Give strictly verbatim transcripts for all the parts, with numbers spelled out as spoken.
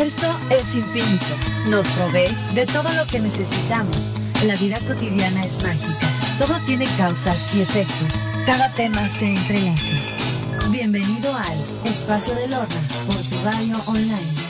universo es infinito, nos provee de todo lo que necesitamos. La vida cotidiana es mágica, todo tiene causas y efectos, cada tema se entrelaza. Bienvenido al Espacio del Horno por tu radio online.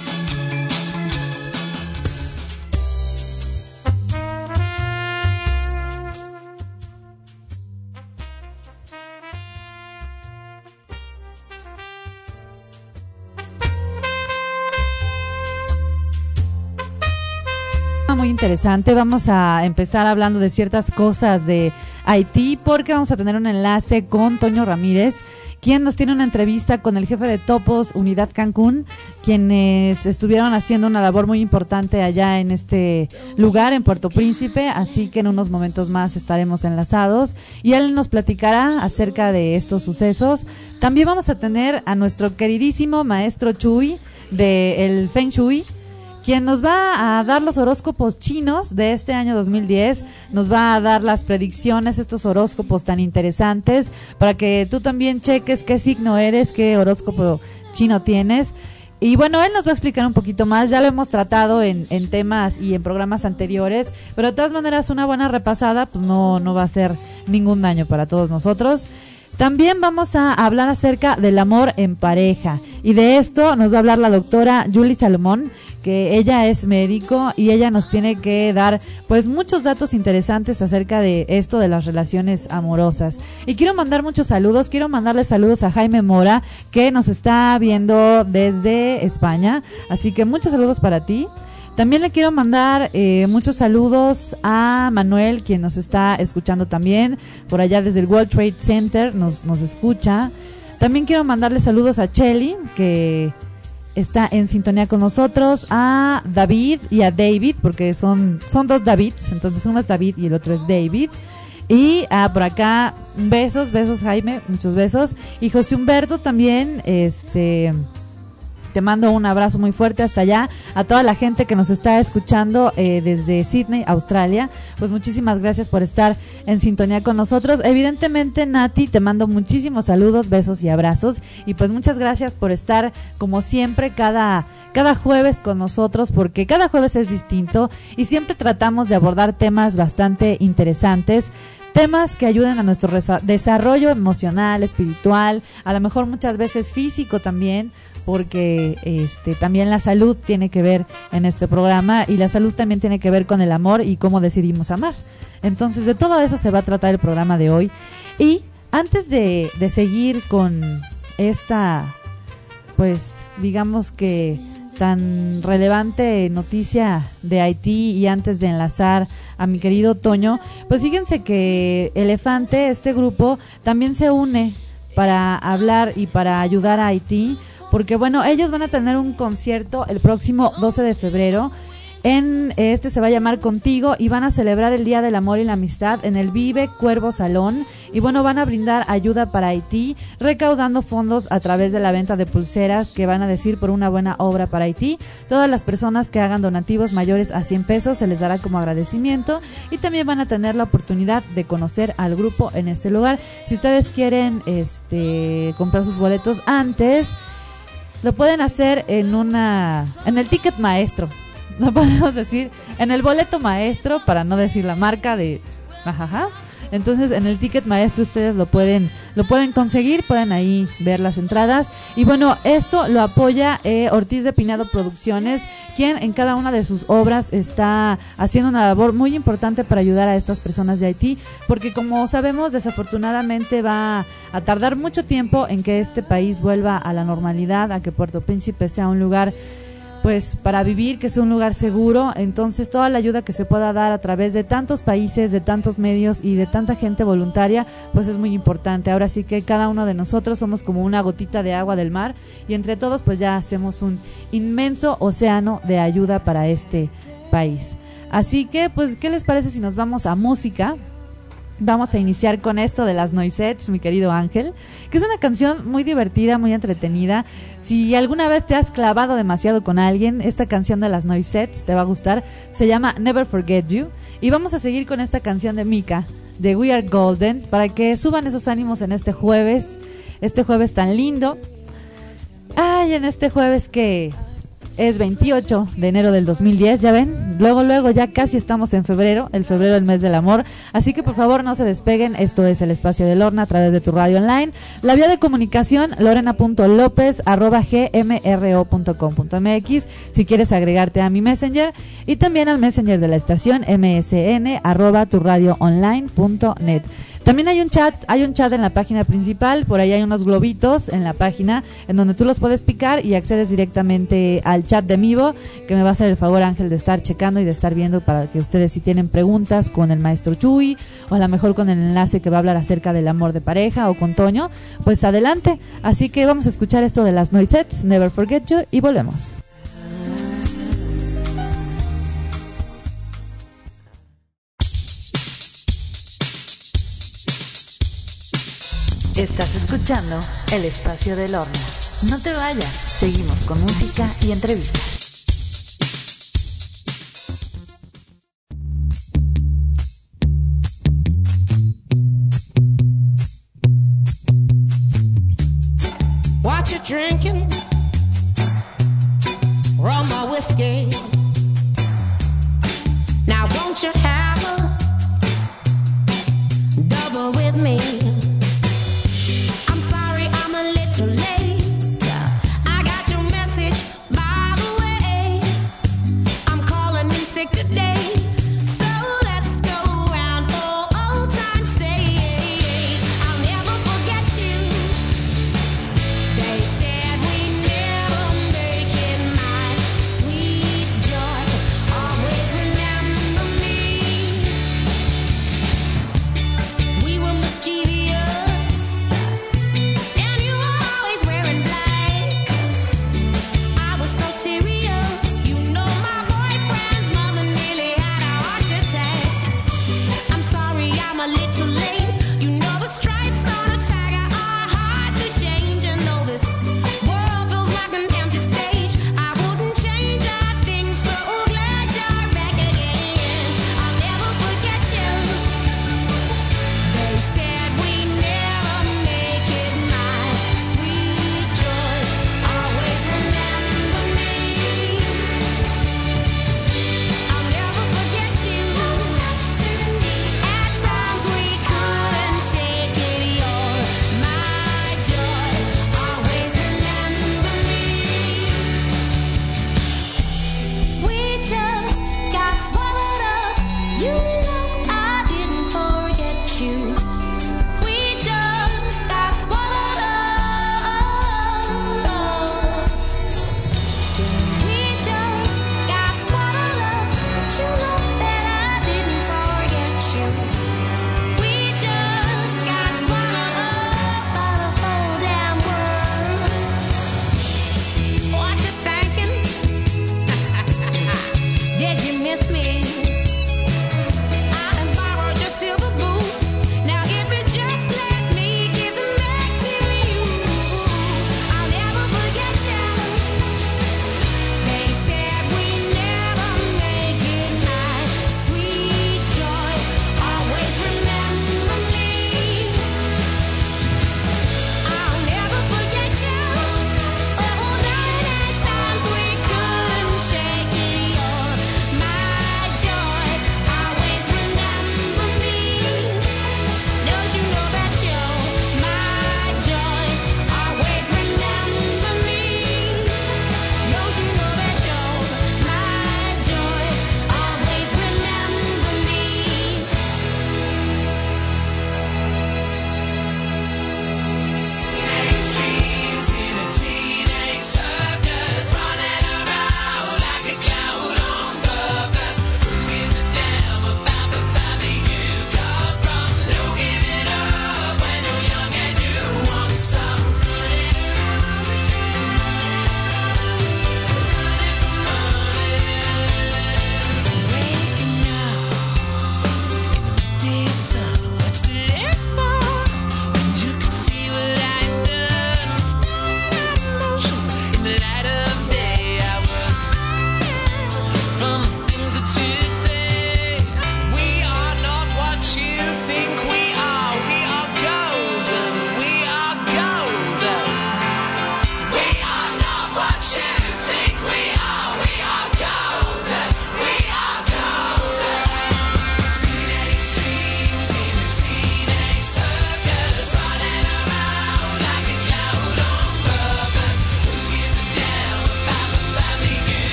Muy interesante, vamos a empezar hablando de ciertas cosas de Haití porque vamos a tener un enlace con Toño Ramírez, quien nos tiene una entrevista con el jefe de Topos Unidad Cancún, quienes estuvieron haciendo una labor muy importante allá en este lugar, en Puerto Príncipe, así que en unos momentos más estaremos enlazados y él nos platicará acerca de estos sucesos. También vamos a tener a nuestro queridísimo maestro Chuy de el Feng Shui, quien nos va a dar los horóscopos chinos de este año dos mil diez, nos va a dar las predicciones, estos horóscopos tan interesantes, para que tú también cheques qué signo eres, qué horóscopo chino tienes. Y bueno, él nos va a explicar un poquito más, ya lo hemos tratado en, en temas y en programas anteriores, pero de todas maneras una buena repasada pues no, no va a hacer ningún daño para todos nosotros. También vamos a hablar acerca del amor en pareja, y de esto nos va a hablar la doctora Julie Salomón, que ella es médico y ella nos tiene que dar pues muchos datos interesantes acerca de esto de las relaciones amorosas. Y quiero mandar muchos saludos, quiero mandarle saludos a Jaime Mora, que nos está viendo desde España, así que muchos saludos para ti. También le quiero mandar eh, muchos saludos a Manuel, quien nos está escuchando también, por allá desde el World Trade Center, nos, nos escucha. También quiero mandarle saludos a Chelly, que está en sintonía con nosotros, a David y a David, porque son, son dos Davids, entonces uno es David y el otro es David. Y ah, por acá, besos, besos Jaime, muchos besos. Y José Humberto también, este... te mando un abrazo muy fuerte hasta allá, a toda la gente que nos está escuchando eh, desde Sydney, Australia, pues muchísimas gracias por estar en sintonía con nosotros. Evidentemente, Nati, te mando muchísimos saludos, besos y abrazos, y pues muchas gracias por estar como siempre cada, cada jueves con nosotros, porque cada jueves es distinto y siempre tratamos de abordar temas bastante interesantes, temas que ayuden a nuestro resa- desarrollo emocional, espiritual, a lo mejor muchas veces físico también, porque este también la salud tiene que ver en este programa, y la salud también tiene que ver con el amor y cómo decidimos amar. Entonces de todo eso se va a tratar el programa de hoy. Y antes de, de seguir con esta, pues digamos que tan relevante noticia de Haití, y antes de enlazar a mi querido Toño, pues fíjense que Elefante, este grupo, también se une para hablar y para ayudar a Haití, porque bueno, ellos van a tener un concierto el próximo doce de febrero, en este se va a llamar Contigo, y van a celebrar el Día del Amor y la Amistad en el Vive Cuervo Salón, y bueno, van a brindar ayuda para Haití, recaudando fondos a través de la venta de pulseras que van a decir por una buena obra para Haití. Todas las personas que hagan donativos mayores a cien pesos se les dará como agradecimiento, y también van a tener la oportunidad de conocer al grupo en este lugar. Si ustedes quieren este comprar sus boletos antes, lo pueden hacer en una en el ticket maestro, no podemos decir en el boleto maestro para no decir la marca de ajaja. Entonces en el ticket maestro ustedes lo pueden lo pueden conseguir, pueden ahí ver las entradas. Y bueno, esto lo apoya eh, Ortiz de Pinedo Producciones, quien en cada una de sus obras está haciendo una labor muy importante para ayudar a estas personas de Haití, porque como sabemos, desafortunadamente va a tardar mucho tiempo en que este país vuelva a la normalidad, a que Puerto Príncipe sea un lugar pues para vivir, que sea un lugar seguro. Entonces toda la ayuda que se pueda dar a través de tantos países, de tantos medios y de tanta gente voluntaria, pues es muy importante. Ahora sí que cada uno de nosotros somos como una gotita de agua del mar, y entre todos pues ya hacemos un inmenso océano de ayuda para este país. Así que pues, ¿qué les parece si nos vamos a música? Vamos a iniciar con esto de las Noisettes, mi querido Ángel, que es una canción muy divertida, muy entretenida. Si alguna vez te has clavado demasiado con alguien, esta canción de las Noisettes te va a gustar. Se llama Never Forget You. Y vamos a seguir con esta canción de Mika, de We Are Golden, para que suban esos ánimos en este jueves, este jueves tan lindo. Ay, en este jueves que es veintiocho de enero del dos mil diez, ya ven, luego, luego, ya casi estamos en febrero, el febrero el mes del amor, así que por favor no se despeguen, esto es el espacio de Lorna a través de tu radio online, la vía de comunicación lorena.lopez arroba gmro punto com punto mx, si quieres agregarte a mi messenger, y también al messenger de la estación msn arroba tu radio online punto net. También hay un chat, hay un chat en la página principal, por ahí hay unos globitos en la página en donde tú los puedes picar y accedes directamente al chat de Mivo, que me va a hacer el favor Ángel de estar checando y de estar viendo para que ustedes si tienen preguntas con el maestro Chuy o a lo mejor con el enlace que va a hablar acerca del amor de pareja o con Toño, pues adelante. Así que vamos a escuchar esto de las Noisettes, Never Forget You, y volvemos. Estás escuchando el espacio de Lorna. No te vayas, seguimos con música y entrevistas. What you drinking? Rum or whiskey? Now won't you have a double with me? Today, so let's go round for old time's sake. I'll never forget you. They said we never make it, my sweet joy. Always remember me. We were mischievous.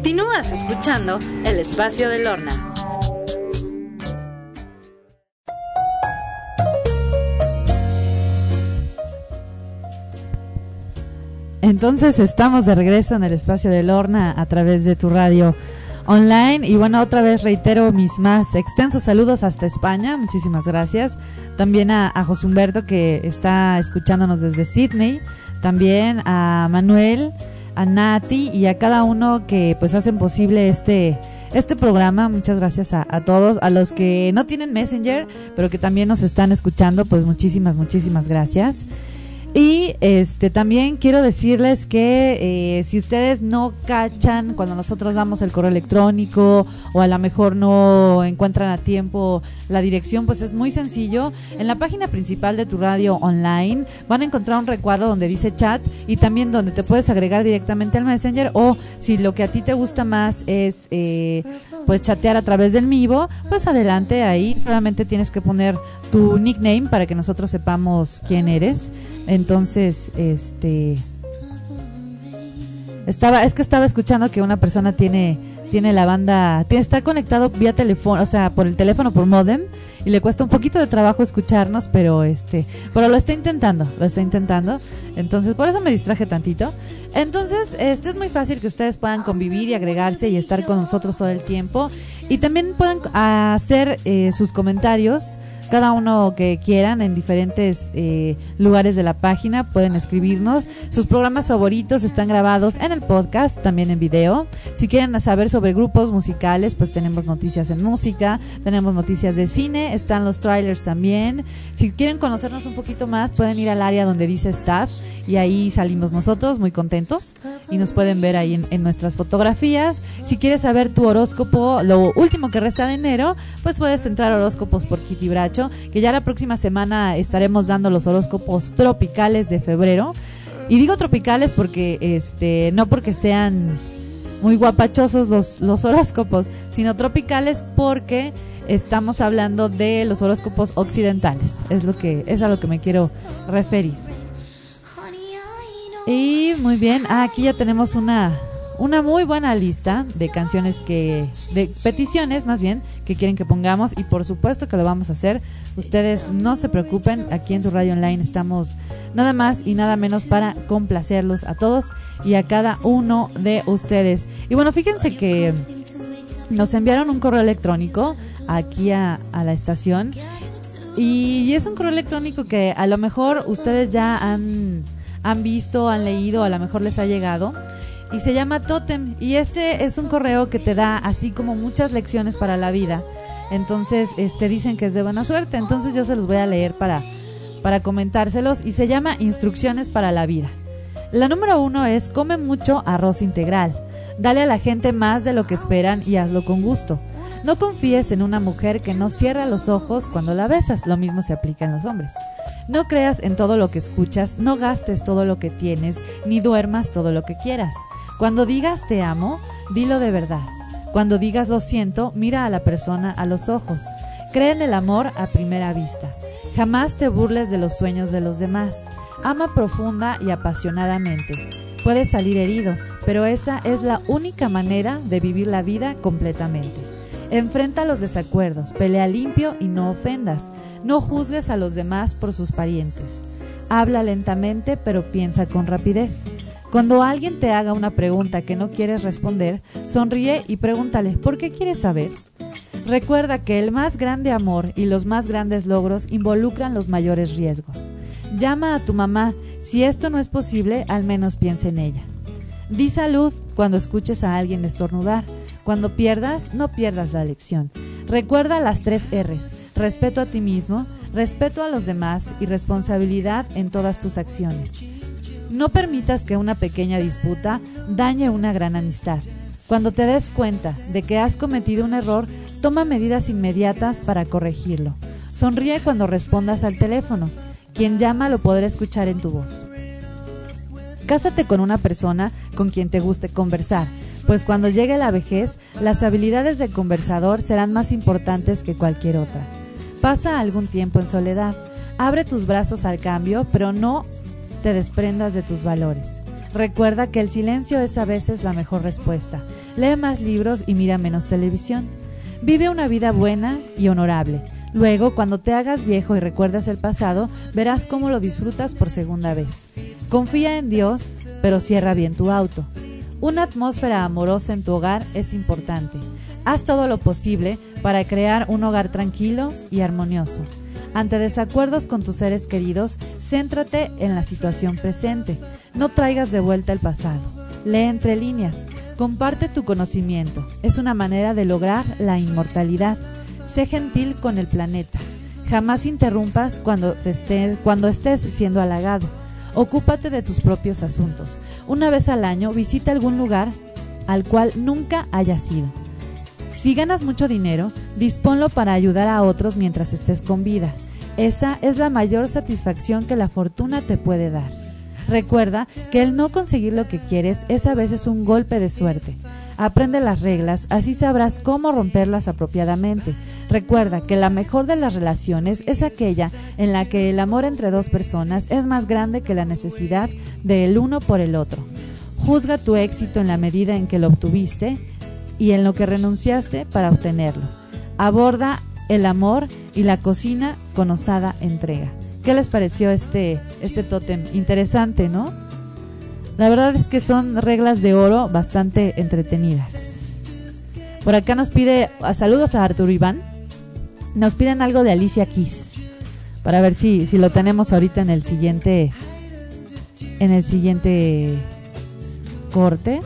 Continúas escuchando El Espacio de Lorna. Entonces estamos de regreso en el Espacio de Lorna a través de tu radio online. Y bueno, otra vez reitero mis más extensos saludos hasta España. Muchísimas gracias. También a, a José Humberto, que está escuchándonos desde Sydney. También a Manuel, a Nati y a cada uno que pues hacen posible este este programa. Muchas gracias a, a todos. A los que no tienen Messenger, pero que también nos están escuchando, pues muchísimas, muchísimas gracias. Y este también quiero decirles que eh, si ustedes no cachan cuando nosotros damos el correo electrónico, o a lo mejor no encuentran a tiempo la dirección, pues es muy sencillo. En la página principal de tu radio online van a encontrar un recuadro donde dice chat, y también donde te puedes agregar directamente al Messenger, o si lo que a ti te gusta más es eh, pues chatear a través del Mivo, pues adelante, ahí solamente tienes que poner tu nickname para que nosotros sepamos quién eres. Entonces, este estaba es que estaba escuchando que una persona tiene tiene la banda, tiene, está conectado vía teléfono, o sea, por el teléfono por módem, y le cuesta un poquito de trabajo escucharnos, pero este, pero lo está intentando, lo está intentando. Entonces, por eso me distraje tantito. Entonces, este es muy fácil que ustedes puedan convivir y agregarse y estar con nosotros todo el tiempo, y también pueden hacer eh, sus comentarios, cada uno que quieran, en diferentes eh, lugares de la página. Pueden escribirnos. Sus programas favoritos están grabados en el podcast, también en video. Si quieren saber sobre grupos musicales, pues tenemos noticias en música, tenemos noticias de cine, están los trailers también. Si quieren conocernos un poquito más, pueden ir al área donde dice staff, y ahí salimos nosotros muy contentos, y nos pueden ver ahí en, en nuestras fotografías. Si quieres saber tu horóscopo, lo último que resta de enero, pues puedes entrar a Horóscopos por Kitty Bracho, que ya la próxima semana estaremos dando los horóscopos tropicales de febrero. Y digo tropicales porque este no porque sean muy guapachosos los, los horóscopos, sino tropicales porque estamos hablando de los horóscopos occidentales. Es lo que es a lo que me quiero referir. Y muy bien, ah, aquí ya tenemos una una muy buena lista de canciones que, de peticiones más bien, que quieren que pongamos, y por supuesto que lo vamos a hacer. Ustedes no se preocupen, aquí en tu radio online estamos nada más y nada menos para complacerlos a todos y a cada uno de ustedes. Y bueno, fíjense que nos enviaron un correo electrónico aquí a, a la estación, y es un correo electrónico que a lo mejor ustedes ya han, han visto, han leído, a lo mejor les ha llegado, y se llama Totem, y este es un correo que te da así como muchas lecciones para la vida. Entonces este dicen que es de buena suerte, entonces yo se los voy a leer para, para comentárselos, y se llama Instrucciones para la vida. La número uno es: come mucho arroz integral, dale a la gente más de lo que esperan y hazlo con gusto. No confíes en una mujer que no cierra los ojos cuando la besas, lo mismo se aplica en los hombres. No creas en todo lo que escuchas, no gastes todo lo que tienes, ni duermas todo lo que quieras. Cuando digas te amo, dilo de verdad. Cuando digas lo siento, mira a la persona a los ojos. Cree en el amor a primera vista. Jamás te burles de los sueños de los demás. Ama profunda y apasionadamente. Puedes salir herido, pero esa es la única manera de vivir la vida completamente. Enfrenta los desacuerdos, pelea limpio y no ofendas. No juzgues a los demás por sus parientes. Habla lentamente, pero piensa con rapidez. Cuando alguien te haga una pregunta que no quieres responder, sonríe y pregúntale ¿por qué quieres saber? Recuerda que el más grande amor y los más grandes logros involucran los mayores riesgos. Llama a tu mamá. Si esto no es posible, al menos piensa en ella. Di salud cuando escuches a alguien estornudar. Cuando pierdas, no pierdas la lección. Recuerda las tres R's: respeto a ti mismo, respeto a los demás y responsabilidad en todas tus acciones. No permitas que una pequeña disputa dañe una gran amistad. Cuando te des cuenta de que has cometido un error, toma medidas inmediatas para corregirlo. Sonríe cuando respondas al teléfono. Quien llama lo podrá escuchar en tu voz. Cásate con una persona con quien te guste conversar, pues cuando llegue la vejez, las habilidades de conversador serán más importantes que cualquier otra. Pasa algún tiempo en soledad. Abre tus brazos al cambio, pero no te desprendas de tus valores. Recuerda que el silencio es a veces la mejor respuesta. lee más libros y mira menos televisión. Vive una vida buena y honorable. Luego, cuando te hagas viejo y recuerdas el pasado, verás cómo lo disfrutas por segunda vez. Confía en Dios, pero cierra bien tu auto. Una atmósfera amorosa en tu hogar es importante. Haz todo lo posible para crear un hogar tranquilo y armonioso. Ante desacuerdos con tus seres queridos, céntrate en la situación presente. No traigas de vuelta el pasado. Lee entre líneas. Comparte tu conocimiento. Es una manera de lograr la inmortalidad. Sé gentil con el planeta. Jamás interrumpas cuando, te estés, cuando estés siendo halagado. Ocúpate de tus propios asuntos. Una vez al año visita algún lugar al cual nunca hayas ido. Si ganas mucho dinero, disponlo para ayudar a otros mientras estés con vida. Esa es la mayor satisfacción que la fortuna te puede dar. Recuerda que el no conseguir lo que quieres es a veces un golpe de suerte. Aprende las reglas, así sabrás cómo romperlas apropiadamente. Recuerda que la mejor de las relaciones es aquella en la que el amor entre dos personas es más grande que la necesidad del uno por el otro. Juzga tu éxito en la medida en que lo obtuviste y en lo que renunciaste para obtenerlo. Aborda el amor y la cocina con osada entrega. ¿Qué les pareció este, este tótem? Interesante, ¿no? La verdad es que son reglas de oro bastante entretenidas. Por acá nos pide, saludos a Arturo Iván, nos piden algo de Alicia Keys, para ver si, si lo tenemos ahorita en el siguiente, en el siguiente corte.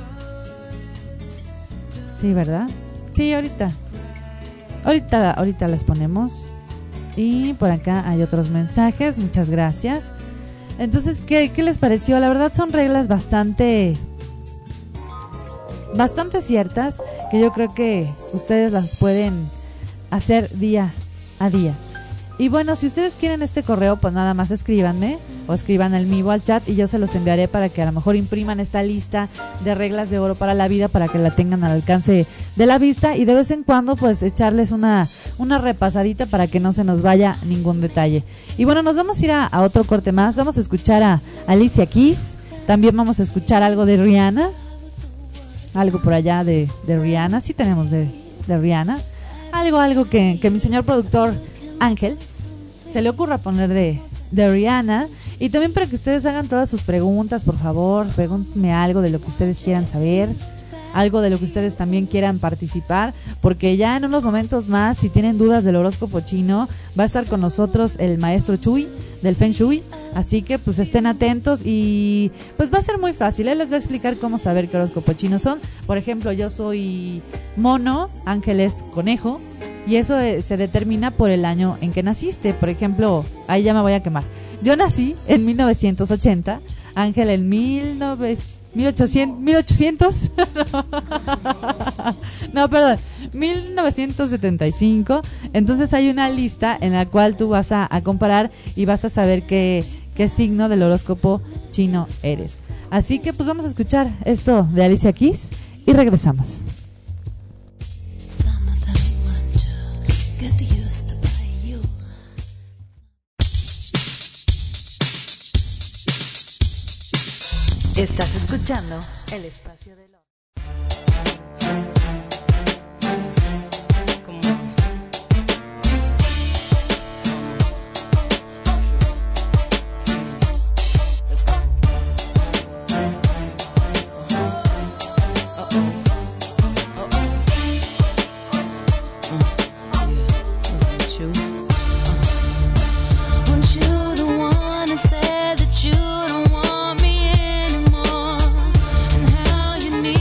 Sí, ¿verdad? Sí, ahorita. Ahorita, ahorita las ponemos. Y por acá hay otros mensajes. Muchas gracias. Entonces, ¿qué, qué les pareció? La verdad son reglas bastante, bastante ciertas, que yo creo que ustedes las pueden hacer día a día. Y bueno, si ustedes quieren este correo, pues nada más escríbanme o escriban al vivo al chat y yo se los enviaré para que a lo mejor impriman esta lista de reglas de oro para la vida, para que la tengan al alcance de la vista y de vez en cuando pues echarles una, una repasadita para que no se nos vaya ningún detalle. Y bueno, nos vamos a ir a, a otro corte más. Vamos a escuchar a Alicia Keys, también vamos a escuchar algo de Rihanna, algo por allá de, de Rihanna, sí tenemos de, de Rihanna, algo, algo que, que mi señor productor Ángel se le ocurra poner de, de Rihanna. Y también para que ustedes hagan todas sus preguntas, por favor, pregúntenme algo de lo que ustedes quieran saber, algo de lo que ustedes también quieran participar, porque ya en unos momentos más, si tienen dudas del horóscopo chino, va a estar con nosotros el maestro Chuy del Feng Shui, así que pues estén atentos y pues va a ser muy fácil. Él les va a explicar cómo saber qué horóscopo chino son. Por ejemplo, yo soy mono, Ángel es conejo, y eso eh, se determina por el año en que naciste. Por ejemplo, ahí ya me voy a quemar. Yo nací en mil novecientos ochenta, Ángel en mil novecientos, mil ochocientos, mil ochocientos no, perdón, mil novecientos setenta y cinco. Entonces hay una lista en la cual tú vas a, a comparar y vas a saber qué, qué signo del horóscopo chino eres. Así que pues vamos a escuchar esto de Alicia Keys y regresamos. Estás escuchando El Espacio del Oro. You don't want me anymore, and how you need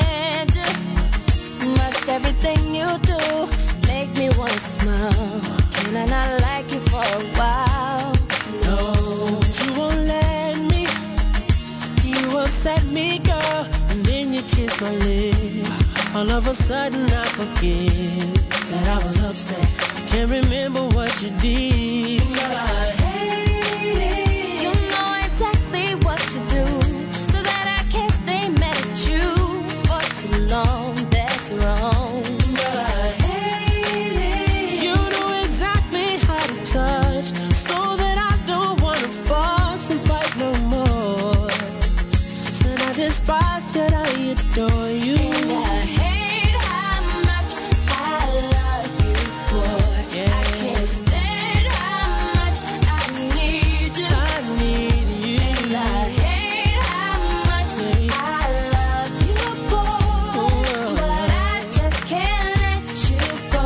stand you. Must everything you do make me wanna smile? Can I not like you for a while? No, but you won't let me. You upset me, girl, and then you kiss my lips. All of a sudden I forget that I was upset. I can't remember what you did, but I hate it. You know exactly what to do, so that I can't stay mad at you for too long. That's wrong. But I hate it. You know exactly how to touch, so that I don't wanna fuss and fight no more. Said I despise, yet I adore you. And I hate how much I love you, boy. Yeah. I can't stand how much I need you. I need you. And I hate how much I love you, boy. But I just can't let you go.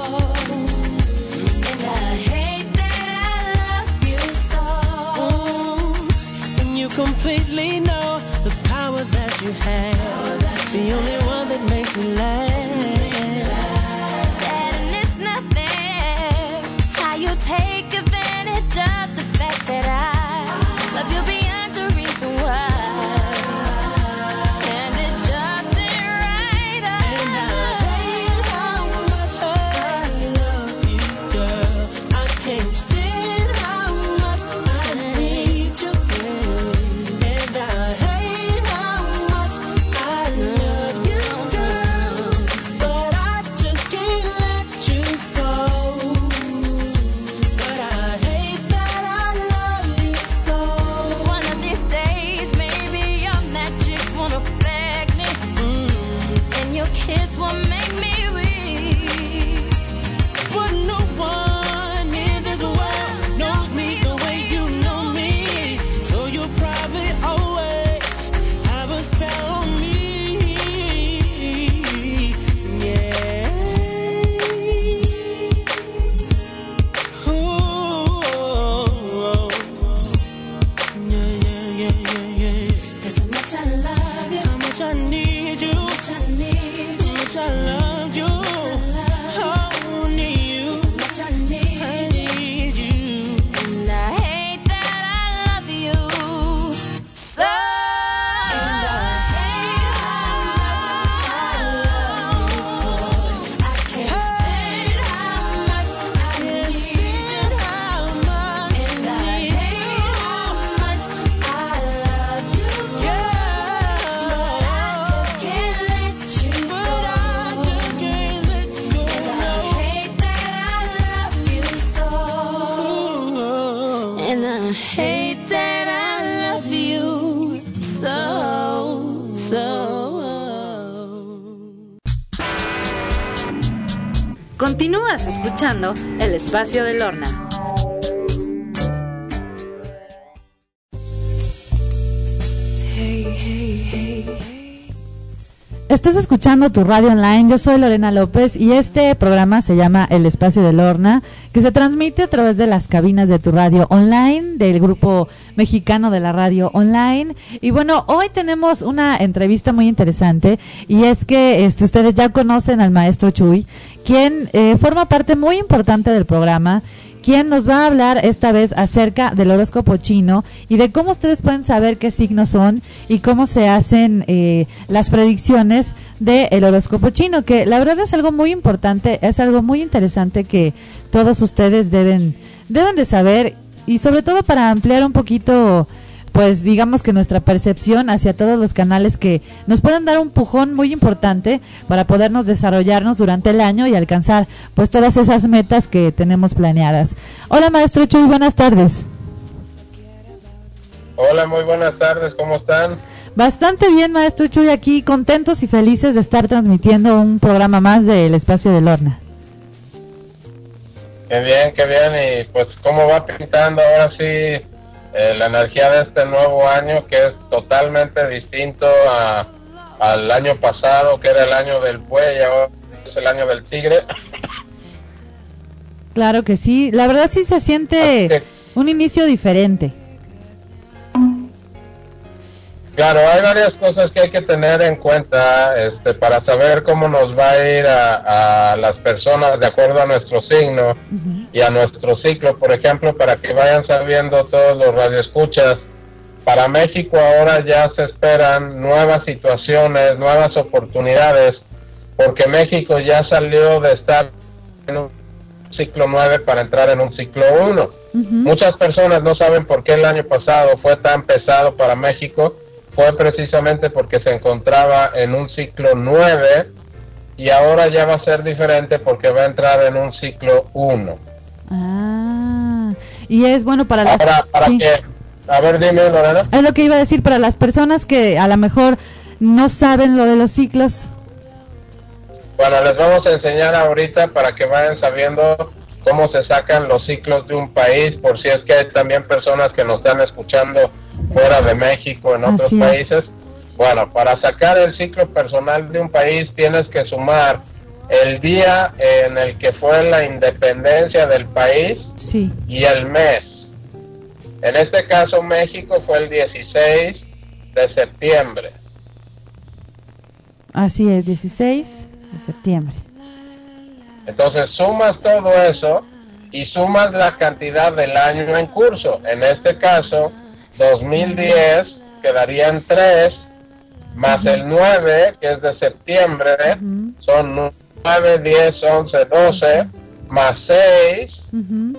And I hate that I love you so. Mm, and you completely know the power that you have. The only one that makes me laugh. Sad and it's not fair how you take advantage of the fact that I love you beyond the reason why. And it just ain't right. And I hate how much I love you, girl. I can't stand how much I need you. And I hate how much I love you, girl. But I just can't let you go. But I hate that I love you so. One of these days, maybe your magic won't affect me, and your kiss will make me weak. But no one in this world knows me the way you know me. So you'll probably always have a spell on me. Yeah. Ooh. Yeah, yeah, yeah, yeah, yeah. 'Cause how much I love you, How much I need you. how much I need you, How much I love you. Oh, need you. how much I need I you. need you. And I hate that I love you so. And I hate how much I love you, boy. I can't stand how much I Can't need you. stand how much And I I need hate how much I love you, you. but I just can't let you But I go. just can't let go. And I hate that I love you so. No. And I hate that I love you so, so. Continúas escuchando El Espacio de Lorna. Estás escuchando tu radio online, yo soy Lorena López y este programa se llama El Espacio de Lorna, que se transmite a través de las cabinas de tu radio online, del grupo mexicano de la radio online. Y bueno, hoy tenemos una entrevista muy interesante y es que este, ustedes ya conocen al maestro Chuy, quien eh, forma parte muy importante del programa, quien nos va a hablar esta vez acerca del horóscopo chino y de cómo ustedes pueden saber qué signos son y cómo se hacen eh, las predicciones del horóscopo chino, que la verdad es algo muy importante, es algo muy interesante que todos ustedes deben, deben de saber, y sobre todo para ampliar un poquito, pues digamos que nuestra percepción hacia todos los canales que nos pueden dar un empujón muy importante para podernos desarrollarnos durante el año y alcanzar pues todas esas metas que tenemos planeadas. Hola maestro Chuy, buenas tardes. Hola, muy buenas tardes, ¿cómo están? Bastante bien maestro Chuy, aquí contentos y felices de estar transmitiendo un programa más del Espacio de Lorna. Qué bien, qué bien, y pues cómo va pintando ahora sí eh, la energía de este nuevo año, que es totalmente distinto a, al año pasado, que era el año del buey, y ahora es el año del tigre. Claro que sí, la verdad sí se siente Así que- un inicio diferente. Claro, hay varias cosas que hay que tener en cuenta este, para saber cómo nos va a ir a, a las personas de acuerdo a nuestro signo uh-huh. y a nuestro ciclo. Por ejemplo, para que vayan sabiendo todos los radioescuchas, para México ahora ya se esperan nuevas situaciones, nuevas oportunidades, porque México ya salió de estar en un ciclo nueve para entrar en un ciclo uno. Uh-huh. Muchas personas no saben por qué el año pasado fue tan pesado para México. Fue precisamente porque se encontraba en un ciclo nueve y ahora ya va a ser diferente porque va a entrar en un ciclo uno. Ah, y es bueno para las... Ahora, para sí. que... A ver, dime, Lorena. Es lo que iba a decir para las personas que a lo mejor no saben lo de los ciclos. Bueno, les vamos a enseñar ahorita para que vayan sabiendo cómo se sacan los ciclos de un país, por si es que hay también personas que nos están escuchando fuera de México, en otros Así países. Es. Bueno, para sacar el ciclo personal de un país tienes que sumar el día en el que fue la independencia del país sí. y el mes. En este caso México fue el dieciséis de septiembre. Así es, dieciséis de septiembre. Entonces sumas todo eso y sumas la cantidad del año en curso. En este caso dos mil diez quedarían tres, más uh-huh. el nueve, que es de septiembre, uh-huh. son nueve, diez, once, doce, más seis, uh-huh.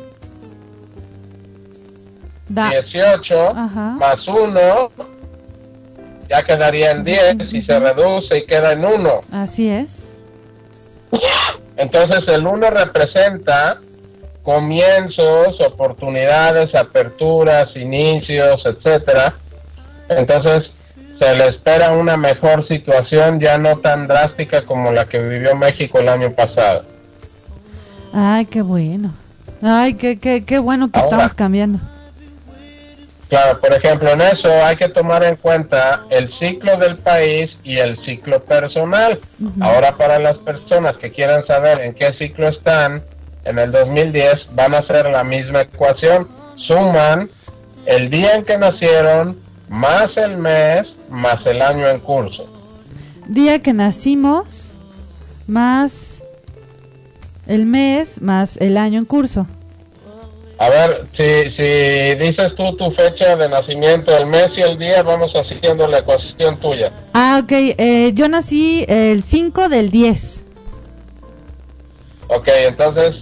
dieciocho, uh-huh. más uno, ya quedaría en diez, uh-huh. y se reduce y queda en uno. Así es. Entonces el uno representa comienzos, oportunidades, aperturas, inicios, etcétera. Entonces se le espera una mejor situación, ya no tan drástica como la que vivió México el año pasado. Ay, qué bueno. Ay, qué qué qué bueno que Ahora, estamos cambiando. Claro, por ejemplo, en eso hay que tomar en cuenta el ciclo del país y el ciclo personal. Uh-huh. Ahora, para las personas que quieran saber en qué ciclo están, en el dos mil diez van a hacer la misma ecuación. Suman el día en que nacieron, más el mes, más el año en curso. Día que nacimos, más el mes, más el año en curso. A ver, si, si dices tú tu fecha de nacimiento, el mes y el día, vamos haciendo la ecuación tuya. Ah, ok. Eh, yo nací el cinco del diez. Ok, entonces...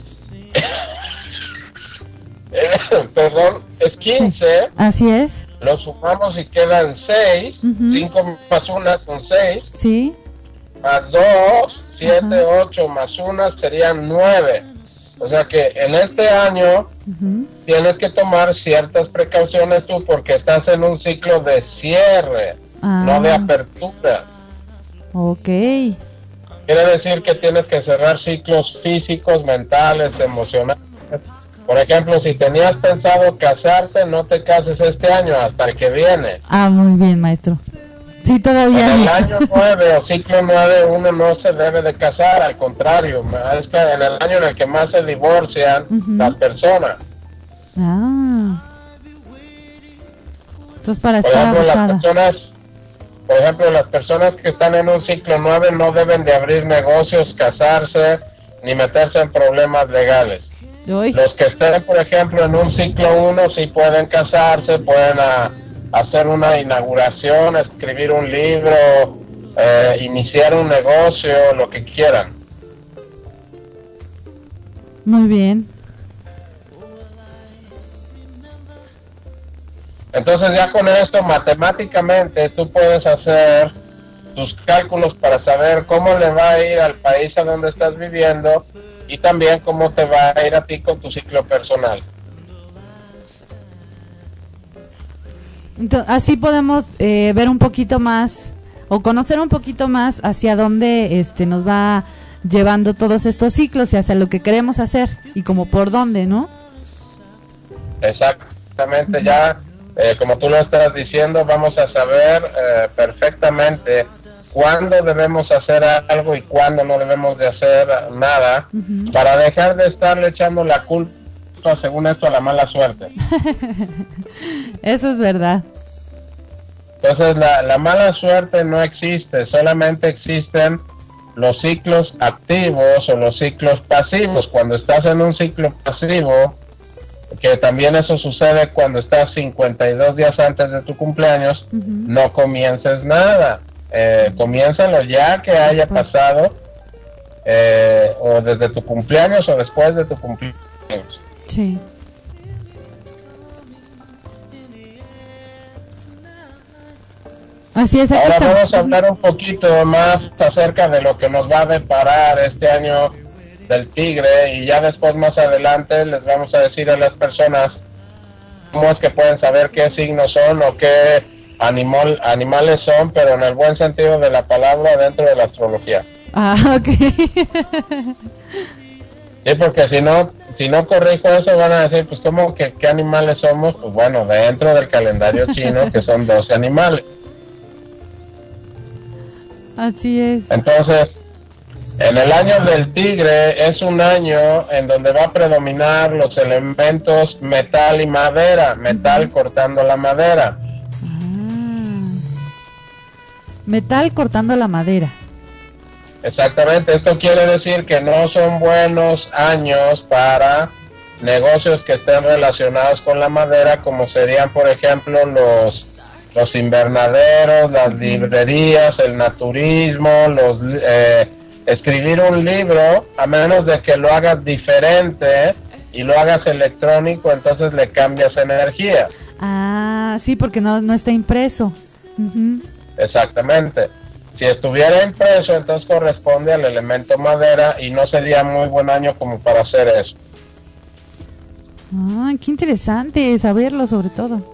perdón, es quince. Sí, así es. Lo sumamos y quedan seis. Uh-huh. cinco más uno son seis. Sí. Más dos, siete, uh-huh. ocho más uno serían nueve. O sea que en este año uh-huh. tienes que tomar ciertas precauciones tú porque estás en un ciclo de cierre, ah. no de apertura. Ok. Quiere decir que tienes que cerrar ciclos físicos, mentales, emocionales. Por ejemplo, si tenías pensado casarte, no te cases este año, hasta el que viene. Ah, muy bien, maestro. Sí, todavía. En el año nueve o ciclo nueve uno no se debe de casar, al contrario, es que en el año en el que más se divorcian uh-huh. las personas. Ah. Entonces para por estar ejemplo, abusada. las personas, por ejemplo, las personas que están en un ciclo nueve no deben de abrir negocios, casarse, ni meterse en problemas legales. Uy. Los que estén, por ejemplo, en un ciclo uno sí pueden casarse, pueden a, hacer una inauguración, escribir un libro, eh, iniciar un negocio, lo que quieran. Muy bien. Entonces ya con esto matemáticamente tú puedes hacer tus cálculos para saber cómo le va a ir al país a donde estás viviendo y también cómo te va a ir a ti con tu ciclo personal. Entonces, así podemos eh, ver un poquito más o conocer un poquito más hacia dónde este nos va llevando todos estos ciclos y hacia lo que queremos hacer y como por dónde, ¿no? Exactamente, uh-huh. ya eh, como tú lo estás diciendo, vamos a saber eh, perfectamente cuándo debemos hacer algo y cuándo no debemos de hacer nada, uh-huh. para dejar de estarle echando la culpa, según esto, a la mala suerte. Eso es verdad. Entonces la, la mala suerte no existe, solamente existen los ciclos activos o los ciclos pasivos. Cuando estás en un ciclo pasivo, que también eso sucede cuando estás cincuenta y dos días antes de tu cumpleaños, Ujú. no comiences nada, eh, comiénzalo ya que haya Después. pasado, eh, o desde tu cumpleaños o después de tu cumpleaños. Sí. Así es, aquí Ahora estamos. vamos a hablar un poquito más acerca de lo que nos va a deparar este año del tigre, y ya después más adelante les vamos a decir a las personas cómo es que pueden saber qué signos son o qué animal, animales son, pero en el buen sentido de la palabra dentro de la astrología. Ah, ok. Sí, porque si no, si no corrijo eso van a decir, pues ¿cómo que qué animales somos? Pues bueno, dentro del calendario chino, que son doce animales. Así es. Entonces, en el año del tigre es un año en donde va a predominar los elementos metal y madera, metal cortando la madera. Ah. Metal cortando la madera. Exactamente, esto quiere decir que no son buenos años para negocios que estén relacionados con la madera, como serían, por ejemplo, los los invernaderos, las librerías, el naturismo, los eh, escribir un libro, a menos de que lo hagas diferente y lo hagas electrónico, entonces le cambias energía. Ah, sí, porque no, no está impreso. Ujú. Exactamente. Si estuviera impreso, entonces corresponde al elemento madera y no sería muy buen año como para hacer eso. Ah, qué interesante saberlo, sobre todo.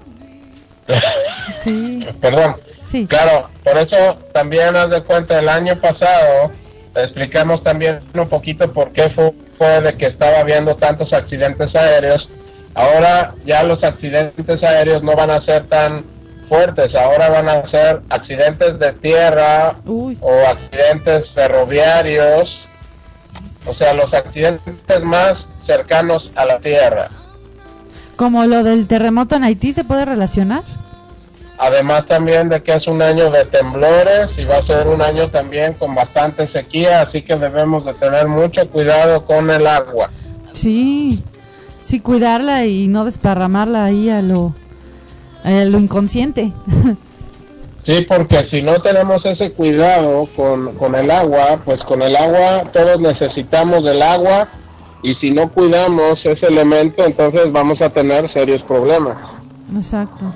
Sí, Perdón. sí. Claro, por eso también haz de cuenta, el año pasado explicamos también un poquito por qué fue, fue de que estaba habiendo tantos accidentes aéreos. Ahora ya los accidentes aéreos no van a ser tan fuertes, ahora van a ser accidentes de tierra Uy. o accidentes ferroviarios, o sea, los accidentes más cercanos a la tierra. Como lo del terremoto en Haití, ¿se puede relacionar? Además también de que es un año de temblores y va a ser un año también con bastante sequía, así que debemos de tener mucho cuidado con el agua. Sí, sí, cuidarla y no desparramarla ahí a lo, a lo inconsciente. Sí, porque si no tenemos ese cuidado con, con el agua, pues con el agua todos necesitamos del agua, y si no cuidamos ese elemento, entonces vamos a tener serios problemas. Exacto.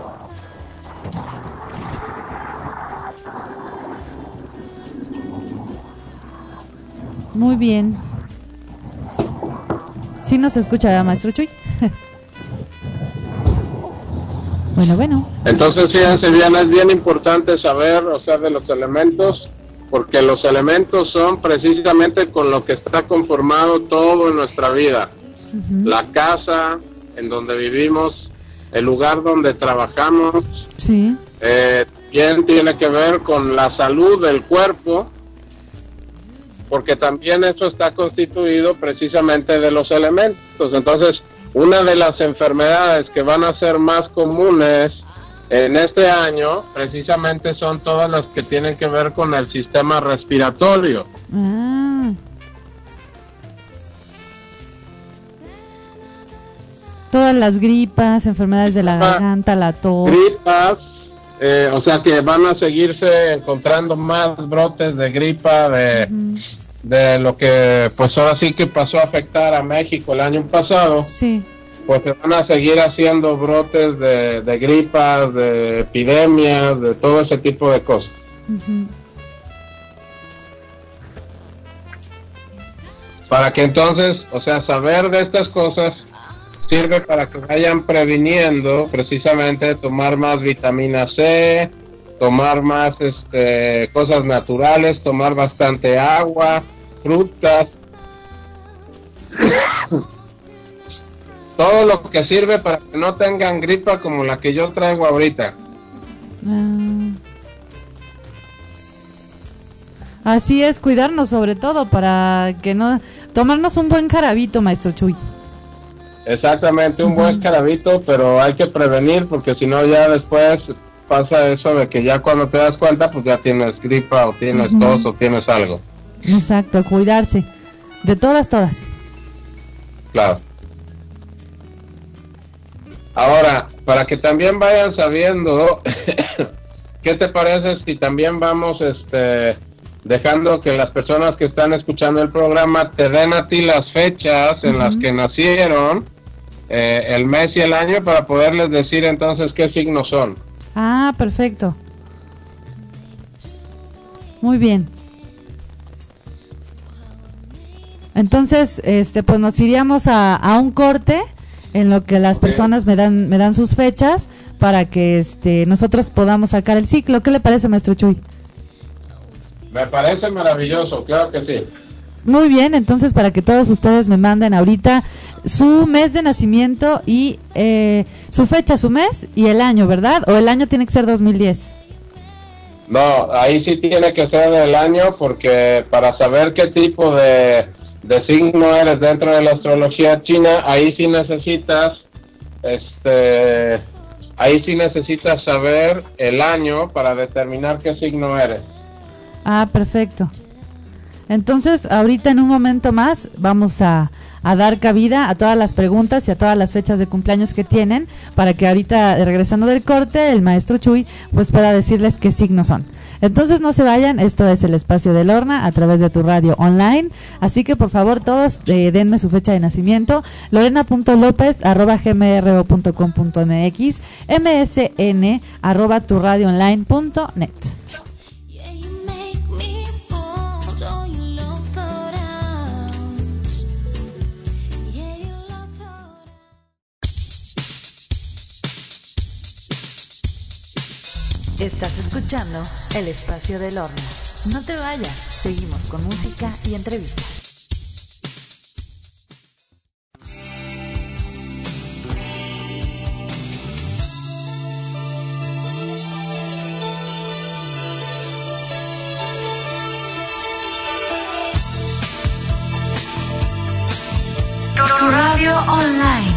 Muy bien. ¿Sí nos escucha, maestro Chuy? Bueno, bueno. Entonces, fíjense bien, es bien importante saber, o sea, de los elementos, porque los elementos son precisamente con lo que está conformado todo en nuestra vida. Ujú. La casa en donde vivimos, el lugar donde trabajamos, Sí. eh, bien tiene que ver con la salud del cuerpo, porque también eso está constituido precisamente de los elementos. Entonces, una de las enfermedades que van a ser más comunes en este año, precisamente son todas las que tienen que ver con el sistema respiratorio. Ah. Todas las gripas, enfermedades de la garganta, la tos. Gripas, eh, o sea que van a seguirse encontrando más brotes de gripa, de, Ujú. de lo que pues ahora sí que pasó a afectar a México el año pasado. Sí. Pues se van a seguir haciendo brotes de, de gripas, de epidemias, de todo ese tipo de cosas. Ujú. Para que entonces, o sea, saber de estas cosas sirve para que vayan previniendo precisamente tomar más vitamina C, tomar más este, cosas naturales, tomar bastante agua, frutas. Todo lo que sirve para que no tengan gripa como la que yo traigo ahorita. Ah. Así es, cuidarnos sobre todo para que no... Tomarnos un buen jarabito, maestro Chuy. Exactamente, un Ujú. buen carabito, pero hay que prevenir porque si no ya después pasa eso de que ya cuando te das cuenta, pues ya tienes gripa o tienes Ujú. tos o tienes algo. Exacto, cuidarse. De todas, todas. Claro. Ahora, para que también vayan sabiendo, ¿qué te parece si también vamos este dejando que las personas que están escuchando el programa te den a ti las fechas en las que nacieron, eh, el mes y el año, para poderles decir entonces qué signos son? Ah, perfecto. Muy bien. Entonces, este, pues nos iríamos a, a un corte en lo que las Ok. personas me dan me dan sus fechas para que este nosotros podamos sacar el ciclo. ¿Qué le parece, maestro Chuy? Me parece maravilloso, claro que sí. Muy bien, entonces para que todos ustedes me manden ahorita su mes de nacimiento y eh, su fecha, su mes y el año, ¿verdad? O el año tiene que ser dos mil diez. No, ahí sí tiene que ser el año, porque para saber qué tipo de, de signo eres dentro de la astrología china, ahí sí necesitas, este, ahí sí necesitas saber el año para determinar qué signo eres. Ah, perfecto. Entonces, ahorita en un momento más vamos a, a dar cabida a todas las preguntas y a todas las fechas de cumpleaños que tienen, para que ahorita, regresando del corte, el maestro Chuy pues pueda decirles qué signos son. Entonces no se vayan, esto es el Espacio de Lorna a través de tu radio online, así que por favor todos eh, denme su fecha de nacimiento, lorena.lopez arroba gmro punto com punto mx, msn arroba turradioonline punto net. Yeah, you make me bold. Oh, you love thought out. Yeah, you love thought out. Estás escuchando El Espacio del Horno. No te vayas, seguimos con música y entrevistas. Tu radio online.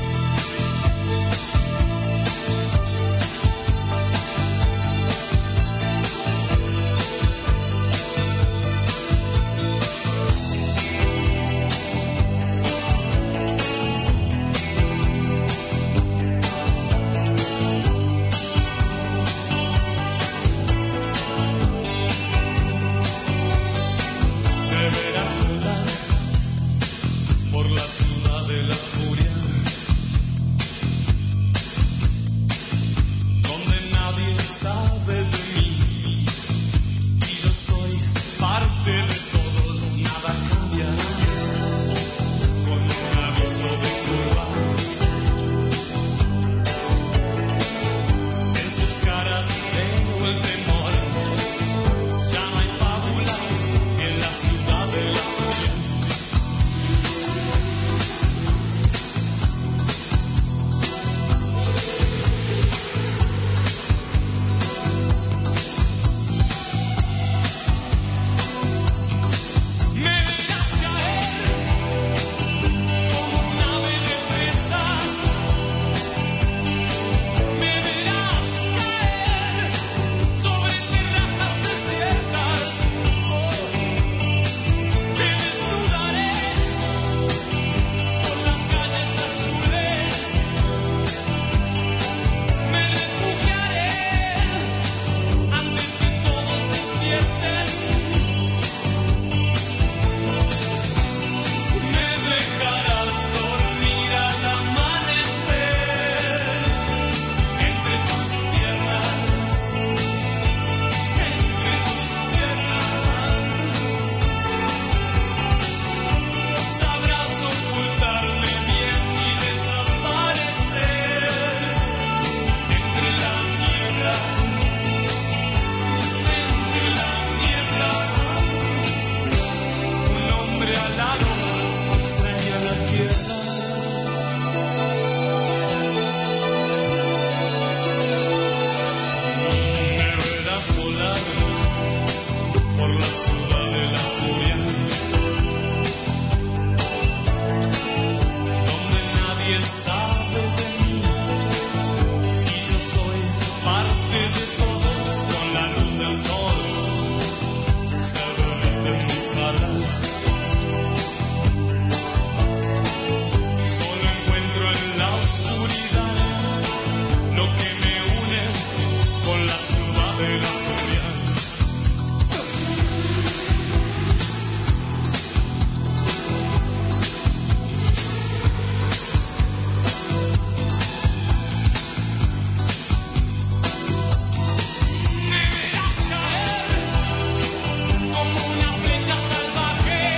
Deberás volar por la ciudad de la furia, donde nadie sabe de mí y yo soy parte de todos. Nada cambiará con un aviso de curva. En sus caras veo el temor. Ya no hay fábulas en la ciudad de la furia. alas. Solo encuentro en la oscuridad lo que me une con la ciudad de la furia. Me verás caer como una flecha salvaje.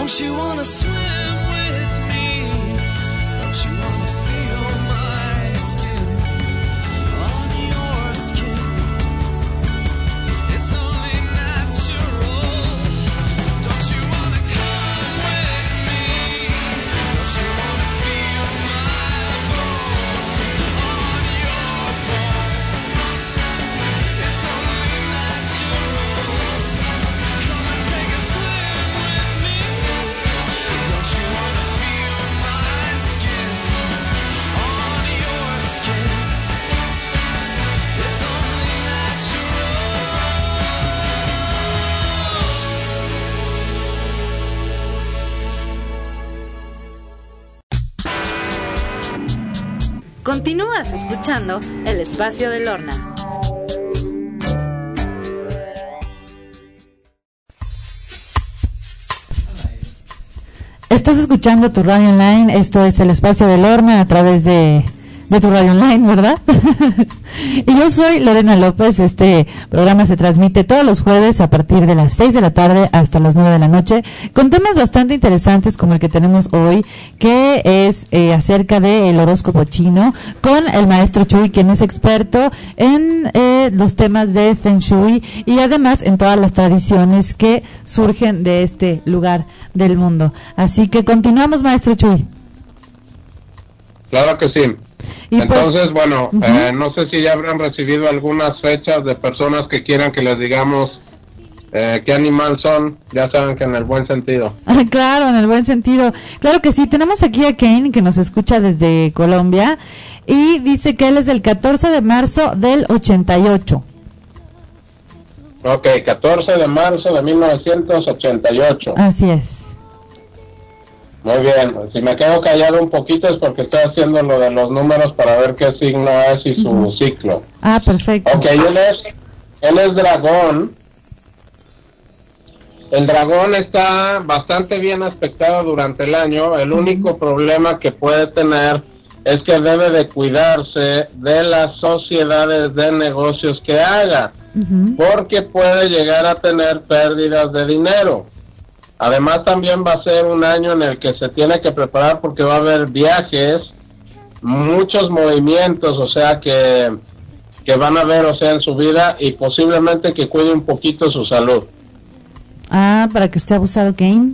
Don't you wanna swim with me? Don't you wanna feel my skin on your skin? It's only natural. Don't you wanna come with me? Don't you wanna feel my bones on your bones? It's only natural. Come and take a swim with me. Don't you wanna feel my skin on your skin? It's only natural. Continúas escuchando El Espacio de Lorna. Estás escuchando tu radio online, esto es El Espacio de Lorna a través de, de tu radio online, ¿verdad? Y yo soy Lorena López. Este programa se transmite todos los jueves a partir de las seis de la tarde hasta las nueve de la noche, con temas bastante interesantes como el que tenemos hoy, que es eh, acerca del horóscopo chino, con el maestro Chuy, quien es experto en eh, los temas de Feng Shui y además en todas las tradiciones que surgen de este lugar del mundo. Así que continuamos, maestro Chuy. Claro que sí. Y Entonces, pues, bueno, uh-huh. eh, no sé si ya habrán recibido algunas fechas de personas que quieran que les digamos eh, qué animal son. Ya saben que en el buen sentido. Claro, en el buen sentido. Claro que sí. Tenemos aquí a Kane, que nos escucha desde Colombia, y dice que él es del catorce de marzo del ochenta y ocho. Ok, catorce de marzo de mil novecientos ochenta y ocho. Así es. Muy bien, si me quedo callado un poquito es porque estoy haciendo lo de los números para ver qué signo es y su uh-huh. ciclo. Ah, perfecto. Ok, él es, él es dragón. El dragón está bastante bien aspectado durante el año. El único problema que puede tener es que debe de cuidarse de las sociedades de negocios que haga, uh-huh. porque puede llegar a tener pérdidas de dinero. Además también va a ser un año en el que se tiene que preparar porque va a haber viajes, muchos movimientos, o sea que, que van a ver, o sea, en su vida, y posiblemente que cuide un poquito su salud. Ah, para que esté abusado, Kane.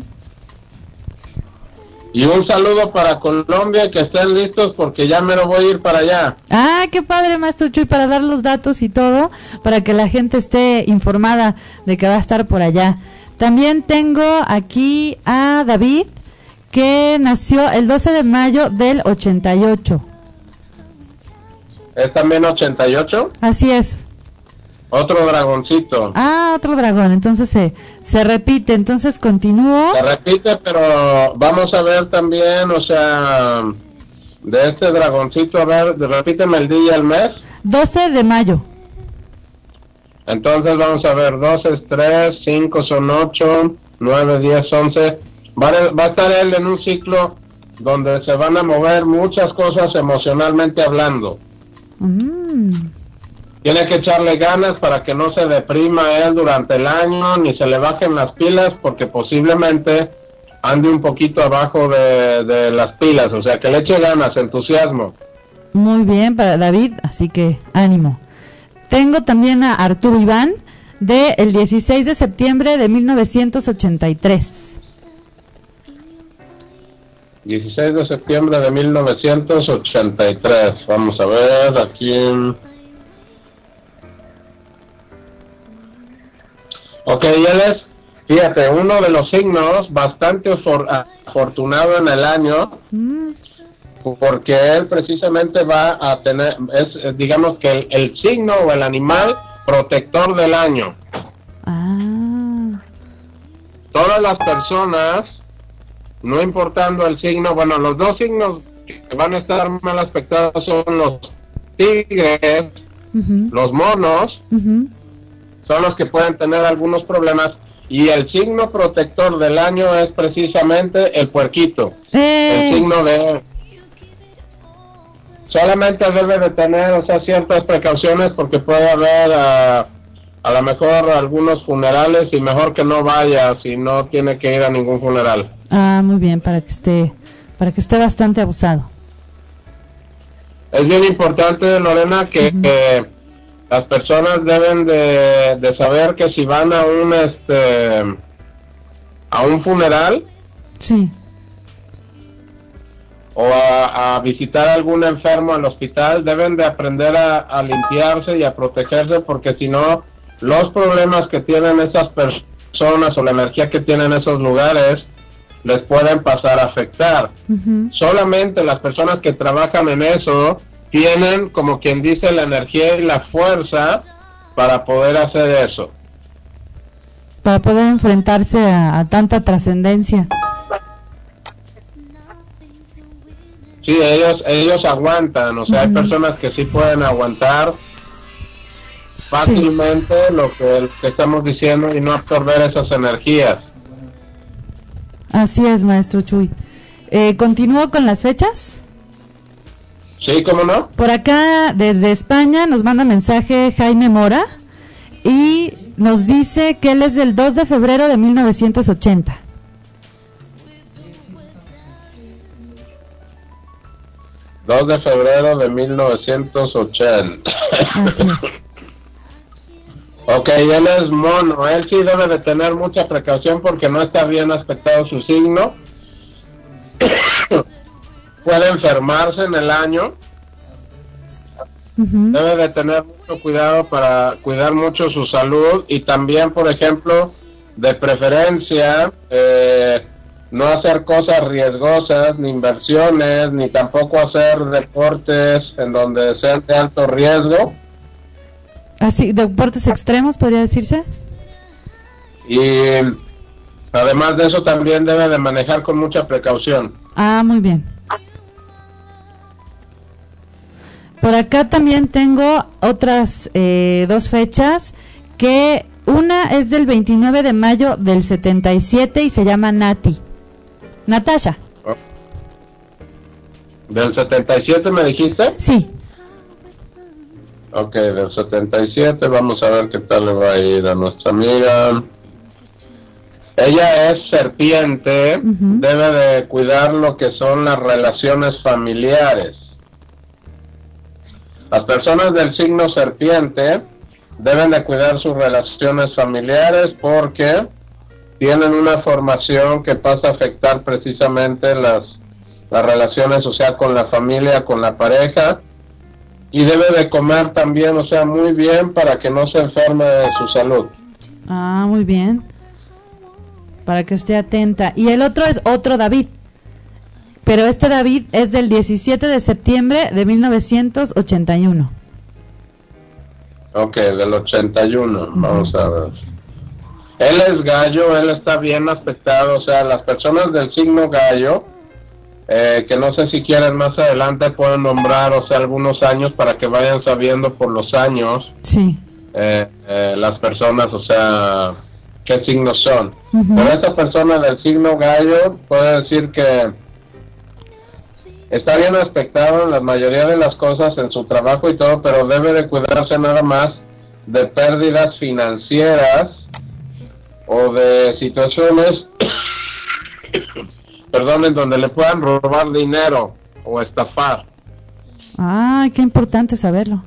Y un saludo para Colombia, que estén listos porque ya me lo voy a ir para allá. Ah, qué padre, maestro Chuy, para dar los datos y todo, para que la gente esté informada de que va a estar por allá. También tengo aquí a David, que nació el doce de mayo del ochenta y ocho. ¿Es también ochenta y ocho? Así es. Otro dragoncito. Ah, otro dragón, entonces se, se repite, entonces continúo. Se repite, pero vamos a ver también, o sea, de este dragoncito, a ver, repíteme el día y el mes. doce de mayo. Entonces vamos a ver, dos es tres, cinco son ocho, nueve, diez, once. Va a, va a estar él en un ciclo donde se van a mover muchas cosas emocionalmente hablando. Mm. Tiene que echarle ganas para que no se deprima él durante el año, ni se le bajen las pilas, porque posiblemente ande un poquito abajo de, de las pilas. O sea, que le eche ganas, entusiasmo. Muy bien para David, así que ánimo. Tengo también a Arturo Iván, de el dieciséis de septiembre de mil novecientos ochenta y tres. dieciséis de septiembre de mil novecientos ochenta y tres. Vamos a ver aquí. Ok, él es, fíjate, uno de los signos bastante afor- afortunado en el año. Mm. Porque él precisamente va a tener, es digamos que el, el signo o el animal protector del año. Ah. Todas las personas, no importando el signo, bueno, los dos signos que van a estar mal aspectados son los tigres, uh-huh. los monos, uh-huh. son los que pueden tener algunos problemas, y el signo protector del año es precisamente el puerquito, ¡eh! El signo de... Solamente debe de tener, o sea, ciertas precauciones porque puede haber uh, a lo mejor algunos funerales y mejor que no vaya si no tiene que ir a ningún funeral. Ah, muy bien, para que esté, para que esté bastante abusado. Es bien importante, Lorena, que, Ujú. que las personas deben de, de saber que si van a un este a un funeral Sí. o a, a visitar a algún enfermo al hospital, deben de aprender a, a limpiarse y a protegerse, porque si no, los problemas que tienen esas personas o la energía que tienen esos lugares les pueden pasar a afectar. Ujú. Solamente las personas que trabajan en eso tienen, como quien dice, la energía y la fuerza para poder hacer eso. Para poder enfrentarse a, a tanta trascendencia. Sí, ellos ellos aguantan, o sea, hay Ujú. personas que sí pueden aguantar fácilmente lo que, que estamos diciendo y no absorber esas energías. Así es, maestro Chuy. Eh, ¿Continúo con las fechas? Sí, ¿cómo no? Por acá, desde España, nos manda mensaje Jaime Mora y nos dice que él es del dos de febrero de mil novecientos ochenta. dos de febrero de mil novecientos ochenta. Así es. Ok, él es mono, él sí debe de tener mucha precaución porque no está bien aspectado su signo. Puede enfermarse en el año, Ujú. debe de tener mucho cuidado para cuidar mucho su salud y también, por ejemplo, de preferencia, eh, no hacer cosas riesgosas, ni inversiones, ni tampoco hacer deportes en donde sean de alto riesgo. Así, deportes extremos, podría decirse. Y además de eso también debe de manejar con mucha precaución. Ah, muy bien. Por acá también tengo otras eh, dos fechas, que una es del veintinueve de mayo del setenta y siete y se llama Nati. Natasha. ¿Del setenta y siete me dijiste? Sí. Ok, del setenta y siete, vamos a ver qué tal le va a ir a nuestra amiga. Ella es serpiente, Ujú. debe de cuidar lo que son las relaciones familiares. Las personas del signo serpiente deben de cuidar sus relaciones familiares porque tienen una formación que pasa a afectar precisamente las, las relaciones, o sea, con la familia, con la pareja. Y debe de comer también, o sea, muy bien para que no se enferme de su salud. Ah, muy bien. Para que esté atenta. Y el otro es otro David. Pero este David es del diecisiete de septiembre de mil novecientos ochenta y uno. Ok, del ochenta y uno, vamos a ver. Él es gallo, él está bien aspectado, o sea, las personas del signo gallo, eh, que no sé si quieren más adelante pueden nombrar, o sea, algunos años para que vayan sabiendo por los años, Sí. eh, eh, las personas, o sea, qué signos son. Ujú. Pero esta persona del signo gallo puede decir que está bien aspectado en la mayoría de las cosas en su trabajo y todo, pero debe de cuidarse nada más de pérdidas financieras o de situaciones perdón, en donde le puedan robar dinero o estafar. Ah, qué importante saberlo.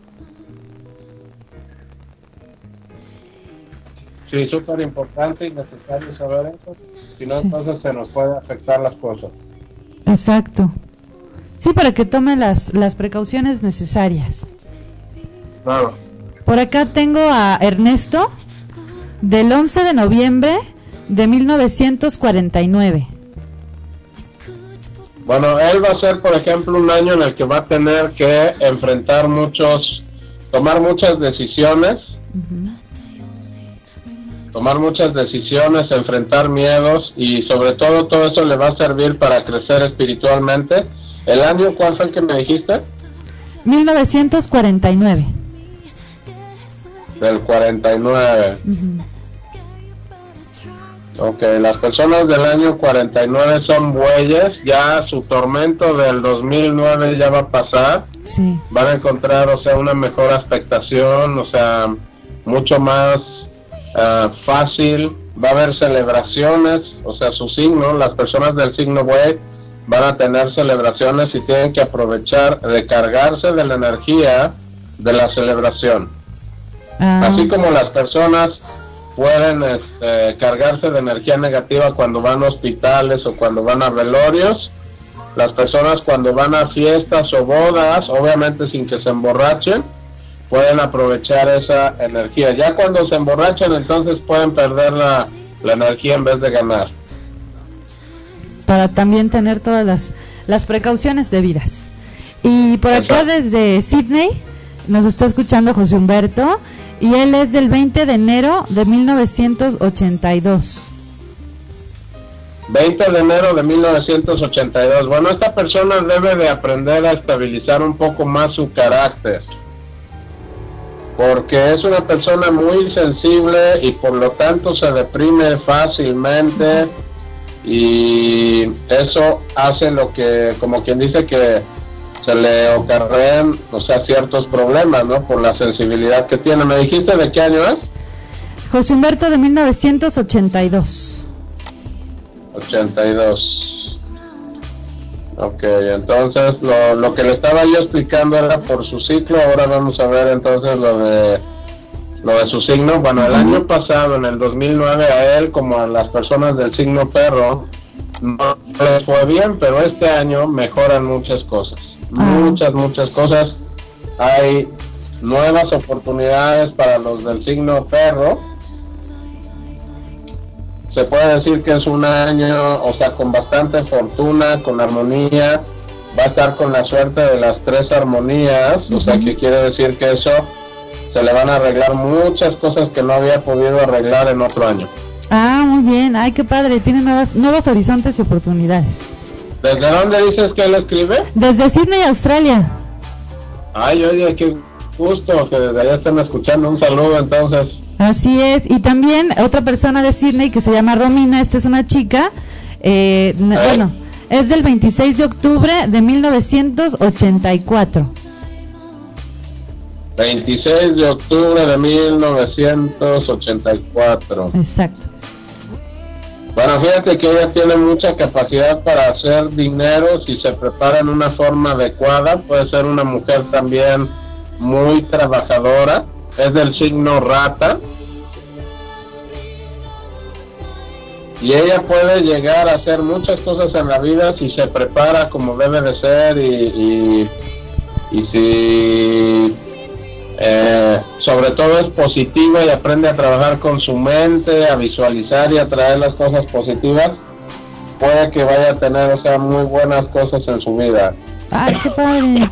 Sí, súper importante y necesario saber eso, si no Sí. entonces se nos puede afectar las cosas. Exacto. Sí, para que tome las, las precauciones necesarias. Claro. Por acá tengo a Ernesto, del once de noviembre de mil novecientos cuarenta y nueve. Bueno, él va a ser, por ejemplo, un año en el que va a tener que enfrentar muchos, tomar muchas decisiones, Ujú. tomar muchas decisiones, enfrentar miedos y sobre todo todo eso le va a servir para crecer espiritualmente. ¿El año cuál fue el que me dijiste? mil novecientos cuarenta y nueve. Del cuarenta y nueve. Ujú. Ok, las personas del año cuarenta y nueve son bueyes, ya su tormento del dos mil nueve ya va a pasar, Sí. van a encontrar, o sea, una mejor aspectación, o sea, mucho más ah, fácil, va a haber celebraciones, o sea, su signo, las personas del signo buey van a tener celebraciones y tienen que aprovechar de cargarse de la energía de la celebración. Ah, Así como las personas pueden este, cargarse de energía negativa cuando van a hospitales o cuando van a velorios, las personas cuando van a fiestas o bodas, obviamente sin que se emborrachen, pueden aprovechar esa energía. Ya cuando se emborrachan, entonces pueden perder la, la energía en vez de ganar. para también tener todas las, las precauciones debidas. Y por acá Exacto. desde Sydney nos está escuchando José Humberto, y él es del veinte de enero de mil novecientos ochenta y dos. veinte de enero de mil novecientos ochenta y dos. Bueno, esta persona debe de aprender a estabilizar un poco más su carácter, porque es una persona muy sensible y por lo tanto se deprime fácilmente, y eso hace lo que, como quien dice, que se le acarrean, o sea, ciertos problemas, ¿no? Por la sensibilidad que tiene. ¿Me dijiste de qué año es? José Humberto de mil novecientos ochenta y dos. ochenta y dos. Ok, entonces lo, lo que le estaba yo explicando era por su ciclo. Ahora vamos a ver entonces lo de lo de su signo. Bueno, el año pasado, en el dos mil nueve, a él como a las personas del signo perro no les fue bien, pero este año mejoran muchas cosas, Ah. muchas, muchas cosas. Hay nuevas oportunidades para los del signo perro. Se puede decir que es un año, o sea, con bastante fortuna, con armonía. Va a estar con la suerte de las tres armonías, o sea, que quiere decir que eso se le van a arreglar muchas cosas que no había podido arreglar en otro año. Ah, muy bien. Ay, qué padre. Tiene nuevas, nuevos horizontes y oportunidades. ¿Desde dónde dices que él escribe? Desde Sydney, Australia. Ay, oye, qué gusto que desde allá estén escuchando. Un saludo entonces. Así es. Y también otra persona de Sydney que se llama Romina. Esta es una chica. Eh, n- ¿Eh? Bueno, es del veintiséis de octubre de mil novecientos ochenta y cuatro. veintiséis de octubre de mil novecientos ochenta y cuatro. Exacto. Bueno, fíjate que ella tiene mucha capacidad para hacer dinero si se prepara en una forma adecuada. Puede ser una mujer también muy trabajadora. Es del signo rata. Y ella puede llegar a hacer muchas cosas en la vida si se prepara como debe de ser, y, y, y si eh, sobre todo es positiva y aprende a trabajar con su mente, a visualizar y a traer las cosas positivas, puede que vaya a tener, o sea, muy buenas cosas en su vida. Ay, qué padre.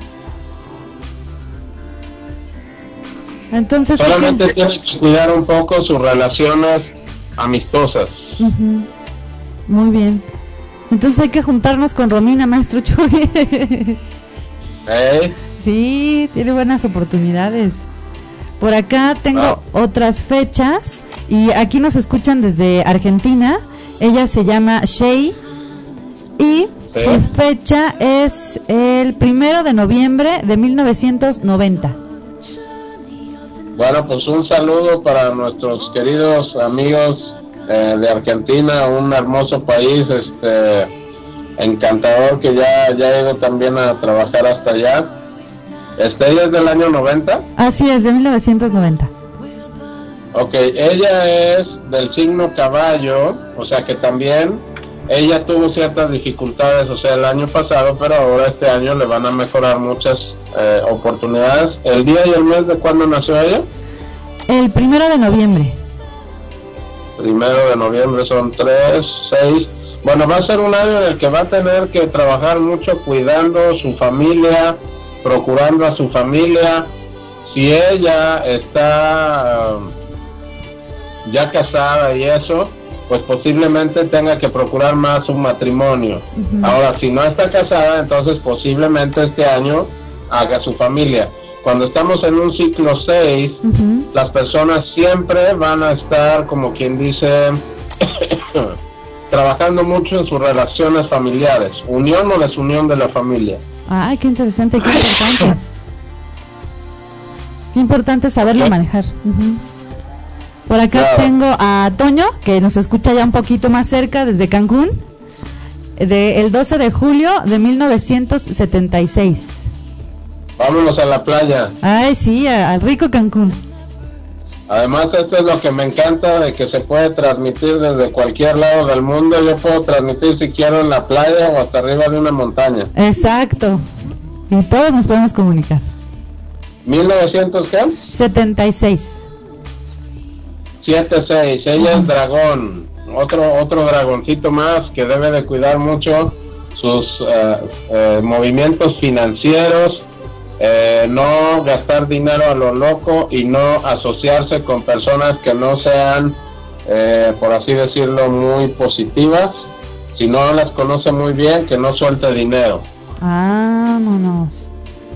Entonces, hay Solamente que- tiene que cuidar un poco sus relaciones amistosas. Ujú. Muy bien. Entonces hay que juntarnos con Romina, maestro Chuy. ¿Eh? Sí, tiene buenas oportunidades. Por acá tengo Ah. otras fechas y aquí nos escuchan desde Argentina. Ella se llama Shay y Sí. su fecha es el primero de noviembre de mil novecientos noventa. Bueno, pues un saludo para nuestros queridos amigos eh, de Argentina, un hermoso país, este encantador, que ya, ya he ido también a trabajar hasta allá. Este, ella es del año noventa. Así es, de mil novecientos noventa. Ok, ella es del signo caballo, o sea que también ella tuvo ciertas dificultades, o sea, el año pasado, pero ahora este año le van a mejorar muchas eh, oportunidades. ¿El día y el mes de cuándo nació ella? El primero de noviembre. Primero de noviembre, son tres, seis. Bueno, va a ser un año en el que va a tener que trabajar mucho cuidando su familia, procurando a su familia. Si ella está um, ya casada y eso, pues posiblemente tenga que procurar más su matrimonio. Ujú. Ahora, si no está casada, entonces posiblemente este año haga su familia. Cuando estamos en un ciclo seis, Ujú. las personas siempre van a estar, como quien dice, trabajando mucho en sus relaciones familiares, unión o desunión de la familia. Ay, qué interesante, qué importante. Qué importante saberlo Ok. manejar. Ujú. Por por acá Claro. tengo a Toño, que nos escucha ya un poquito más cerca desde Cancún, de el doce de julio de mil novecientos setenta y seis. Vámonos a la playa. Ay, sí, a- al rico Cancún. Además, esto es lo que me encanta, de que se puede transmitir desde cualquier lado del mundo. Yo puedo transmitir si quiero en la playa o hasta arriba de una montaña. Exacto. Y todos nos podemos comunicar. ¿mil novecientos qué? setenta y seis. setenta y seis. Ella es dragón. Otro otro dragoncito más que debe de cuidar mucho sus eh, eh, movimientos financieros, eh, no gastar dinero a lo loco y no asociarse con personas que no sean, eh, por así decirlo, muy positivas. Si no las conoce muy bien, que no suelte dinero. Vámonos.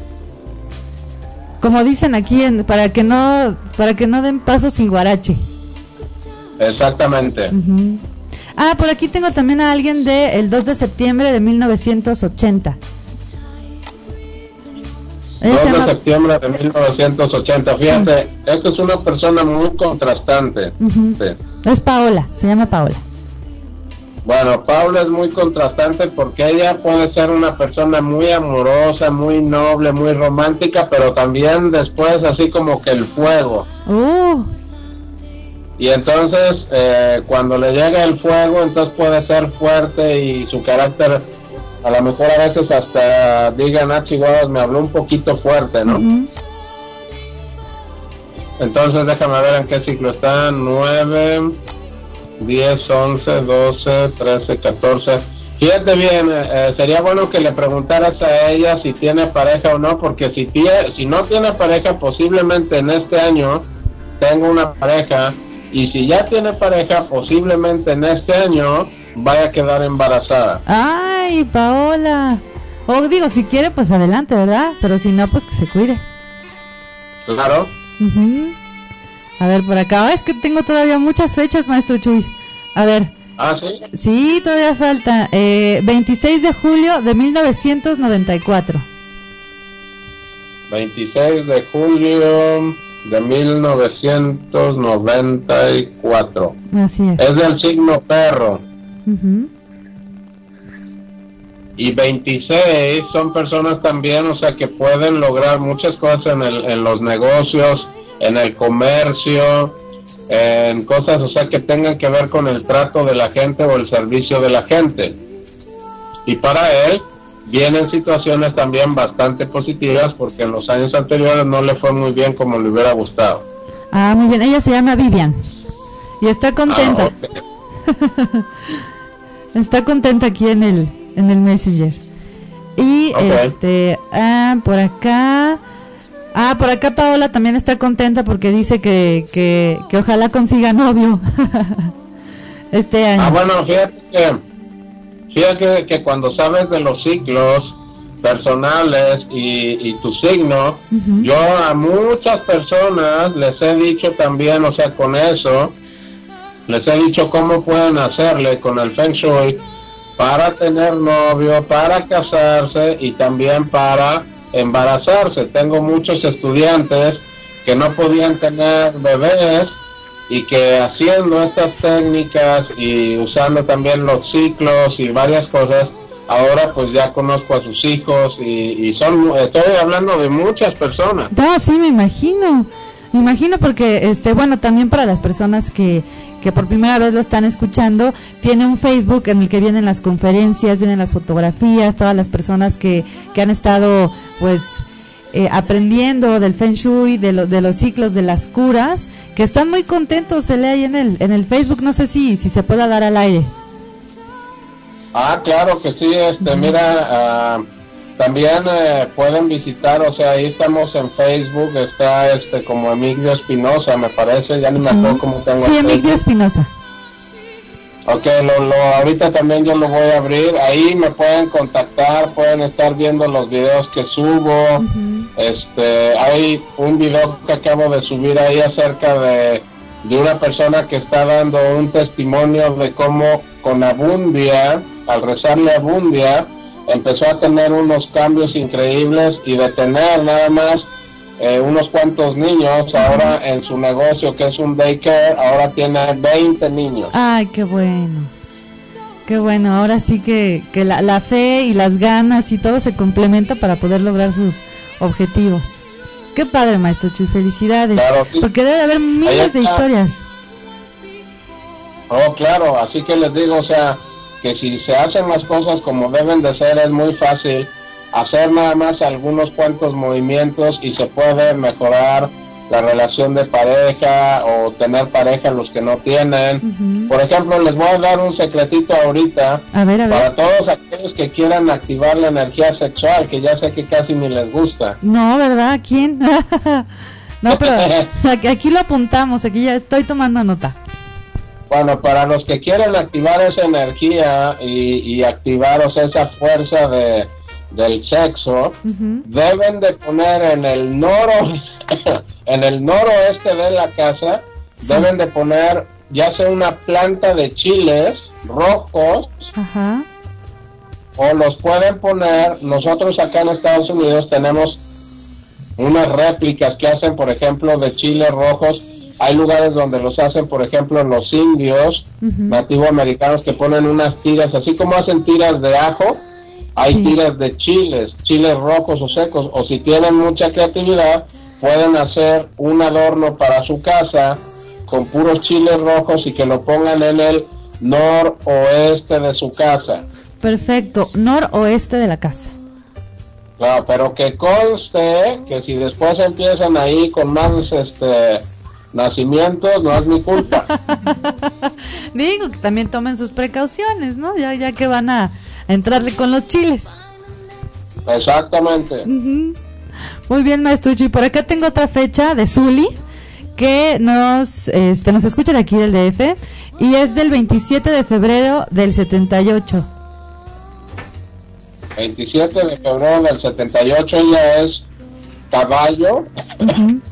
Como dicen aquí, en, para que no para que no den paso sin guarache. Exactamente. Ujú. Ah, por aquí tengo también a alguien de el dos de septiembre de mil novecientos ochenta. Ella dos se de llama- septiembre de mil novecientos ochenta. Fíjate, esta es una persona muy contrastante. Ujú. Sí. Es Paola, se llama Paola. Bueno, Paula es muy contrastante porque ella puede ser una persona muy amorosa, muy noble, muy romántica, pero también después así como que el fuego. Uh, Y entonces, eh, cuando le llega el fuego, entonces puede ser fuerte y su carácter, a lo mejor a veces hasta digan, ah, chihuahuas, me habló un poquito fuerte, ¿no? ujú. Entonces déjame ver en qué ciclo está. Nueve, diez, once, doce, trece, catorce. Fíjate bien, eh, eh, sería bueno que le preguntaras a ella si tiene pareja o no, porque si, tie- si no tiene pareja, posiblemente en este año tenga una pareja, y si ya tiene pareja, posiblemente en este año vaya a quedar embarazada. Ay, Paola. O digo, si quiere, pues adelante, ¿verdad? Pero si no, pues que se cuide. Claro. Ujú. A ver, por acá. Ah, es que tengo todavía muchas fechas, maestro Chuy. A ver. Ah, sí. Sí, todavía falta. Eh, veintiséis de julio de mil novecientos noventa y cuatro. veintiséis de julio de mil novecientos noventa y cuatro. Así es. Es del signo perro. Ujú. Y veintiséis son personas también, o sea, que pueden lograr muchas cosas en, el, en los negocios, en el comercio, en cosas, o sea, que tengan que ver con el trato de la gente o el servicio de la gente. Y para él vienen situaciones también bastante positivas, porque en los años anteriores no le fue muy bien como le hubiera gustado. Ah, muy bien. Ella se llama Vivian. Y está contenta. Ah, ok. Está contenta aquí en el en el Messenger. Y Ok. este, ah, por acá, ah, por acá Paola también está contenta porque dice que que, que ojalá consiga novio este año. Ah, bueno, fíjate que, fíjate que cuando sabes de los ciclos personales y, y tu signo, Ujú. yo a muchas personas les he dicho también, o sea, con eso, les he dicho cómo pueden hacerle con el Feng Shui para tener novio, para casarse y también para embarazarse. Tengo muchos estudiantes que no podían tener bebés y que haciendo estas técnicas y usando también los ciclos y varias cosas, ahora pues ya conozco a sus hijos y, y son, estoy hablando de muchas personas. No, sí, me imagino. Me imagino porque, este, bueno, también para las personas que, que por primera vez lo están escuchando, tiene un Facebook en el que vienen las conferencias, vienen las fotografías, todas las personas que, que han estado, pues, eh, aprendiendo del Feng Shui, de, lo, de los ciclos, de las curas, que están muy contentos, se lee ahí en el, en el Facebook, no sé si, si se pueda dar al aire. Ah, claro que sí, este, mira, ah, también eh, pueden visitar, o sea, ahí estamos en Facebook, está este como Emigdio Espinosa, me parece, ya ni me acuerdo cómo tengo Sí, el Emigdio Facebook. Espinosa. Ok, lo, lo, ahorita también yo lo voy a abrir, ahí me pueden contactar, pueden estar viendo los videos que subo, Ujú. este, hay un video que acabo de subir ahí acerca de, de una persona que está dando un testimonio de cómo con Abundia, al rezarle a Abundia, empezó a tener unos cambios increíbles y de tener nada más eh, unos cuantos niños. Ahora en su negocio, que es un daycare, ahora tiene veinte niños. Ay, qué bueno. Qué bueno, ahora sí que, que la, la fe y las ganas y todo se complementa para poder lograr sus objetivos. Qué padre, maestro Chuy, felicidades. Claro, sí. Porque debe de haber miles de está. historias. Oh, claro, así que les digo, o sea, que si se hacen las cosas como deben de ser, es muy fácil hacer nada más algunos cuantos movimientos y se puede mejorar la relación de pareja o tener pareja los que no tienen. Ujú. Por ejemplo, les voy a dar un secretito ahorita A ver, a ver. para todos aquellos que quieran activar la energía sexual, que ya sé que casi ni les gusta. No, ¿verdad? ¿Quién? No, pero aquí, aquí lo apuntamos, aquí ya estoy tomando nota. Bueno, para los que quieren activar esa energía y, y activar, o sea, esa fuerza de del sexo, Ujú. deben de poner en el noro en el noroeste de la casa, Sí. deben de poner ya sea una planta de chiles rojos, Ajá. o los pueden poner, nosotros acá en Estados Unidos tenemos unas réplicas que hacen, por ejemplo, de chiles rojos. Hay lugares donde los hacen, por ejemplo, los indios Ujú. nativoamericanos, que ponen unas tiras, así como hacen tiras de ajo, hay Sí. tiras de chiles, chiles rojos o secos, o si tienen mucha creatividad, pueden hacer un adorno para su casa con puros chiles rojos y que lo pongan en el noroeste de su casa. Perfecto, noroeste de la casa. Claro, pero que conste que si después empiezan ahí con más este nacimientos, no es mi culpa. Digo que también tomen sus precauciones, ¿no? Ya, ya que van a, a entrarle con los chiles. Exactamente. Ujú. Muy bien, maestro Chuy. Por acá tengo otra fecha de Zuli que nos, este, nos escucha de aquí del D F y es del veintisiete de febrero del setenta y ocho. veintisiete de febrero del setenta y ocho, ella es caballo. Ujú.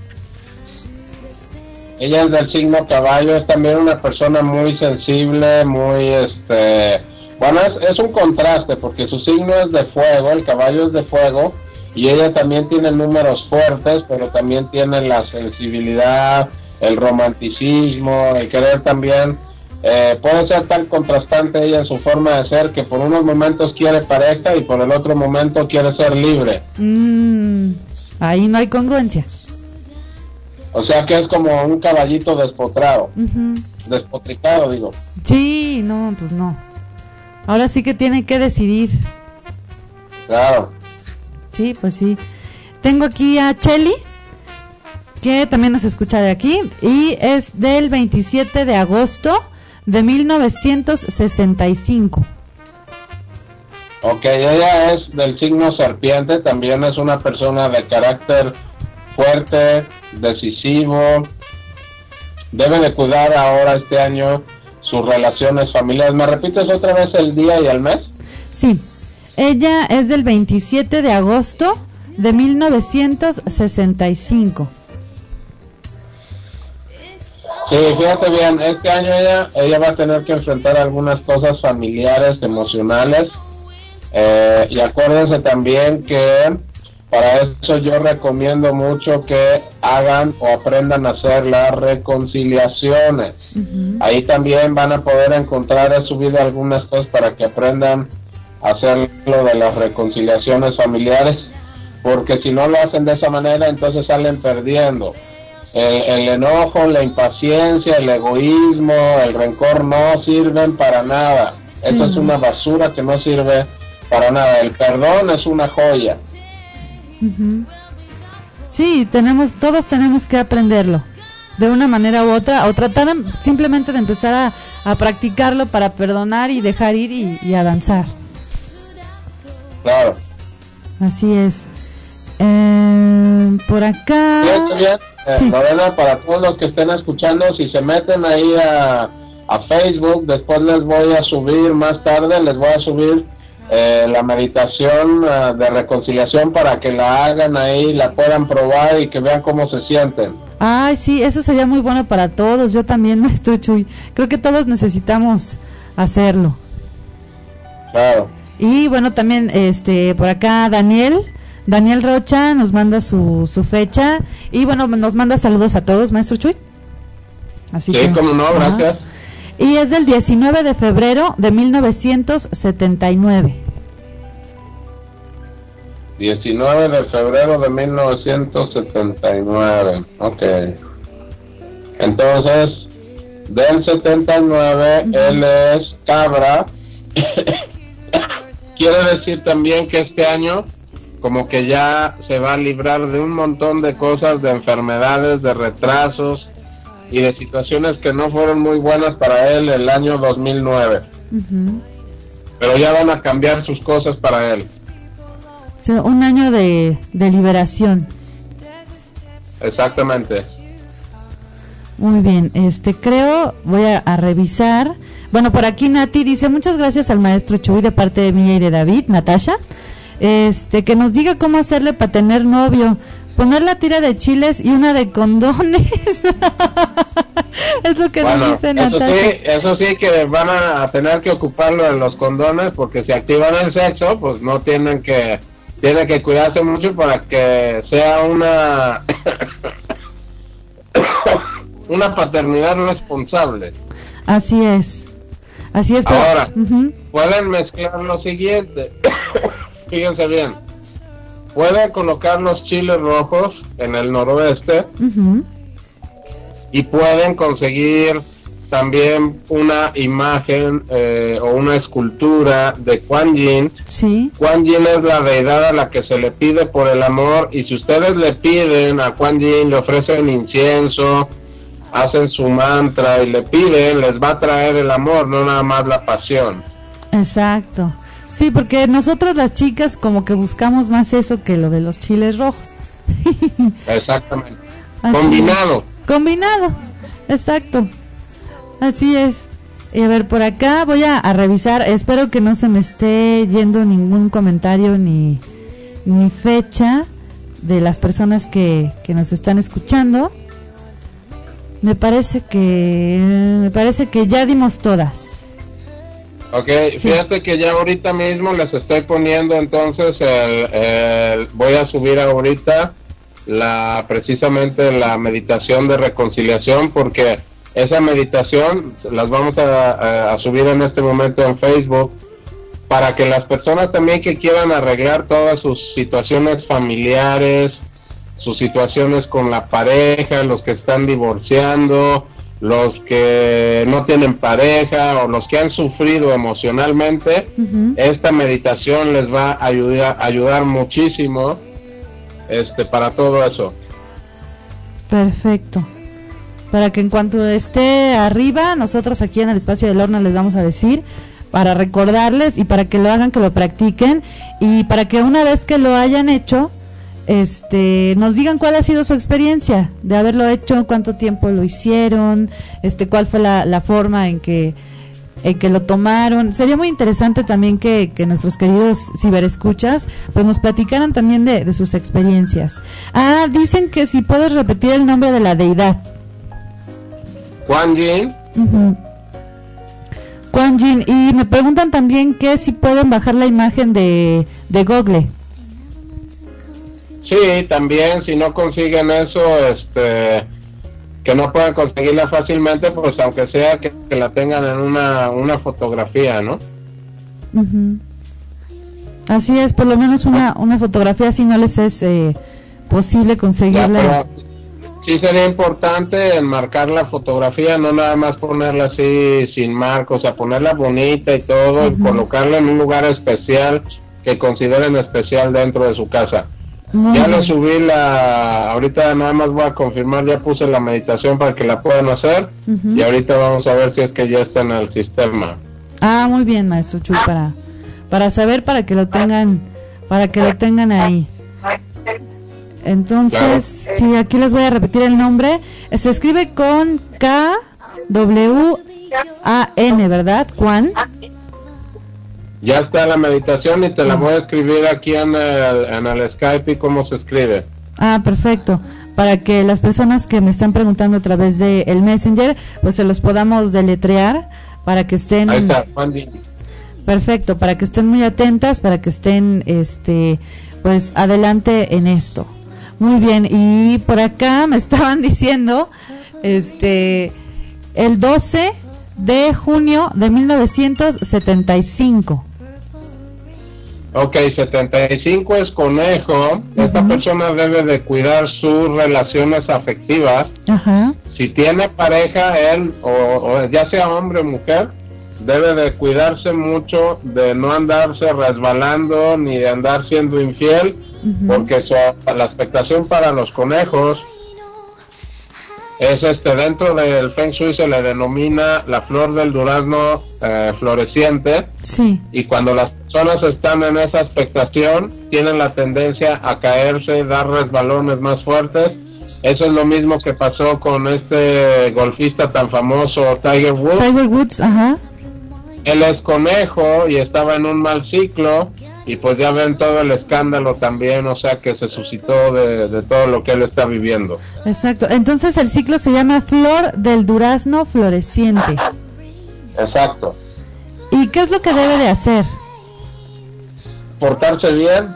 Ella es del signo caballo, es también una persona muy sensible, muy este, bueno, es, es un contraste porque su signo es de fuego, el caballo es de fuego, y ella también tiene números fuertes, pero también tiene la sensibilidad, el romanticismo, el querer también, eh, puede ser tan contrastante ella en su forma de ser que por unos momentos quiere pareja y por el otro momento quiere ser libre. Mm, ahí no hay congruencia. O sea que es como un caballito despotrado, Ujú. despotricado digo. Sí, no, pues no. Ahora sí que tiene que decidir. Claro. Sí, pues sí. Tengo aquí a Cheli, que también nos escucha de aquí, y es del veintisiete de agosto de mil novecientos sesenta y cinco. Ok, ella es del signo serpiente, también es una persona de carácter fuerte, decisivo. Debe de cuidar ahora este año sus relaciones familiares. ¿Me repites otra vez el día y el mes? Sí, ella es del veintisiete de agosto de mil novecientos sesenta y cinco. Sí, fíjate bien, este año ella, ella va a tener que enfrentar algunas cosas familiares, emocionales, eh, y acuérdense también que para eso yo recomiendo mucho que hagan o aprendan a hacer las reconciliaciones. Ujú. Ahí también van a poder encontrar, he subido algunas cosas para que aprendan a hacer lo de las reconciliaciones familiares, porque si no lo hacen de esa manera, entonces salen perdiendo. El, el enojo, la impaciencia, el egoísmo, el rencor no sirven para nada. Sí. Eso es una basura que no sirve para nada. El perdón es una joya. Ujú. Sí, tenemos, todos tenemos que aprenderlo de una manera u otra, o tratar simplemente de empezar a, a practicarlo para perdonar y dejar ir y, y avanzar. Claro. Así es. Eh, por acá. Fíjate bien, eh, Sí. Lorena, para todos los que estén escuchando, si se meten ahí a, a Facebook, después les voy a subir, más tarde les voy a subir eh, la meditación uh, de reconciliación para que la hagan ahí, la puedan probar y que vean cómo se sienten. Ay, sí, eso sería muy bueno para todos. Yo también, maestro Chuy. Creo que todos necesitamos hacerlo. Claro. Y bueno, también este por acá Daniel Daniel Rocha nos manda su, su fecha y bueno, nos manda saludos a todos, maestro Chuy. Así Sí, que, como no, ajá. gracias. Y es del diecinueve de febrero de mil novecientos setenta y nueve. diecinueve de febrero de mil novecientos setenta y nueve. Ok. Entonces, del setenta y nueve, uh-huh. Él es cabra. Quiere decir también que este año como que ya se va a librar de un montón de cosas, de enfermedades, de retrasos y de situaciones que no fueron muy buenas para él el año dos mil nueve. Uh-huh. Pero ya van a cambiar sus cosas para él. O sea, un año de, de liberación. Exactamente. Muy bien, este creo, voy a, a revisar. Bueno, por aquí Nati dice, muchas gracias al maestro Chuy de parte de mía y de David, Natasha. Este, que nos diga cómo hacerle para tener novio. Poner la tira de chiles y una de condones. Es lo que bueno, nos dice eso Natasha. Sí, eso sí que van a, a tener que ocuparlo en los condones, porque si activan el sexo, pues no tienen que, tienen que cuidarse mucho para que sea una una paternidad responsable. Así es, así es. Ahora, pero, uh-huh. pueden mezclar lo siguiente. Fíjense bien, pueden colocar los chiles rojos en el noroeste, uh-huh. y pueden conseguir también una imagen eh, o una escultura de Kuan Yin. Sí. Kuan Yin es la deidad a la que se le pide por el amor, y si ustedes le piden a Kuan Yin, le ofrecen incienso, hacen su mantra y le piden, les va a traer el amor, no nada más la pasión. Exacto. Sí, porque nosotras las chicas como que buscamos más eso que lo de los chiles rojos. Exactamente. Así Combinado. Es. Combinado, exacto. Así es. Y a ver, por acá voy a, a revisar, espero que no se me esté yendo ningún comentario ni, ni fecha de las personas que, que nos están escuchando. Me parece que me parece que ya dimos todas. Ok, sí. Fíjate que ya ahorita mismo les estoy poniendo entonces el, el voy a subir ahorita la precisamente la meditación de reconciliación, porque esa meditación las vamos a, a, a subir en este momento en Facebook para que las personas también que quieran arreglar todas sus situaciones familiares, sus situaciones con la pareja, los que están divorciando, los que no tienen pareja o los que han sufrido emocionalmente, uh-huh. esta meditación les va a ayudar, ayudar muchísimo este para todo eso. Perfecto. Para que en cuanto esté arriba, nosotros aquí en el espacio del horno les vamos a decir, para recordarles y para que lo hagan, que lo practiquen, y para que una vez que lo hayan hecho, este nos digan cuál ha sido su experiencia de haberlo hecho, cuánto tiempo lo hicieron, este cuál fue la, la forma en que en que lo tomaron. Sería muy interesante también que, que nuestros queridos ciberescuchas pues nos platicaran también de, de sus experiencias. Ah, dicen que si puedes repetir el nombre de la deidad. Kuan Yin. Uh-huh. Kuan Yin. Y me preguntan también que si pueden bajar la imagen de, de Google. Sí, también, si no consiguen eso, este, que no pueden conseguirla fácilmente, pues aunque sea que, que la tengan en una, una fotografía, ¿no? Uh-huh. Así es, por lo menos una, una fotografía, si no les es eh, posible conseguirla. Ya, pero sí sería importante enmarcar la fotografía, no nada más ponerla así sin marco, o sea, ponerla bonita y todo, uh-huh. y colocarla en un lugar especial que consideren especial dentro de su casa. Muy ya bien. Le subí la, ahorita nada más voy a confirmar, ya puse la meditación para que la puedan hacer, uh-huh. y ahorita vamos a ver si es que ya está en el sistema. Ah, muy bien, maestro Chuy, para para saber, para que lo tengan, para que lo tengan ahí. Entonces, claro. Sí, aquí les voy a repetir el nombre. Se escribe con K W A N, ¿verdad? Kuan. Ya está la meditación y te la voy a escribir aquí en el, en el Skype y cómo se escribe. Ah, perfecto. Para que las personas que me están preguntando a través de el Messenger, pues se los podamos deletrear para que estén. Ahí está, Juan Yin. Perfecto, para que estén muy atentas, para que estén, este, pues adelante en esto. Muy bien, y por acá me estaban diciendo, este, el doce de junio de mil novecientos setenta y cinco. Ok, setenta y cinco es conejo. Esta Ujú. persona debe de cuidar sus relaciones afectivas. Ajá. Si tiene pareja, él, o, o ya sea hombre o mujer, debe de cuidarse mucho de no andarse resbalando ni de andar siendo infiel, Ujú. porque su- la expectación para los conejos es este, dentro del Feng Shui se le denomina la flor del durazno eh, floreciente, Sí. y cuando las personas están en esa expectación tienen la tendencia a caerse, dar resbalones más fuertes. Eso es lo mismo que pasó con este golfista tan famoso Tiger Woods. Tiger Woods, ajá. Él es conejo y estaba en un mal ciclo, y pues ya ven todo el escándalo también, o sea que se suscitó de, de todo lo que él está viviendo. Exacto. Entonces el ciclo se llama Flor del Durazno Floreciente. Exacto. ¿Y qué es lo que debe de hacer? Portarse bien.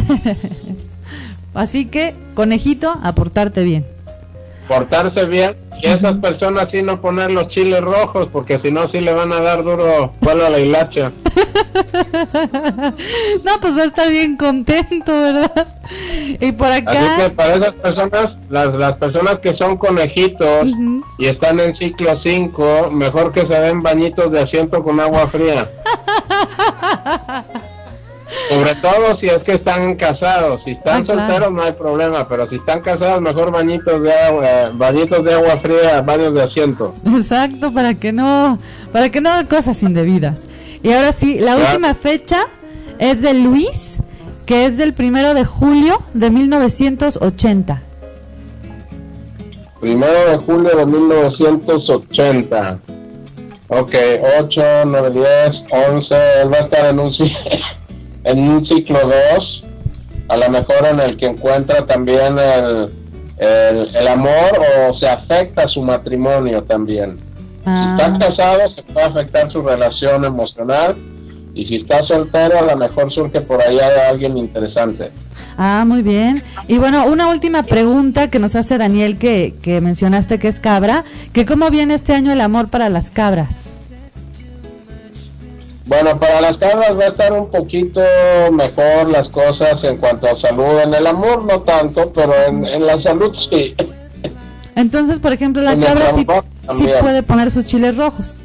Así que, conejito, a portarte bien. Portarse bien, y esas personas sí no poner los chiles rojos, porque si no sí le van a dar duro vuelo a la hilacha. No, pues va a estar bien contento, ¿verdad? Y por Así que acá, para esas personas, las, las personas que son conejitos Ujú. y están en ciclo cinco, mejor que se den bañitos de asiento con agua fría. Sobre todo si es que están casados. Si están Ah, claro. solteros no hay problema, pero si están casados, mejor bañitos de agua, eh, bañitos de agua fría, baños de asiento. exacto, para que no, para que no haga cosas indebidas. Y ahora sí, la Claro. última fecha es de Luis, que es del primero de julio de mil novecientos ochenta. Primero de julio de mil novecientos ochenta. Ok, ocho, nueve, diez, once. Él va a estar en un, ci- en un ciclo dos, a lo mejor en el que encuentra también el, el, el amor, o se afecta su matrimonio también. Si Ah, está casado, se puede afectar su relación emocional, y si está soltero, a lo mejor surge por ahí alguien interesante. ah, muy bien. Y bueno, una última pregunta que nos hace Daniel, que, que mencionaste que es cabra, que cómo viene este año el amor para las cabras. Bueno, para las cabras va a estar un poquito mejor las cosas en cuanto a salud. En el amor no tanto, pero en, en la salud sí. Entonces, por ejemplo, la En el cabra sí, trabajo sí también. puede poner sus chiles rojos.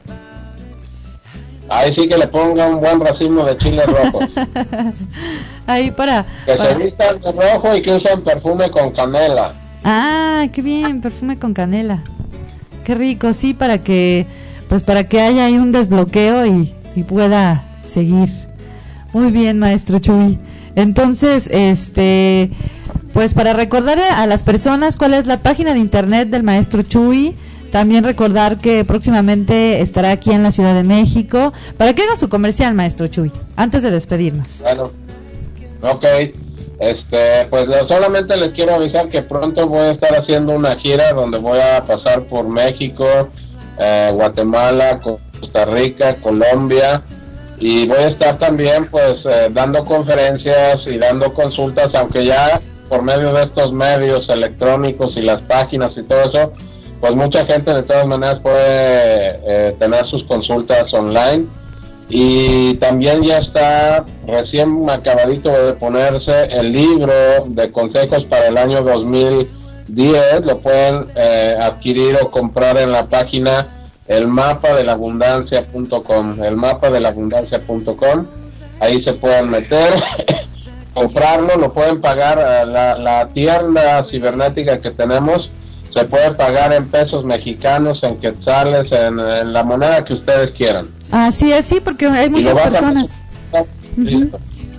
Ahí sí que le ponga un buen racimo de chiles rojos. Ahí para, Que para- se vistan de rojo y que usen perfume con canela. Ah, qué bien, perfume con canela. Qué rico, sí, para que pues para que haya ahí un desbloqueo y, y pueda seguir. Muy bien, maestro Chuy. Entonces, este pues para recordar a las personas cuál es la página de internet del maestro Chuy, también recordar que próximamente estará aquí en la Ciudad de México, para que haga su comercial, maestro Chuy, antes de despedirnos. Bueno, ok. Este, pues no, solamente les quiero avisar que pronto voy a estar haciendo una gira donde voy a pasar por México, eh, Guatemala, Costa Rica, Colombia, y voy a estar también pues eh, dando conferencias y dando consultas, aunque ya por medio de estos medios electrónicos y las páginas y todo eso, pues mucha gente de todas maneras puede eh, tener sus consultas online. Y también ya está recién acabadito de ponerse el libro de consejos para el año dos mil diez. Lo pueden eh, adquirir o comprar en la página el mapa de la abundancia punto com, el mapa de la abundancia punto com. Ahí se pueden meter, comprarlo, lo pueden pagar a la, la tienda cibernética que tenemos. Se puede pagar en pesos mexicanos, en quetzales, en, en la moneda que ustedes quieran. Así es, sí, porque hay Y lo muchas vas a personas. consultar. Listo.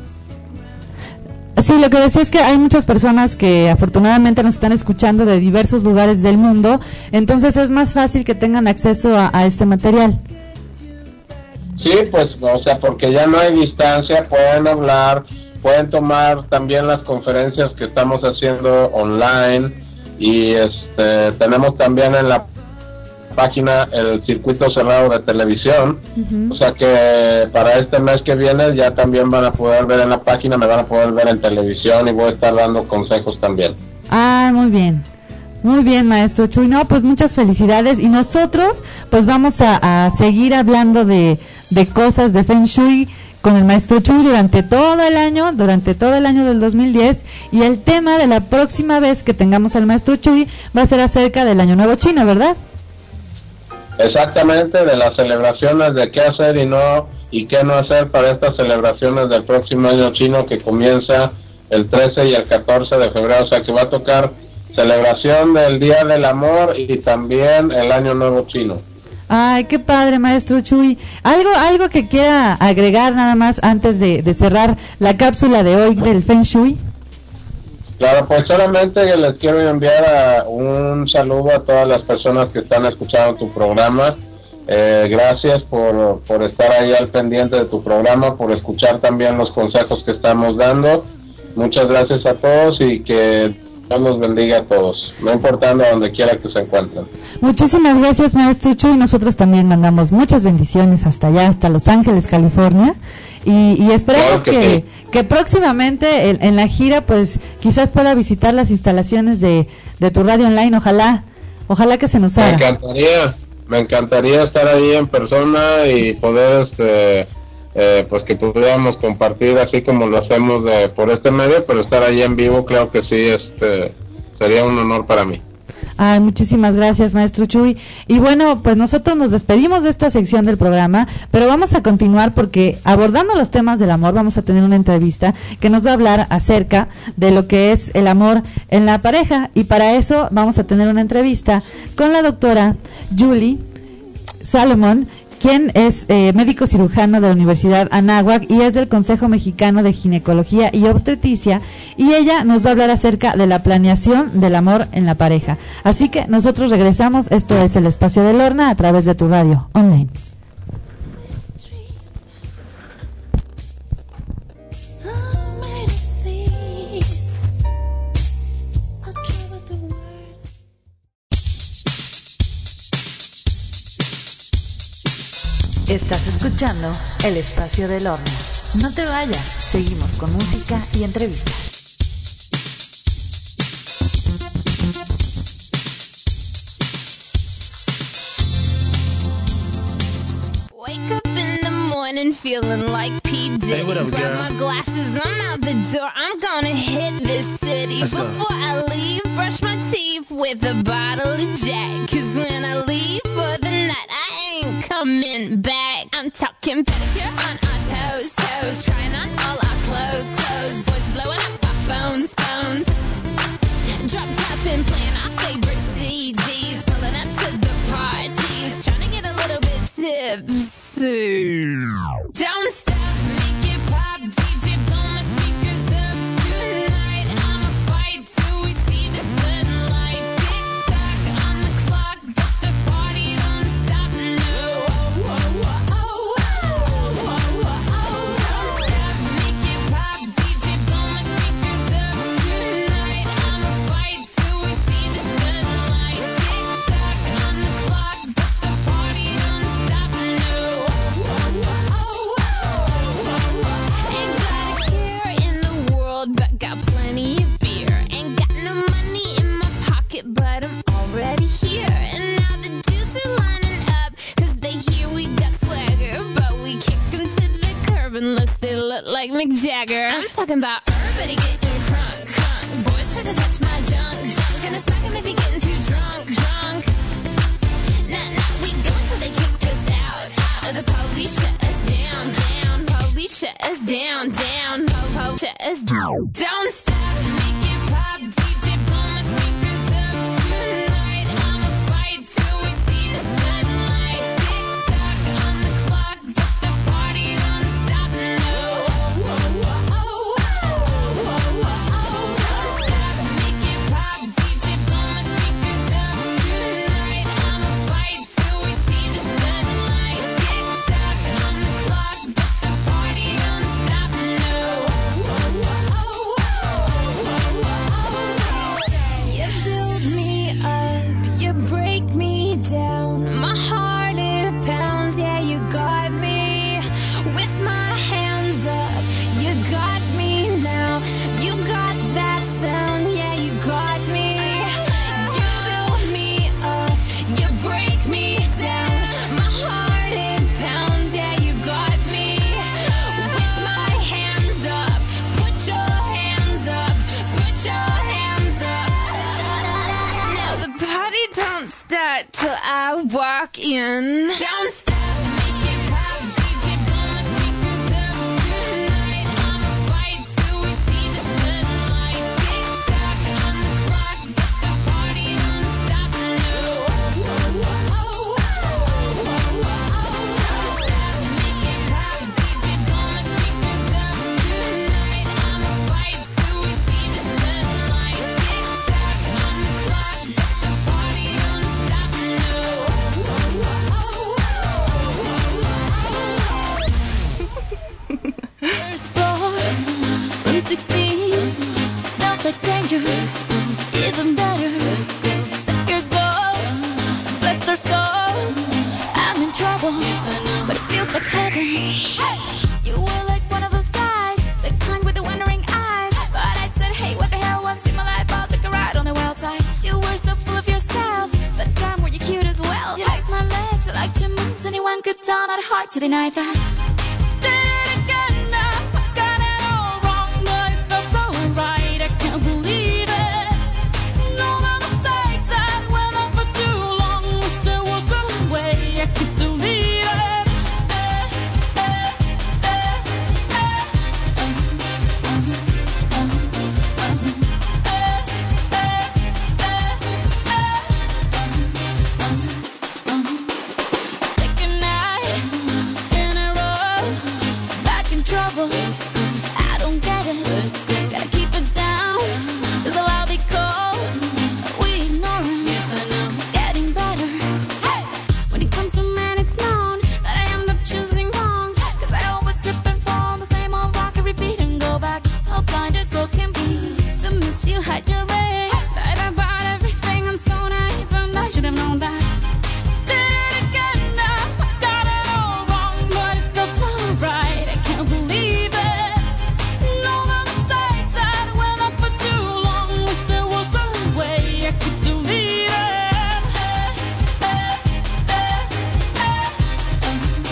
Sí, lo que decía es que hay muchas personas que afortunadamente nos están escuchando de diversos lugares del mundo, entonces es más fácil que tengan acceso a, a este material. Sí, pues, o sea, porque ya no hay distancia, pueden hablar, pueden tomar también las conferencias que estamos haciendo online, y este tenemos también en la página el circuito cerrado de televisión. Uh-huh. O sea que para este mes que viene ya también van a poder ver en la página, me van a poder ver en televisión y voy a estar dando consejos también. Ah, muy bien. Muy bien, maestro Chuy. No, pues muchas felicidades. Y nosotros, pues vamos a, a seguir hablando de, de cosas de Feng Shui con el maestro Chuy durante todo el año, durante todo el año del dos mil diez. Y el tema de la próxima vez que tengamos al maestro Chuy va a ser acerca del Año Nuevo Chino, ¿verdad? Exactamente, de las celebraciones, de qué hacer y no, y qué no hacer para estas celebraciones del próximo año chino que comienza el trece y el catorce de febrero. O sea que va a tocar celebración del Día del Amor y también el Año Nuevo Chino. Ay, qué padre, maestro Chuy. Algo algo que quiera agregar nada más antes de, de cerrar la cápsula de hoy del Feng Shui. Claro, pues solamente les quiero enviar a un saludo a todas las personas que están escuchando tu programa. Eh, gracias por, por estar ahí al pendiente de tu programa, por escuchar también los consejos que estamos dando. Muchas gracias a todos y que Dios los bendiga a todos, no importando a donde quiera que se encuentren. Muchísimas gracias, maestro Chuy. Nosotros también mandamos muchas bendiciones hasta allá, hasta Los Ángeles, California. Y, y esperamos claro que, que, sí. que próximamente en, en la gira, pues quizás pueda visitar las instalaciones de, de tu radio online. Ojalá, ojalá que se nos haga. Me encantaría, me encantaría estar ahí en persona y poder, este, eh, pues que pudiéramos compartir así como lo hacemos de, por este medio, pero estar ahí en vivo, claro que sí, este, sería un honor para mí. Ay, muchísimas gracias, maestro Chuy. Y bueno, pues nosotros nos despedimos de esta sección del programa, pero vamos a continuar porque abordando los temas del amor vamos a tener una entrevista que nos va a hablar acerca de lo que es el amor en la pareja, y para eso vamos a tener una entrevista con la doctora Julie Salomón, quien es eh, médico cirujano de la Universidad Anáhuac y es del Consejo Mexicano de Ginecología y Obstetricia, y ella nos va a hablar acerca de la planeación del amor en la pareja. Así que nosotros regresamos, esto es El Espacio de Lorna a través de tu radio online. Estás escuchando El Espacio del Horno. No te vayas, seguimos con música y entrevistas. Wake up in the morning feeling like P. Diddy. Hey, what up, Grab girl? my glasses, I'm out the door. I'm gonna hit this city. Let's go. Before I leave, brush my teeth with a bottle of Jack. Cause when I leave for the night, I ain't coming back. I'm talking pedicure on our toes, toes. Trying on all our clothes, clothes. Boys blowing up our phones, phones. Drop top and playing our favorite C Ds. Pulling up to the parties. Trying to get a little bit tipsy. Don't stop, make it pop. D J blow my speakers up tonight. I'ma fight till we see the sunlight. Tick tock on the clock, but the party don't stop. No. Oh, oh, oh, oh, oh, oh, oh. Don't stop, make it pop. D J blow my speakers up tonight. I'ma fight till we see the sunlight. Tick tock on the clock, but the party don't stop. No. Oh, oh, oh, oh, oh. Ain't got a care in the world, but got plenty of beer. Ain't got no money in my pocket, but I'm already here. And now the dudes are lining up, cause they hear we got swagger. But we kicked them to the curb unless they look like Mick Jagger. I'm talking about everybody getting crunk, crunk. Boys try to touch my junk, junk. Gonna smack him if he getting too drunk, drunk. Nah, nah, we go until they kick us out, out. The police shut us down, down. Police shut us down, down. Po, po, shut us down. Don't stop, make it pop. D J blow my speakers up tonight. I'ma fight till we see the sunlight. Tick tock on the clock, but the party don't stop. No. Oh, oh, oh, oh, oh, oh, oh. Don't stop, make it pop. D J blow my speakers up tonight. I'ma fight till we see the sunlight. Tick tock on the clock, but the party don't stop. No. Oh, oh, oh, oh, oh, oh. You build me up, you break me down. start till I walk in. Don't stop, make it pop, D J blow my speakers up tonight. I'ma fight till we see the sunlight. Tick tock on the clock, but the party don't stop. No. Don't stop, make it pop, D J blow my speakers up tonight. I'ma fight till we see the sunlight. Tick tock on the clock, but the party don't stop. First floor, room sixteen. Smells like danger. Even better. Second goal, bless our souls. I'm in trouble, but it feels like heaven. You were like one of those guys that climbed with the wondering eyes. But I said, hey, what the hell? Once in my life, I'll take a ride on the wild side. You were so full of yourself, but damn, were you cute as well. You liked my legs, you liked your moves. Anyone could tell that hard to deny that. Did it again now. I got it all wrong, but it felt so right. I can't believe it. No more mistakes that went on for too long. Wish there was a way I could delete it. Eh, eh, eh, eh. Second night in a row, back in trouble. I don't get it. Gotta keep it down. There's a while they call. We ignore him. It's getting better. Hey! When it comes to men, it's known that I end up choosing wrong. Cause I always trip and fall. The same old rock, I repeat and go back. How blind a girl can be. To miss you, hide your ring. Lied about everything. I'm so naive. I should have known that. Did it again now. I got it all wrong, but it felt so right. I can't believe it. No more mistakes that went on for too long. Wish there was a way I could delete it. Eh, eh, eh, eh.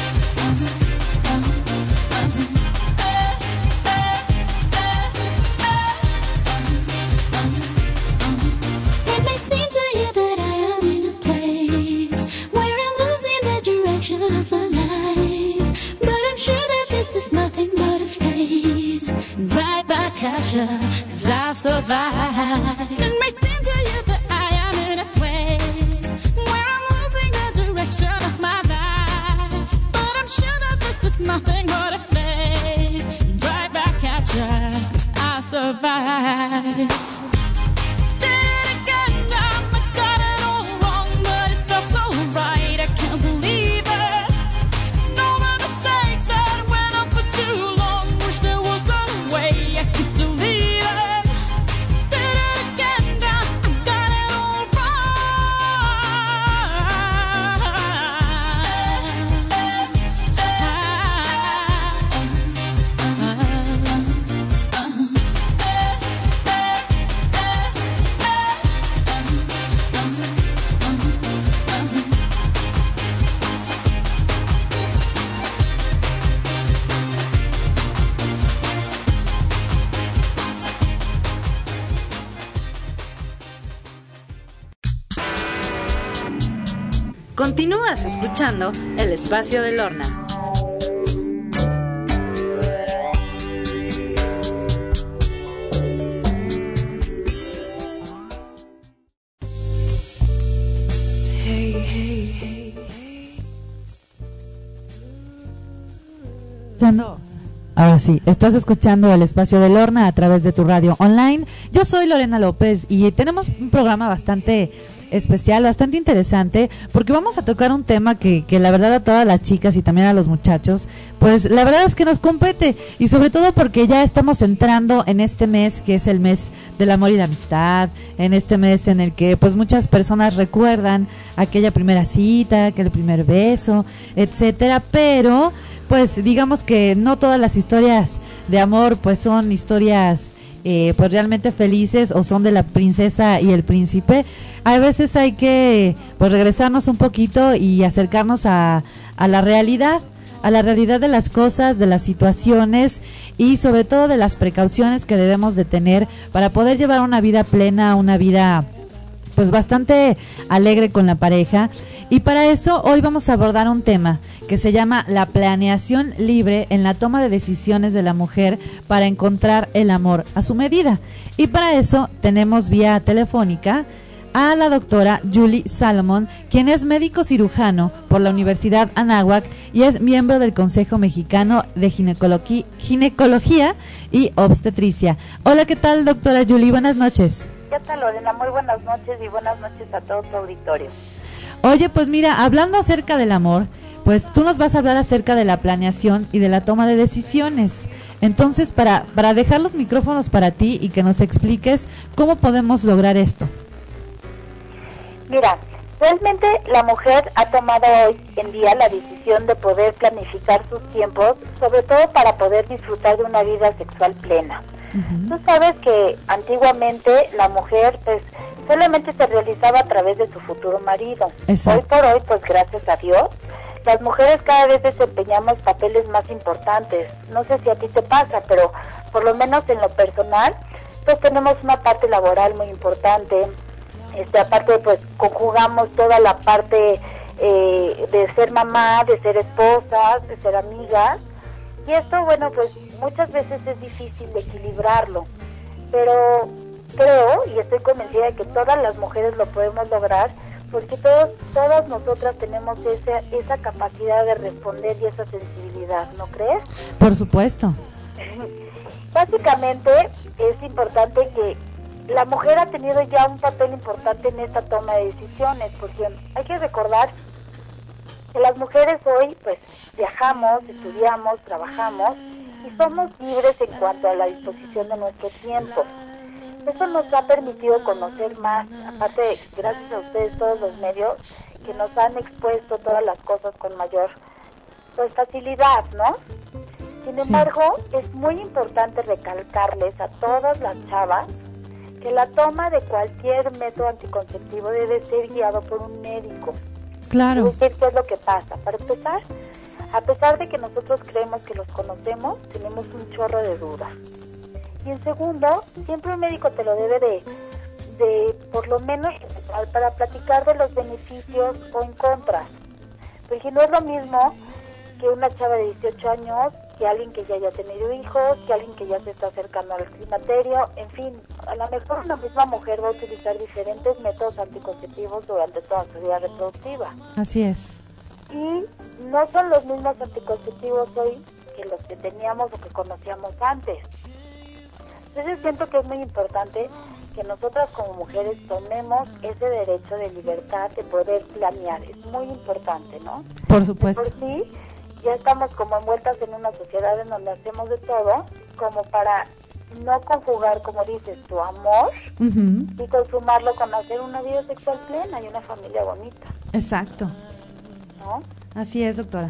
It may seem to you that I am in a place where I'm losing the direction of my life, but I'm sure that this is nothing but a phase. Right back at you, cause I'll survive. It may seem to you that I am in a place where I'm losing the direction of my life, but I'm sure that this is nothing but a phase. Right back at you, cause I'll survive. Did it again now, I got it all wrong, but it felt so right. I can't believe it. No more mistakes that went on for too long. Wish there was a way I could delete it. Did it again now, I got it all Continúas escuchando El Espacio de Lorna. Escuchando. Ahora sí, estás escuchando El Espacio de Lorna a través de tu radio online. Yo soy Lorena López y tenemos un programa bastante especial, bastante interesante, porque vamos a tocar un tema que, que la verdad a todas las chicas y también a los muchachos, pues la verdad es que nos compete, y sobre todo porque ya estamos entrando en este mes que es el mes del amor y la amistad, en este mes en el que pues muchas personas recuerdan aquella primera cita, aquel primer beso, etcétera, pero pues digamos que no todas las historias de amor pues son historias eh, pues realmente felices o son de la princesa y el príncipe. A veces hay que pues regresarnos un poquito y acercarnos a, a la realidad, a la realidad de las cosas, de las situaciones y sobre todo de las precauciones que debemos de tener para poder llevar una vida plena, una vida pues bastante alegre con la pareja. Y para eso hoy vamos a abordar un tema que se llama la planeación libre en la toma de decisiones de la mujer para encontrar el amor a su medida. Y para eso tenemos vía telefónica a la doctora Julie Salomón, quien es médico cirujano por la Universidad Anáhuac y es miembro del Consejo Mexicano de Ginecologi- Ginecología y Obstetricia. Hola, ¿qué tal, doctora Julie? Buenas noches. ¿Qué tal, Lorena? Muy buenas noches y buenas noches a todo tu auditorio. Oye, pues mira, hablando acerca del amor, pues tú nos vas a hablar acerca de la planeación y de la toma de decisiones. Entonces, para, para dejar los micrófonos para ti y que nos expliques cómo podemos lograr esto. Mira, realmente la mujer ha tomado hoy en día la decisión de poder planificar sus tiempos, sobre todo para poder disfrutar de una vida sexual plena. Uh-huh. Tú sabes que antiguamente la mujer pues solamente se realizaba a través de su futuro marido. Exacto. Hoy por hoy, pues gracias a Dios, las mujeres cada vez desempeñamos papeles más importantes. No sé si a ti te pasa, pero por lo menos en lo personal, pues tenemos una parte laboral muy importante. Este, aparte, pues conjugamos toda la parte eh, de ser mamá, de ser esposas, de ser amigas. Y esto, bueno, pues muchas veces es difícil de equilibrarlo. Pero creo y estoy convencida de que todas las mujeres lo podemos lograr, porque todos, todas nosotras tenemos esa, esa capacidad de responder y esa sensibilidad, ¿no crees? Por supuesto. Básicamente es importante que la mujer ha tenido ya un papel importante en esta toma de decisiones, porque hay que recordar que las mujeres hoy pues viajamos, estudiamos, trabajamos y somos libres en cuanto a la disposición de nuestro tiempo. Eso nos ha permitido conocer más, aparte de, gracias a ustedes todos los medios que nos han expuesto todas las cosas con mayor pues, facilidad, ¿no? Sin embargo, sí, es muy importante recalcarles a todas las chavas que la toma de cualquier método anticonceptivo debe ser guiado por un médico. Claro. Es decir, ¿qué es lo que pasa? Para empezar, a pesar de que nosotros creemos que los conocemos, tenemos un chorro de dudas. Y en segundo, siempre un médico te lo debe de, de por lo menos, para platicar de los beneficios o en contra. Porque no es lo mismo que una chava de dieciocho años, que alguien que ya haya tenido hijos, que alguien que ya se está acercando al climaterio, en fin, a lo mejor una misma mujer va a utilizar diferentes métodos anticonceptivos durante toda su vida reproductiva. Así es. Y no son los mismos anticonceptivos hoy que los que teníamos o que conocíamos antes. Entonces siento que es muy importante que nosotras como mujeres tomemos ese derecho de libertad de poder planear. Es muy importante, ¿no? Por supuesto. Por sí, ya estamos como envueltas en una sociedad en donde hacemos de todo como para no conjugar, como dices, tu amor uh-huh. y consumarlo con hacer una vida sexual plena y una familia bonita. Exacto. ¿No? Así es, doctora.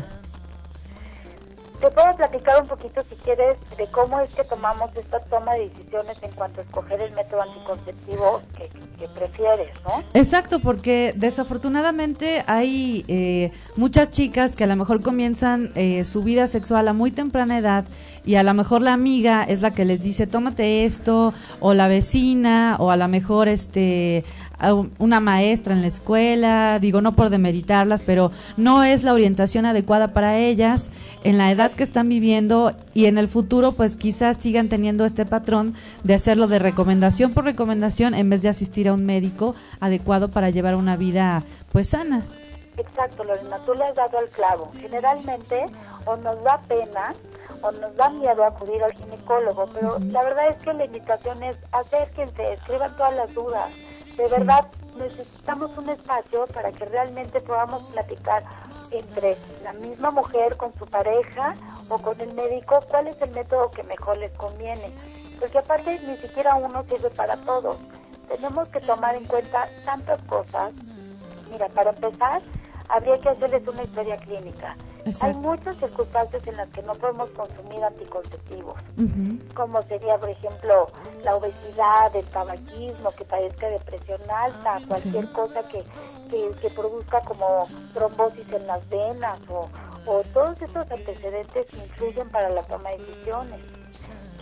Te puedo platicar un poquito, si quieres, de cómo es que tomamos esta toma de decisiones en cuanto a escoger el método anticonceptivo que, que prefieres, ¿no? Exacto, porque desafortunadamente hay eh, muchas chicas que a lo mejor comienzan eh, su vida sexual a muy temprana edad y a lo mejor la amiga es la que les dice tómate esto, o la vecina, o a lo mejor este una maestra en la escuela, digo no por demeritarlas, pero no es la orientación adecuada para ellas en la edad que están viviendo y en el futuro pues quizás sigan teniendo este patrón de hacerlo de recomendación por recomendación en vez de asistir a un médico adecuado para llevar una vida pues sana. Exacto, Lorena, tú le has dado al clavo. Generalmente o nos da pena o nos da miedo acudir al ginecólogo, pero uh-huh. la verdad es que la invitación es acérquense, escriban todas las dudas. De sí. verdad, necesitamos un espacio para que realmente podamos platicar entre la misma mujer con su pareja o con el médico cuál es el método que mejor les conviene. Porque aparte ni siquiera uno sirve para todo. Tenemos que tomar en cuenta tantas cosas. Mira, para empezar, habría que hacerles una historia clínica. Exacto. Hay muchas circunstancias en las que no podemos consumir anticonceptivos, uh-huh. como sería, por ejemplo, la obesidad, el tabaquismo, que padezca depresión alta, cualquier sí. cosa que, que, que produzca como trombosis en las venas, o, o todos esos antecedentes que influyen para la toma de decisiones.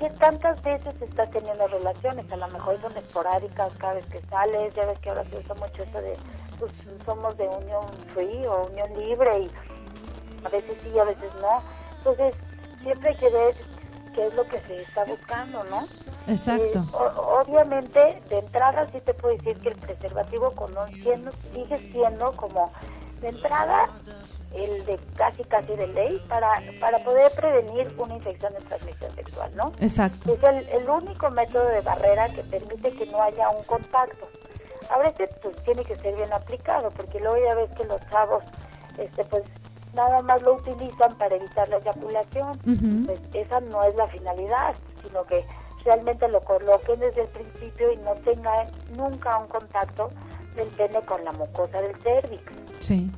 ¿qué tantas veces estás teniendo relaciones? A lo mejor son esporádicas cada vez que sales, ya ves que ahora se usa mucho eso de, pues somos de unión free o unión libre y a veces sí, a veces no. Entonces, siempre hay que ver qué es lo que se está buscando, ¿no? Exacto. Eh, o- obviamente, de entrada sí te puedo decir que el preservativo condón siendo, sigue siendo como, de entrada, el de casi casi de ley para, para poder prevenir una infección de transmisión sexual, ¿no? Exacto. Es el, el único método de barrera que permite que no haya un contacto. A veces pues tiene que ser bien aplicado, porque luego ya ves que los chavos, este pues nada más lo utilizan para evitar la eyaculación. Ujú. Pues esa no es la finalidad, sino que realmente lo coloquen desde el principio y no tengan nunca un contacto del pene con la mucosa del cérvix. Sí.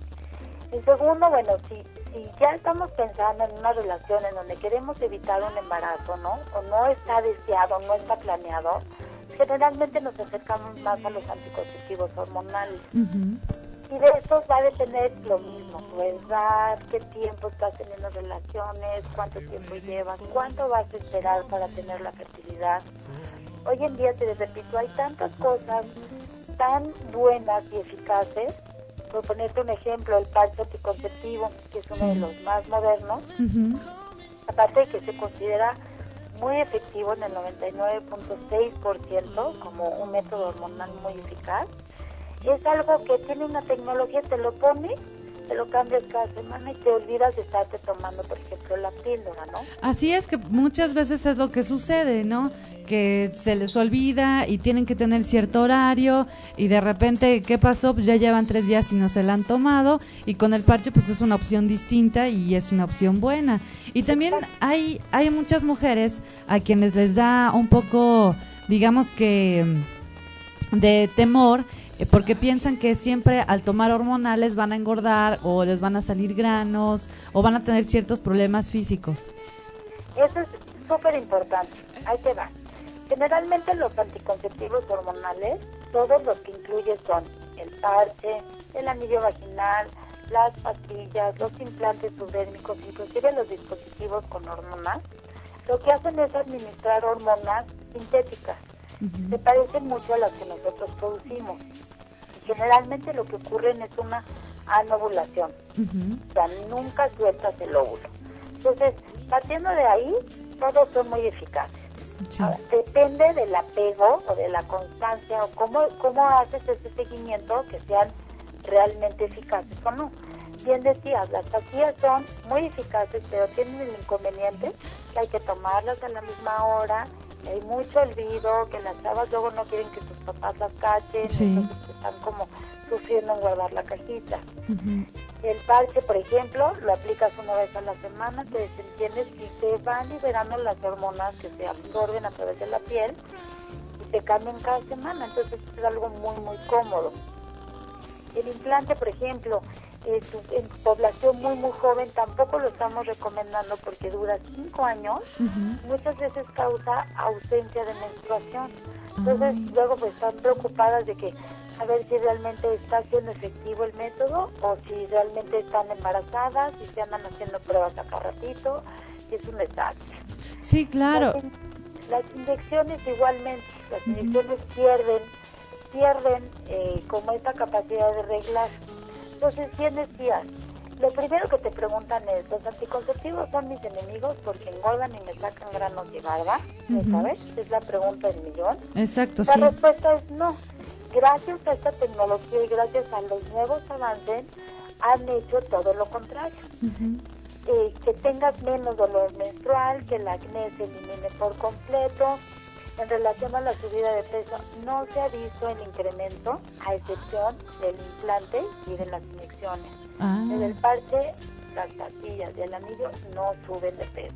En segundo, bueno, si, si ya estamos pensando en una relación en donde queremos evitar un embarazo, ¿no? O no está deseado, no está planeado, generalmente nos acercamos más a los anticonceptivos hormonales. Ujú. Y de estos va a depender lo mismo, tu edad, qué tiempo estás teniendo relaciones, cuánto tiempo llevas, cuánto vas a esperar para tener la fertilidad. Hoy en día, te repito, hay tantas cosas tan buenas y eficaces. Por ponerte un ejemplo, el parche anticonceptivo, que es uno de los más modernos, Ujú. aparte de que se considera muy efectivo en el noventa y nueve punto seis por ciento como un método hormonal muy eficaz, es algo que tiene una tecnología, te lo pones, te lo cambias cada semana y te olvidas de estarte tomando, por ejemplo, la píldora, ¿no? Así es que muchas veces es lo que sucede, ¿no? Que se les olvida y tienen que tener cierto horario y de repente, ¿qué pasó? Pues ya llevan tres días y no se la han tomado y con el parche pues es una opción distinta y es una opción buena. Y también hay, hay muchas mujeres a quienes les da un poco, digamos que, mm, de temor eh, porque piensan que siempre al tomar hormonales van a engordar o les van a salir granos o van a tener ciertos problemas físicos. Eso es súper importante. Ahí te va. Generalmente los anticonceptivos hormonales, todos los que incluye son el parche, el anillo vaginal, las pastillas, los implantes subdérmicos, inclusive los dispositivos con hormonas, lo que hacen es administrar hormonas sintéticas. Ujú. Se parecen mucho a las que nosotros producimos. Y generalmente lo que ocurre es una anovulación. Ujú. O sea, nunca sueltas el óvulo. Entonces, partiendo de ahí, todos son muy eficaces. Sí. Ahora, depende del apego o de la constancia o cómo, cómo haces ese seguimiento que sean realmente eficaces o no. Bien decías, las pastillas son muy eficaces, pero tienen el inconveniente que hay que tomarlas a la misma hora, hay mucho olvido, que las chavas luego no quieren que sus papás las cachen, Sí. entonces están como sufriendo en guardar la cajita. Ujú. El parche, por ejemplo, lo aplicas una vez a la semana, te desentiendes y te van liberando las hormonas que se absorben a través de la piel y te cambian cada semana, entonces es algo muy, muy cómodo. El implante, por ejemplo, eh, tu- en población muy, muy joven tampoco lo estamos recomendando porque dura cinco años, Ujú. muchas veces causa ausencia de menstruación. Entonces, Ay. luego pues están preocupadas de que a ver si realmente está siendo efectivo el método o si realmente están embarazadas, si se andan haciendo pruebas a cada ratito, y es un desastre. Sí, claro. Las, in- las inyecciones igualmente, las inyecciones pierden, pierden eh, como esta capacidad de reglar. Entonces, bien decías, lo primero que te preguntan es, ¿los anticonceptivos son mis enemigos porque engordan y me sacan granos y barba? ¿Ya Ujú. sabes? Es la pregunta del millón. Exacto, La sí. respuesta es no. Gracias a esta tecnología y gracias a los nuevos avances han hecho todo lo contrario. Ujú. Eh, que tengas menos dolor menstrual, que el acné se elimine por completo. En relación a la subida de peso, no se ha visto el incremento, a excepción del implante y de las inyecciones. Ah, Desde el parche, las pastillas y el anillo no suben de peso.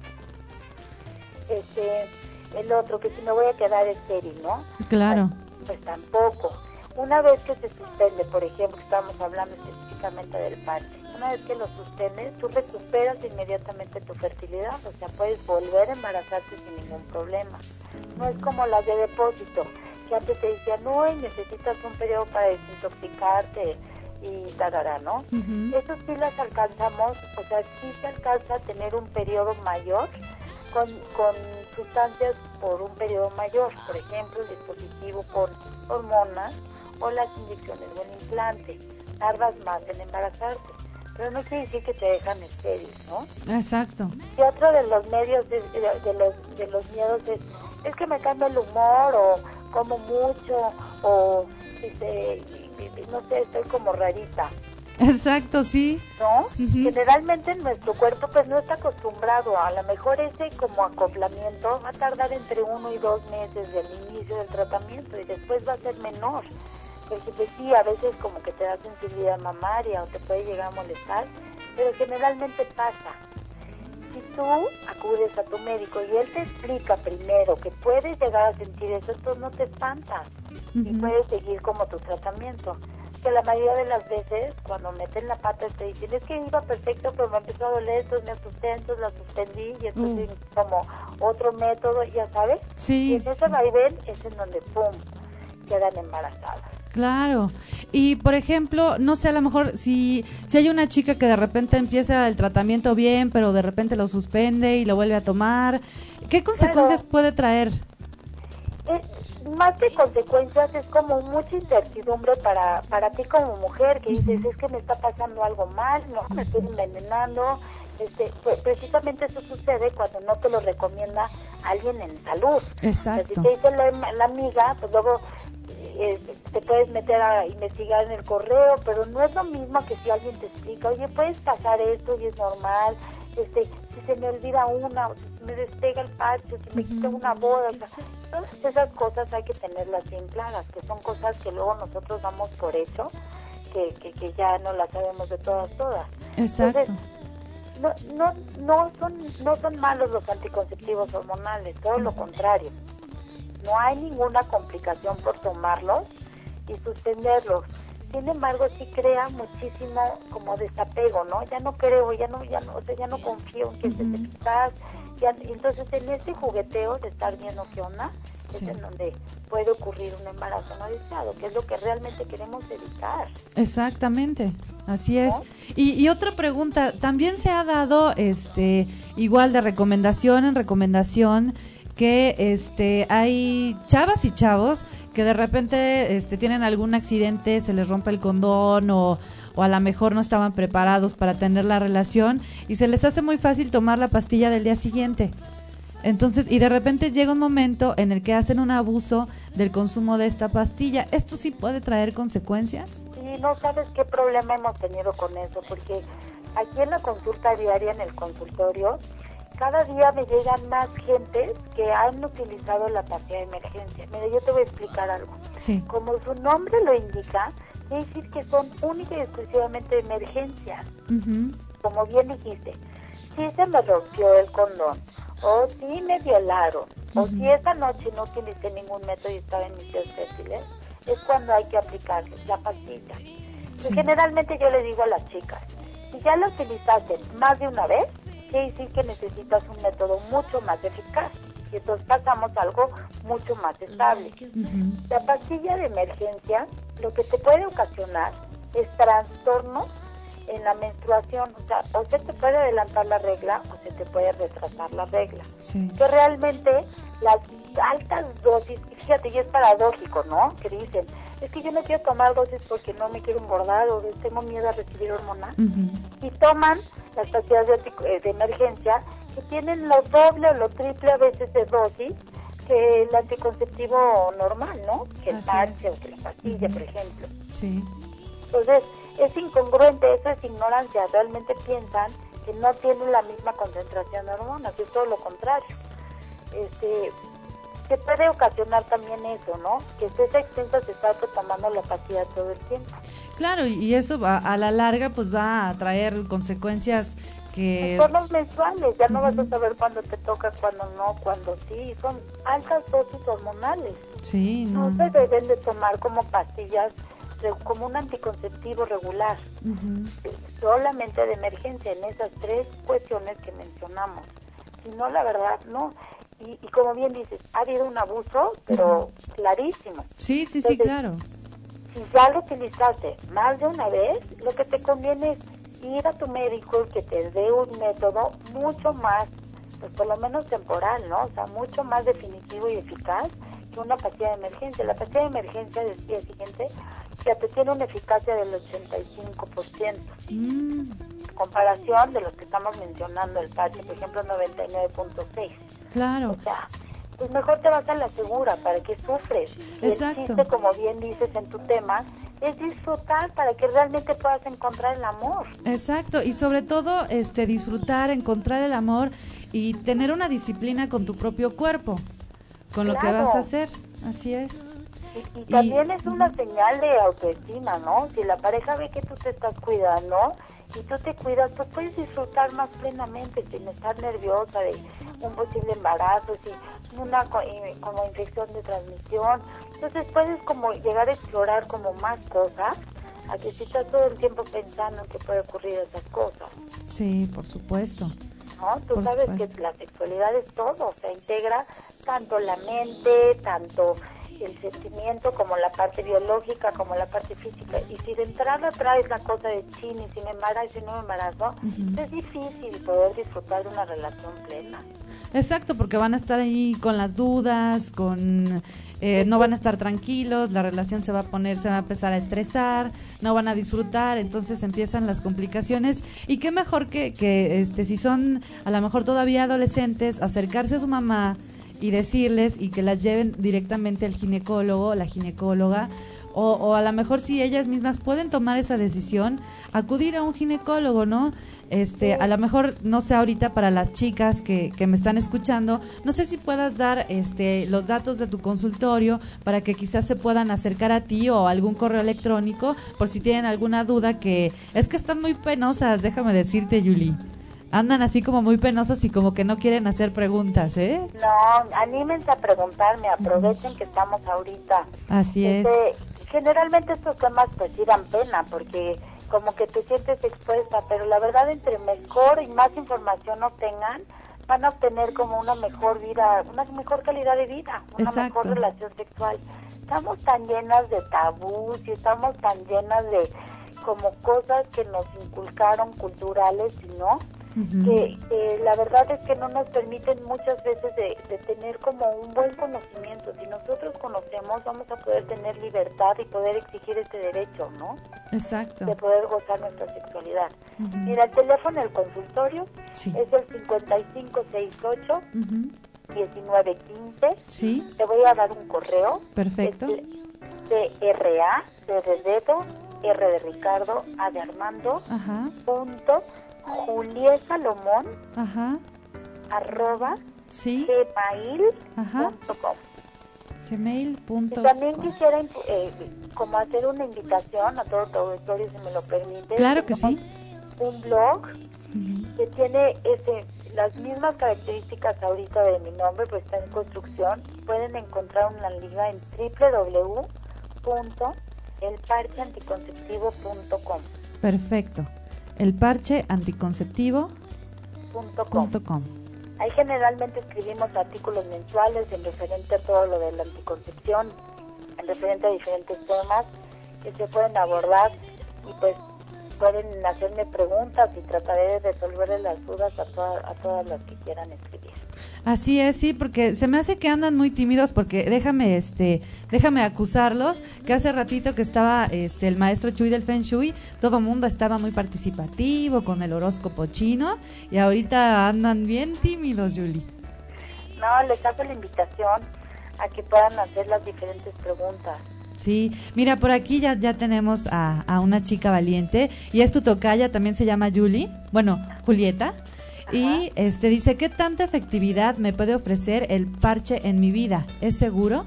Este, el otro, que si me voy a quedar estéril, ¿no? claro. Pues tampoco. Una vez que se suspende, por ejemplo, estamos hablando específicamente del parche, una vez que lo suspendes, tú recuperas inmediatamente tu fertilidad, o sea, puedes volver a embarazarte sin ningún problema. No es como las de depósito, que antes te decían, no, y necesitas un periodo para desintoxicarte y tarará, ¿no? Ujú. Eso sí las alcanzamos, o sea, sí se alcanza a tener un periodo mayor con, con sustancias por un periodo mayor, por ejemplo, el dispositivo con hormonas o las inyecciones o el implante. Tardas más en embarazarte, pero no quiere decir que te dejan estéril, ¿no? Exacto. Y otro de los medios, de, de, de los, de los miedos es, es que me cambia el humor, o como mucho, o este, no sé, estoy como rarita, Exacto, sí. ¿no? Ujú. Generalmente nuestro cuerpo pues no está acostumbrado, a lo mejor ese como acoplamiento va a tardar entre uno y dos meses del inicio del tratamiento y después va a ser menor. Porque pues sí, a veces como que te da sensibilidad mamaria o te puede llegar a molestar, pero generalmente pasa. Si tú acudes a tu médico y él te explica primero que puedes llegar a sentir eso, entonces no te espantas y Ujú. puedes seguir como tu tratamiento. Que la mayoría de las veces cuando meten la pata te dicen, es que iba perfecto pero me empezó a doler, entonces me asusté, entonces la suspendí y entonces Mm. como otro método, ya sabes. Sí, Y en ese sí. vaivén es en donde pum, quedan embarazadas. Claro. Y por ejemplo, no sé, a lo mejor si, si hay una chica que de repente empieza el tratamiento bien, pero de repente lo suspende y lo vuelve a tomar, ¿qué consecuencias Claro. puede traer? Es, más que consecuencias, es como mucha incertidumbre para, para ti como mujer, que dices, es que me está pasando algo mal, no, me estoy envenenando. Este, pues, precisamente eso sucede cuando no te lo recomienda alguien en salud. Exacto. O sea, si te dice la, la amiga, pues luego eh, te puedes meter a investigar en el correo, pero no es lo mismo que si alguien te explica, oye, puedes pasar esto y es normal, este, si se me olvida una, o si me despega el parche, o si me quita una boda, o sea, todas esas cosas hay que tenerlas bien claras, que son cosas que luego nosotros damos por hecho, que, que, que ya no las sabemos de todas, todas. Exacto. Entonces, no, no, no son, no son malos los anticonceptivos hormonales, todo lo contrario. No hay ninguna complicación por tomarlos y suspenderlos. Sin embargo, sí crea muchísimo como desapego, ¿no? Ya no creo, ya no, ya no, o sea, ya no confío en que estés eficaz. Ya, entonces, en ese jugueteo de estar viendo qué onda, Sí. es en donde puede ocurrir un embarazo no deseado, que es lo que realmente queremos evitar. Exactamente, así es. ¿No? Y, y otra pregunta, también se ha dado, este, igual de recomendación en recomendación, que este hay chavas y chavos que de repente este tienen algún accidente, se les rompe el condón o, o a lo mejor no estaban preparados para tener la relación y se les hace muy fácil tomar la pastilla del día siguiente. Entonces, y de repente llega un momento en el que hacen un abuso del consumo de esta pastilla. ¿Esto sí puede traer consecuencias? Sí, no sabes qué problema hemos tenido con eso, porque aquí en la consulta diaria, en el consultorio, cada día me llegan más gentes que han utilizado la pastilla de emergencia. Mira, yo te voy a explicar algo. Sí. Como su nombre lo indica, quiere decir que son única y exclusivamente de emergencia. Ujú. Como bien dijiste, si se me rompió el condón, o si me violaron, o si esa noche no utilicé ningún método y estaba en mis días fértiles, es cuando hay que aplicar la pastilla. Sí. Y generalmente yo le digo a las chicas, si ya la utilizaste más de una vez, quiere decir que necesitas un método mucho más eficaz. Y entonces pasamos a algo mucho más estable. Ujú. La pastilla de emergencia lo que te puede ocasionar es trastornos en la menstruación, o sea, o se te puede adelantar la regla o se te puede retrasar la regla. Sí. Que realmente las altas dosis, y fíjate, y es paradójico, ¿no? Que dicen, es que yo no quiero tomar dosis porque no me quiero engordar o tengo miedo a recibir hormonas. Ujú. Y toman las pastillas de, anti- eh, de emergencia que tienen lo doble o lo triple a veces de dosis que el anticonceptivo normal, ¿no? Que el Así parche es. o que la pastilla, por ejemplo. Sí. Entonces, es incongruente, eso es ignorancia. Realmente piensan que no tienen la misma concentración de hormonas, y es todo lo contrario. Este, se puede ocasionar también eso, ¿no? Que estés extensa se está tomando la pastilla todo el tiempo. Claro, y y eso va- a la larga pues va a traer consecuencias que... Trastornos menstruales, ya no vas a saber cuándo te toca, cuándo no, cuándo sí. Son altas dosis hormonales. Sí, no. No se deben de tomar como pastillas, re- como un anticonceptivo regular. Ujú. Solamente de emergencia en esas tres cuestiones que mencionamos. Si no, la verdad, no. Y, y como bien dices, ha habido un abuso, pero clarísimo. Sí, sí, sí, Entonces, claro. Si ya lo utilizaste más de una vez, lo que te conviene es ir a tu médico y que te dé un método mucho más pues por lo menos temporal, ¿no? O sea, mucho más definitivo y eficaz que una pastilla de emergencia. La pastilla de emergencia del día siguiente ya te tiene una eficacia del ochenta y cinco por ciento. Mm, En comparación de los que estamos mencionando, el parche, por ejemplo, noventa y nueve punto seis. claro. O sea, pues mejor te vas a la segura, ¿para qué sufres? Y Exacto. el chiste, como bien dices en tu tema, es disfrutar para que realmente puedas encontrar el amor. Exacto, y sobre todo este disfrutar, encontrar el amor y tener una disciplina con tu propio cuerpo, con lo que Claro. vas a hacer. Así es. Y, y Y- también es una señal de autoestima, ¿no? Si la pareja ve que tú te estás cuidando y tú te cuidas, pues puedes disfrutar más plenamente sin estar nerviosa de un posible embarazo, sin una co- eh, como infección de transmisión. Entonces puedes como llegar a explorar como más cosas, a que si estás todo el tiempo pensando en que puede ocurrir esas cosas, Sí, por supuesto. ¿no? Tú Por sabes supuesto. que la sexualidad es todo, o sea, integra tanto la mente, tanto el sentimiento, como la parte biológica, como la parte física. Y si de entrada traes la cosa de chin, y si me embarazo y no me embarazo, Ujú. es difícil poder disfrutar de una relación plena. Exacto, porque van a estar ahí con las dudas, con eh, no van a estar tranquilos, la relación se va a poner, se va a empezar a estresar, no van a disfrutar, entonces empiezan las complicaciones. Y qué mejor que, que este, si son a lo mejor todavía adolescentes, acercarse a su mamá y decirles y que las lleven directamente al ginecólogo, la ginecóloga, o, o a lo mejor si ellas mismas pueden tomar esa decisión, acudir a un ginecólogo, ¿no? Este, a lo mejor, no sé, ahorita para las chicas que, que me están escuchando, no sé si puedas dar este, los datos de tu consultorio para que quizás se puedan acercar a ti o algún correo electrónico por si tienen alguna duda, que es que están muy penosas, déjame decirte, Yuli. Andan así como muy penosos y como que no quieren hacer preguntas, ¿eh? No, anímense a preguntarme, aprovechen que estamos ahorita. Así es. Este, generalmente estos temas pues sí dan pena porque como que te sientes expuesta, pero la verdad entre mejor y más información obtengan, van a obtener como una mejor vida, una mejor calidad de vida, una Exacto. mejor relación sexual. Estamos tan llenas de tabús y estamos tan llenas de como cosas que nos inculcaron culturales, ¿no? Ujú. que, que la verdad es que no nos permiten muchas veces de, de tener como un buen conocimiento. Si nosotros conocemos, vamos a poder tener libertad y poder exigir este derecho, ¿no? Exacto. De poder gozar nuestra sexualidad. Ujú. Mira, el teléfono del consultorio Sí. es el cincuenta y cinco sesenta y ocho, Ujú. diecinueve quince. Sí, Te voy a dar un correo. perfecto. Es C R A, D de dedo, R de Ricardo, A de Armando, Ajá, punto, Juliet Salomón, ajá, arroba, sí, gmail ajá, punto com. gmail Y punto también com. quisiera eh, como hacer una invitación a todo tu auditorio, si me lo permite. Claro que Tenemos sí. un blog Ujú. que tiene ese, las mismas características ahorita de mi nombre, pues está en construcción. Pueden encontrar una liga en w w w punto el parche anticonceptivo punto com. Perfecto. El parche anticonceptivo Punto com. punto com. Ahí generalmente escribimos artículos mensuales en referente a todo lo de la anticoncepción, en referente a diferentes temas que se pueden abordar y pues pueden hacerme preguntas y trataré de resolverles las dudas a, toda- a todas las que quieran escribir. Así es, sí, porque se me hace que andan muy tímidos, porque déjame, este, déjame acusarlos, que hace ratito que estaba, este, el maestro Chuy del Feng Shui, todo mundo estaba muy participativo con el horóscopo chino, y ahorita andan bien tímidos, Yuli. No, les hago la invitación a que puedan hacer las diferentes preguntas. Sí, mira, por aquí ya, ya tenemos a, a una chica valiente, y es tu tocaya, también se llama Yuli, bueno, Julieta, y este dice, ¿qué tanta efectividad me puede ofrecer el parche en mi vida? ¿Es seguro?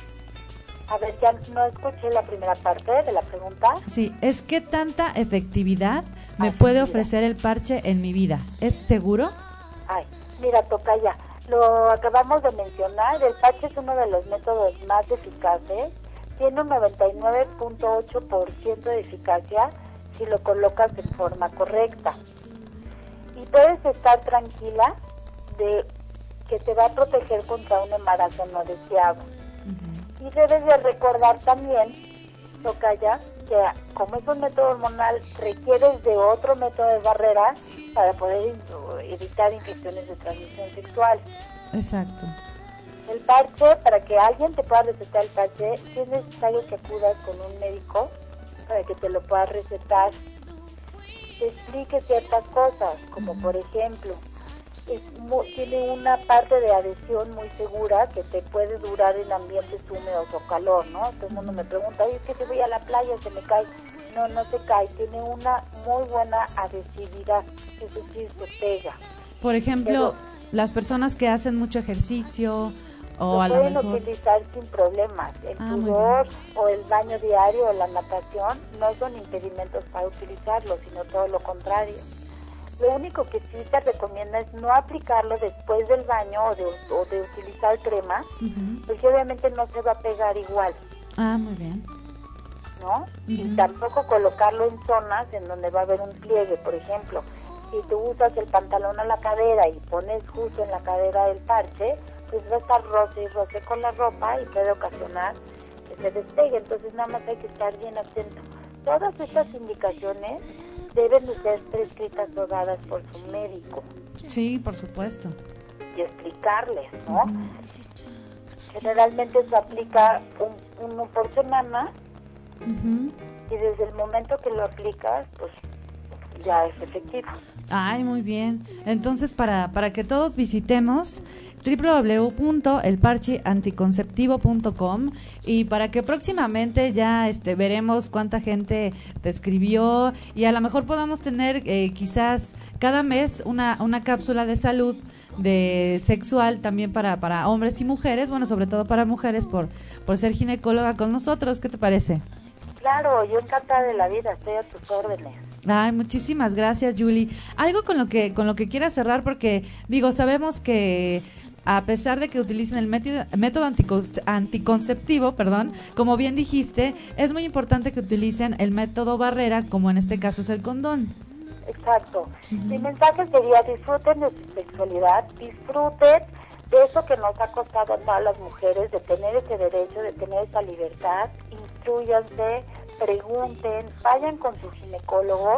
A ver, ya no escuché la primera parte de la pregunta. Sí, es ¿qué tanta efectividad me Ah, puede efectividad. ofrecer el parche en mi vida? ¿Es seguro? Ay, mira, tocaya, lo acabamos de mencionar, el parche es uno de los métodos más eficaces, tiene un noventa y nueve punto ocho por ciento de eficacia si lo colocas de forma correcta. Y puedes estar tranquila de que te va a proteger contra un embarazo no deseado. Y debes de recordar también, tocaya, que como es un método hormonal, requieres de otro método de barrera para poder evitar infecciones de transmisión sexual. Exacto. El parche, para que alguien te pueda recetar el parche, sí es necesario que acudas con un médico para que te lo pueda recetar. Te explique ciertas cosas, como por ejemplo, es mu- tiene una parte de adhesión muy segura que te puede durar en ambientes húmedos o calor, ¿no? Todo el mundo me pregunta, "Oye, es que si voy a la playa se me cae". No, no se cae, tiene una muy buena adhesividad, es decir, se pega. Por ejemplo, Pero- las personas que hacen mucho ejercicio o Lo a lo pueden mejor... utilizar sin problemas. El Ah, muy sudor o el baño diario o la natación no son impedimentos para utilizarlo, sino todo lo contrario. Lo único que sí te recomienda es no aplicarlo después del baño o de, o de utilizar crema, Ujú. porque obviamente no se va a pegar igual, Ah, muy bien. ¿no? Y Ujú. tampoco colocarlo en zonas en donde va a haber un pliegue, por ejemplo. Si tú usas el pantalón a la cadera y pones justo en la cadera el parche, pues va a estar roce y roce con la ropa y puede ocasionar que se despegue. Entonces nada más hay que estar bien atento. Todas estas indicaciones deben de ser prescritas o dadas por su médico Sí, por supuesto. y explicarles, ¿no? Generalmente se aplica un, uno por semana Ujú. y desde el momento que lo aplicas, pues ya es efectivo. Ay, muy bien. Entonces, para, para que todos visitemos doble u doble u doble u punto el parche anticonceptivo punto com y para que próximamente ya este veremos cuánta gente te escribió y a lo mejor podamos tener eh, quizás cada mes una, una cápsula de salud de sexual también para, para hombres y mujeres, bueno, sobre todo para mujeres por, por ser ginecóloga con nosotros. ¿Qué te parece? Claro, yo encantada de la vida, estoy a tus órdenes. Ay, muchísimas gracias, Julie. Algo con lo que con lo que quieras cerrar, porque digo, sabemos que a pesar de que utilicen el método, método anticon- anticonceptivo, perdón, como bien dijiste, es muy importante que utilicen el método barrera, como en este caso es el condón. Exacto. Mi mensaje sería: disfruten de su sexualidad, disfruten de eso que nos ha costado a todas las mujeres, de tener ese derecho, de tener esa libertad. Instrúyanse, pregunten, vayan con su ginecólogo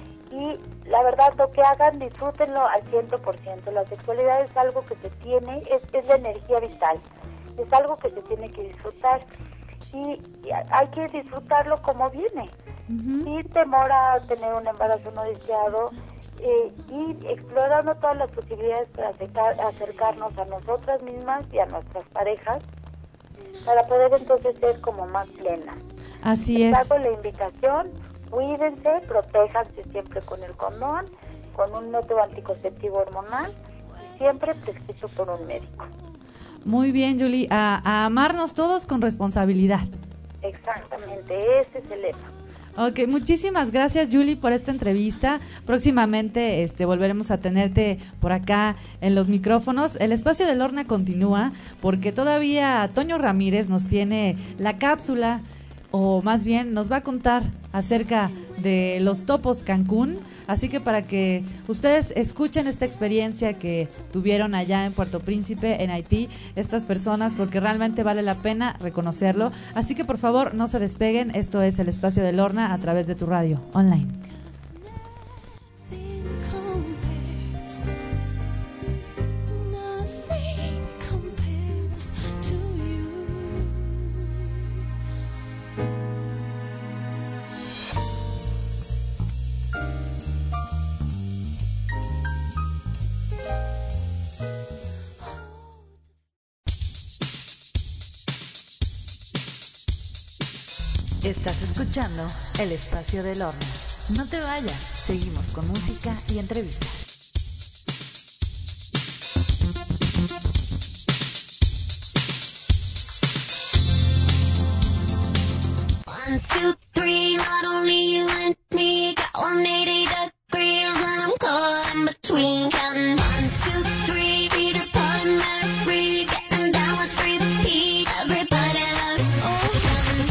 y la verdad lo que hagan, disfrútenlo al cien por ciento. La sexualidad es algo que se tiene, es, es la energía vital, es algo que se tiene que disfrutar y, y hay que disfrutarlo como viene, Ujú. sin temor a tener un embarazo no deseado, eh, y explorando todas las posibilidades para acercar- acercarnos a nosotras mismas y a nuestras parejas para poder entonces ser como más plenas. Así Les es. hago la invitación, cuídense, protéjanse siempre con el condón, con un método anticonceptivo hormonal y siempre prescrito por un médico. Muy bien, Julie, a, a amarnos todos con responsabilidad. Exactamente, ese es el lema. Ok, muchísimas gracias, Julie, por esta entrevista. Próximamente este, volveremos a tenerte por acá en los micrófonos. El espacio de Lorna continúa porque todavía Toño Ramírez nos tiene la cápsula, o más bien nos va a contar acerca de los topos Cancún. Así que para que ustedes escuchen esta experiencia que tuvieron allá en Puerto Príncipe, en Haití, estas personas, porque realmente vale la pena reconocerlo. Así que por favor no se despeguen. Esto es el espacio de Lorna a través de tu radio online. Nothing compares to you. Estás escuchando el espacio de Lorna. No te vayas, seguimos con música y entrevistas. One, two, three, not only you and me got one hundred eighty degrees when I'm caught in between. Counting one, two, three, Peter Pan, Mary Free, getting down with three P. Everybody loves open.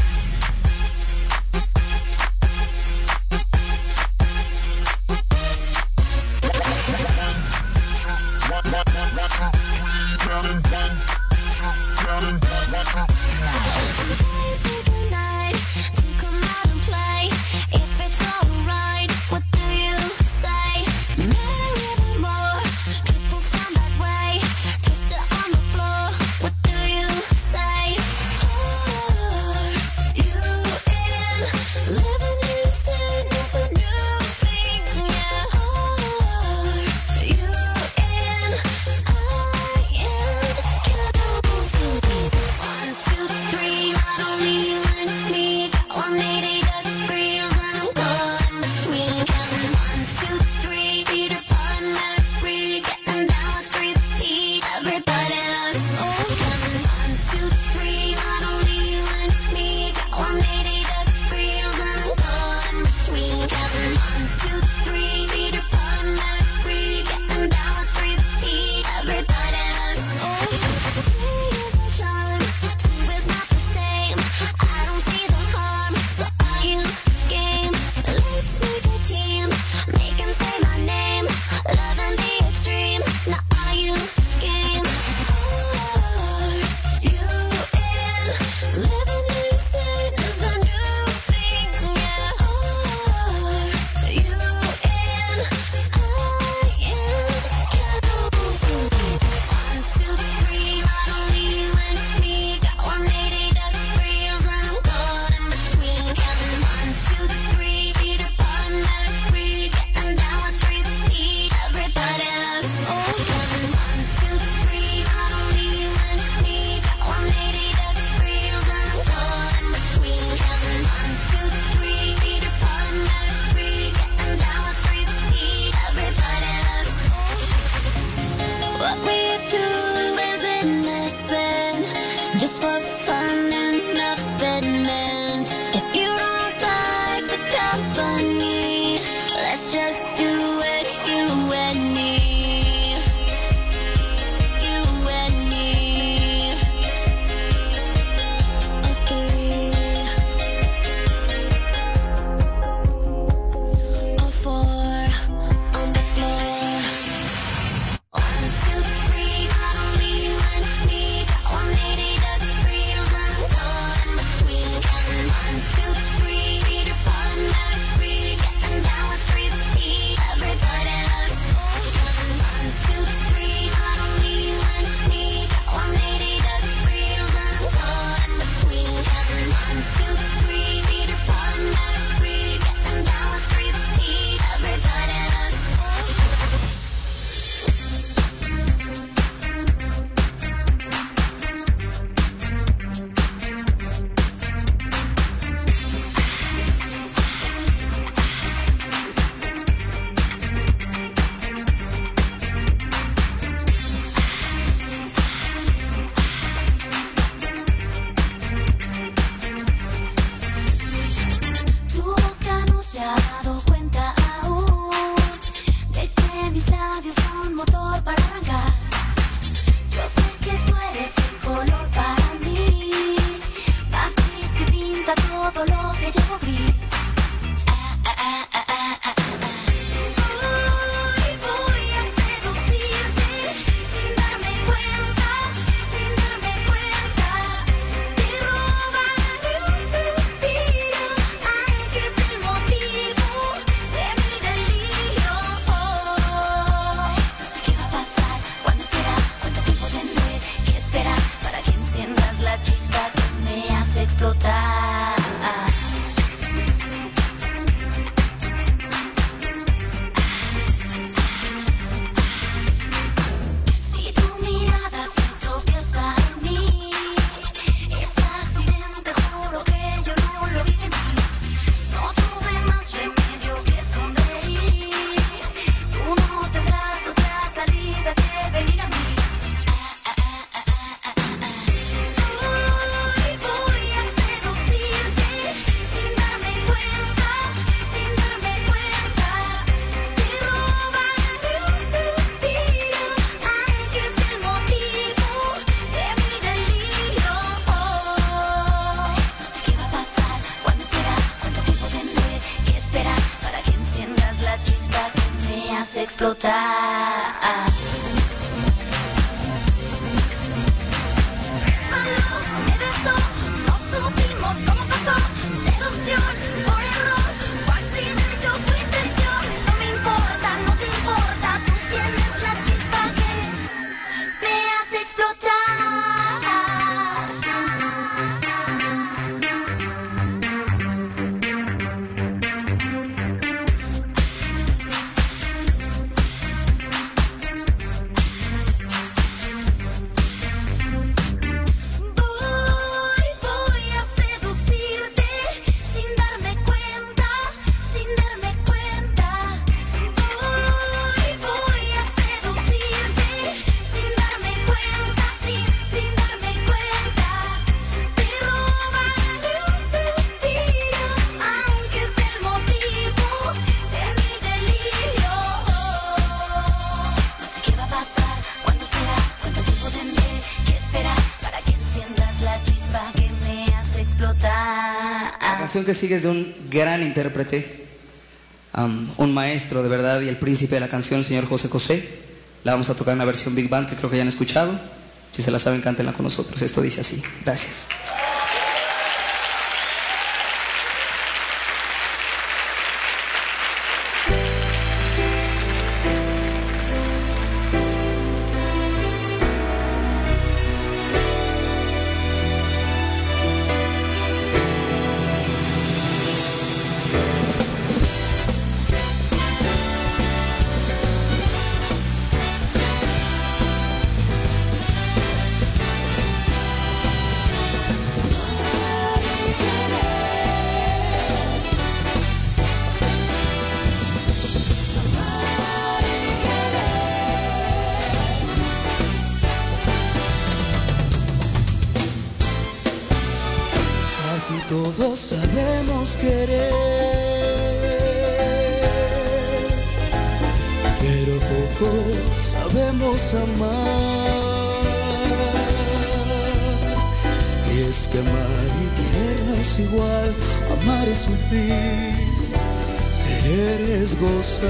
hace explotar. Me besó, no supimos cómo pasó. Seducción por error, fue accidente o fue intención. No me importa, no te importa, tú tienes la chispa que me hace explotar. La canción que sigue es de un gran intérprete, um, un maestro de verdad y el príncipe de la canción, el señor José José. La vamos a tocar en una versión Big Band que creo que ya han escuchado. Si se la saben, cántenla con nosotros. Esto dice así. Gracias. Casi todos sabemos querer, pero pocos sabemos amar. Y es que amar y querer no es igual, amar es sufrir, querer es gozar.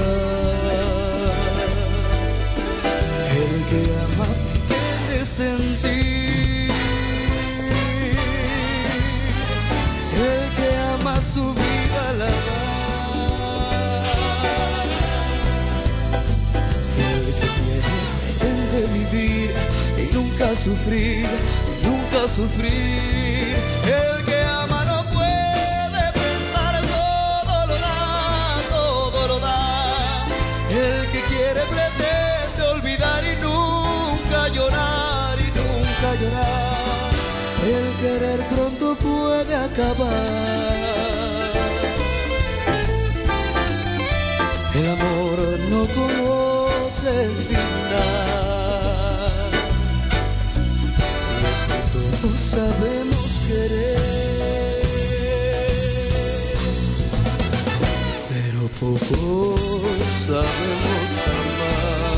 El que ama pretende sentir, el que ama su vida la da, el que quiere pretende vivir y nunca sufrir, y nunca sufrir. El que ama no puede pensar, todo lo da, todo lo da. El que quiere pretende olvidar y nunca llorar, y nunca llorar. El querer pronto puede acabar. El amor no conoce el final. Y es que todos sabemos querer, pero pocos sabemos amar.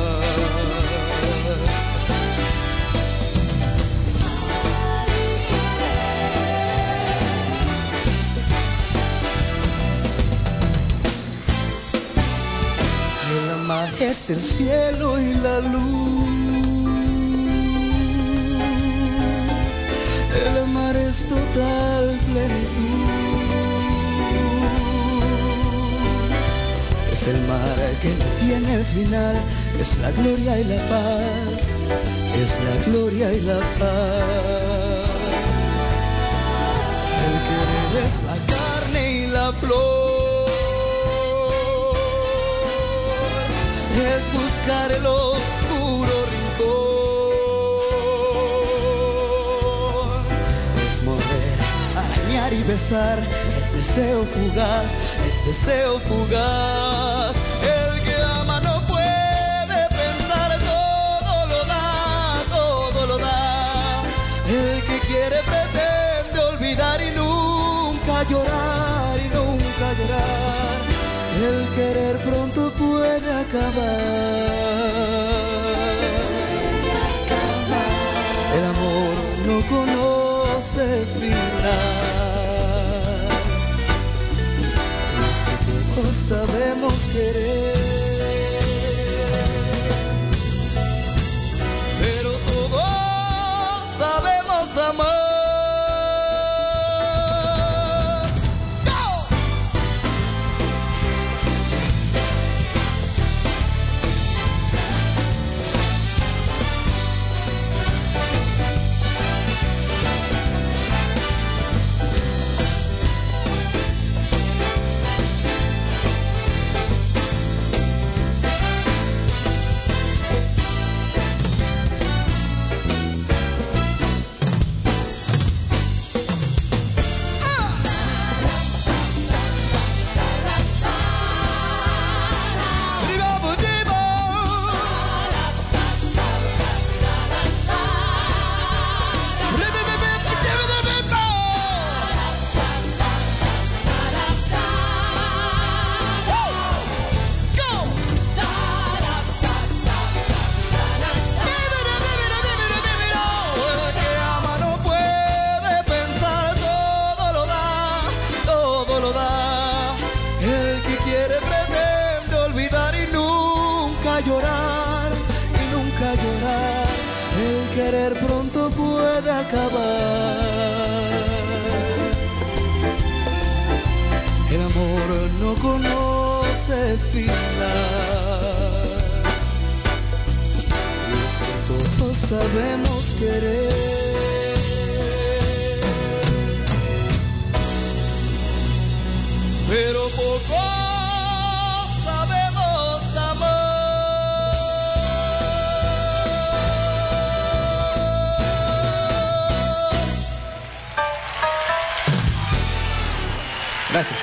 El amar es el cielo y la luz. El amar es total plenitud. Es el mar que no tiene final. Es la gloria y la paz. Es la gloria y la paz. El querer es la carne y la flor. Es buscar el oscuro rincón. Es morder, arañar y besar. Es deseo fugaz, es deseo fugaz. El que ama no puede pensar, todo lo da, todo lo da. El que quiere pretende olvidar y nunca llorar, y nunca llorar. El querer pronto puede acabar. El amor no conoce final. Y es que pocos sabemos querer, querer pronto puede acabar. El amor no conoce final. Y es que todos sabemos querer, pero poco sabemos amar. Gracias.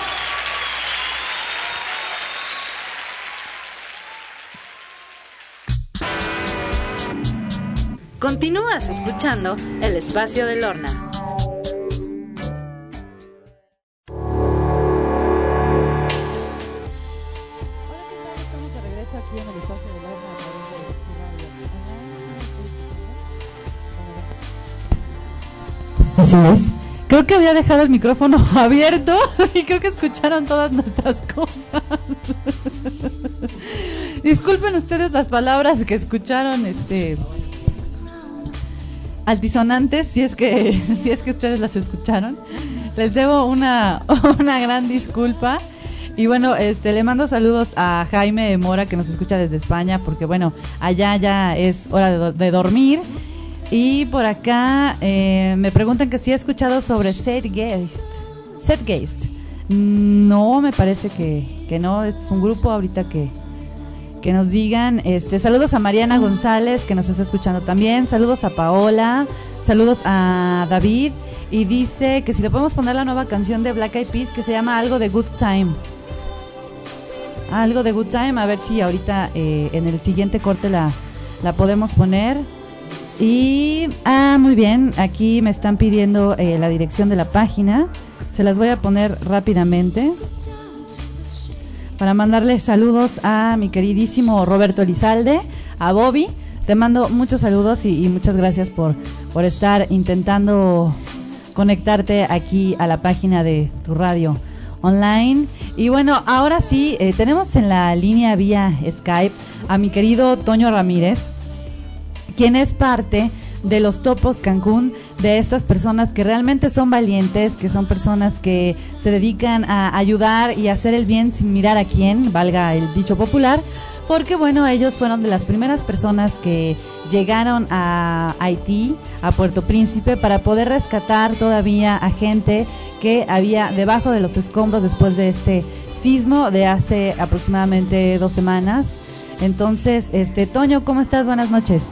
Continúas escuchando El Espacio de Lorna. Estamos de regreso aquí en el Espacio de Lorna a través de tu radio. Así es. Creo que había dejado el micrófono abierto y creo que escucharon todas nuestras cosas. Disculpen ustedes las palabras que escucharon, este, altisonantes, si es que, si es que ustedes las escucharon. Les debo una, una gran disculpa. Y bueno, este, le mando saludos a Jaime Mora, que nos escucha desde España, porque bueno, allá ya es hora de, do- de dormir. Y por acá eh, me preguntan que si he escuchado sobre Zeitgeist. Zeitgeist. No, me parece que, que no, es un grupo ahorita que, que nos digan. Este, saludos a Mariana González, que nos está escuchando también. Saludos a Paola. Saludos a David. Y dice que si le podemos poner la nueva canción de Black Eyed Peas, que se llama Algo de Good Time. Algo de Good Time, a ver si ahorita eh, en el siguiente corte la, la podemos poner. Y, ah, muy bien, aquí me están pidiendo eh, la dirección de la página. Se las voy a poner rápidamente para mandarle saludos a mi queridísimo Roberto Elizalde, a Bobby. Te mando muchos saludos y, y muchas gracias por, por estar intentando conectarte aquí a la página de tu radio online. Y bueno, ahora sí, eh, tenemos en la línea vía Skype a mi querido Toño Ramírez, quien es parte de los Topos Cancún, de estas personas que realmente son valientes, que son personas que se dedican a ayudar y a hacer el bien sin mirar a quién, valga el dicho popular, porque bueno, ellos fueron de las primeras personas que llegaron a Haití, a Puerto Príncipe, para poder rescatar todavía a gente que había debajo de los escombros después de este sismo de hace aproximadamente dos semanas. Entonces, este Toño, ¿cómo estás? Buenas noches.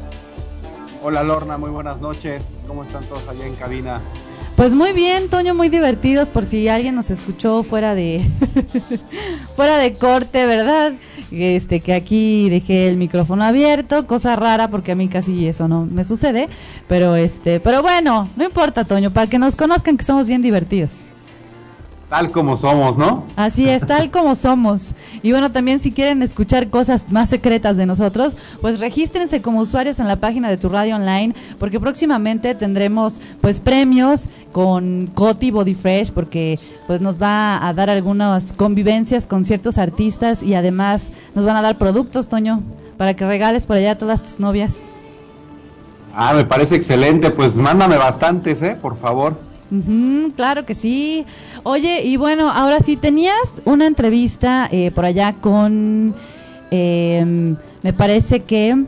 Hola Lorna, muy buenas noches. ¿Cómo están todos allá en cabina? Pues muy bien, Toño, muy divertidos, por si alguien nos escuchó fuera de fuera de corte, ¿verdad? Este, que aquí dejé el micrófono abierto, cosa rara porque a mí casi eso no me sucede, pero este, pero bueno, no importa, Toño, para que nos conozcan que somos bien divertidos. Tal como somos, ¿no? Así es, tal como somos. Y bueno, también si quieren escuchar cosas más secretas de nosotros, pues regístrense como usuarios en la página de tu radio online, porque próximamente tendremos pues premios con Coti Body Fresh, porque pues nos va a dar algunas convivencias con ciertos artistas y además nos van a dar productos, Toño, para que regales por allá a todas tus novias. Ah, me parece excelente, pues mándame bastantes, ¿eh? Por favor. Uh-huh, claro que sí. Oye, y bueno, ahora sí, tenías una entrevista eh, por allá con, eh, me parece que...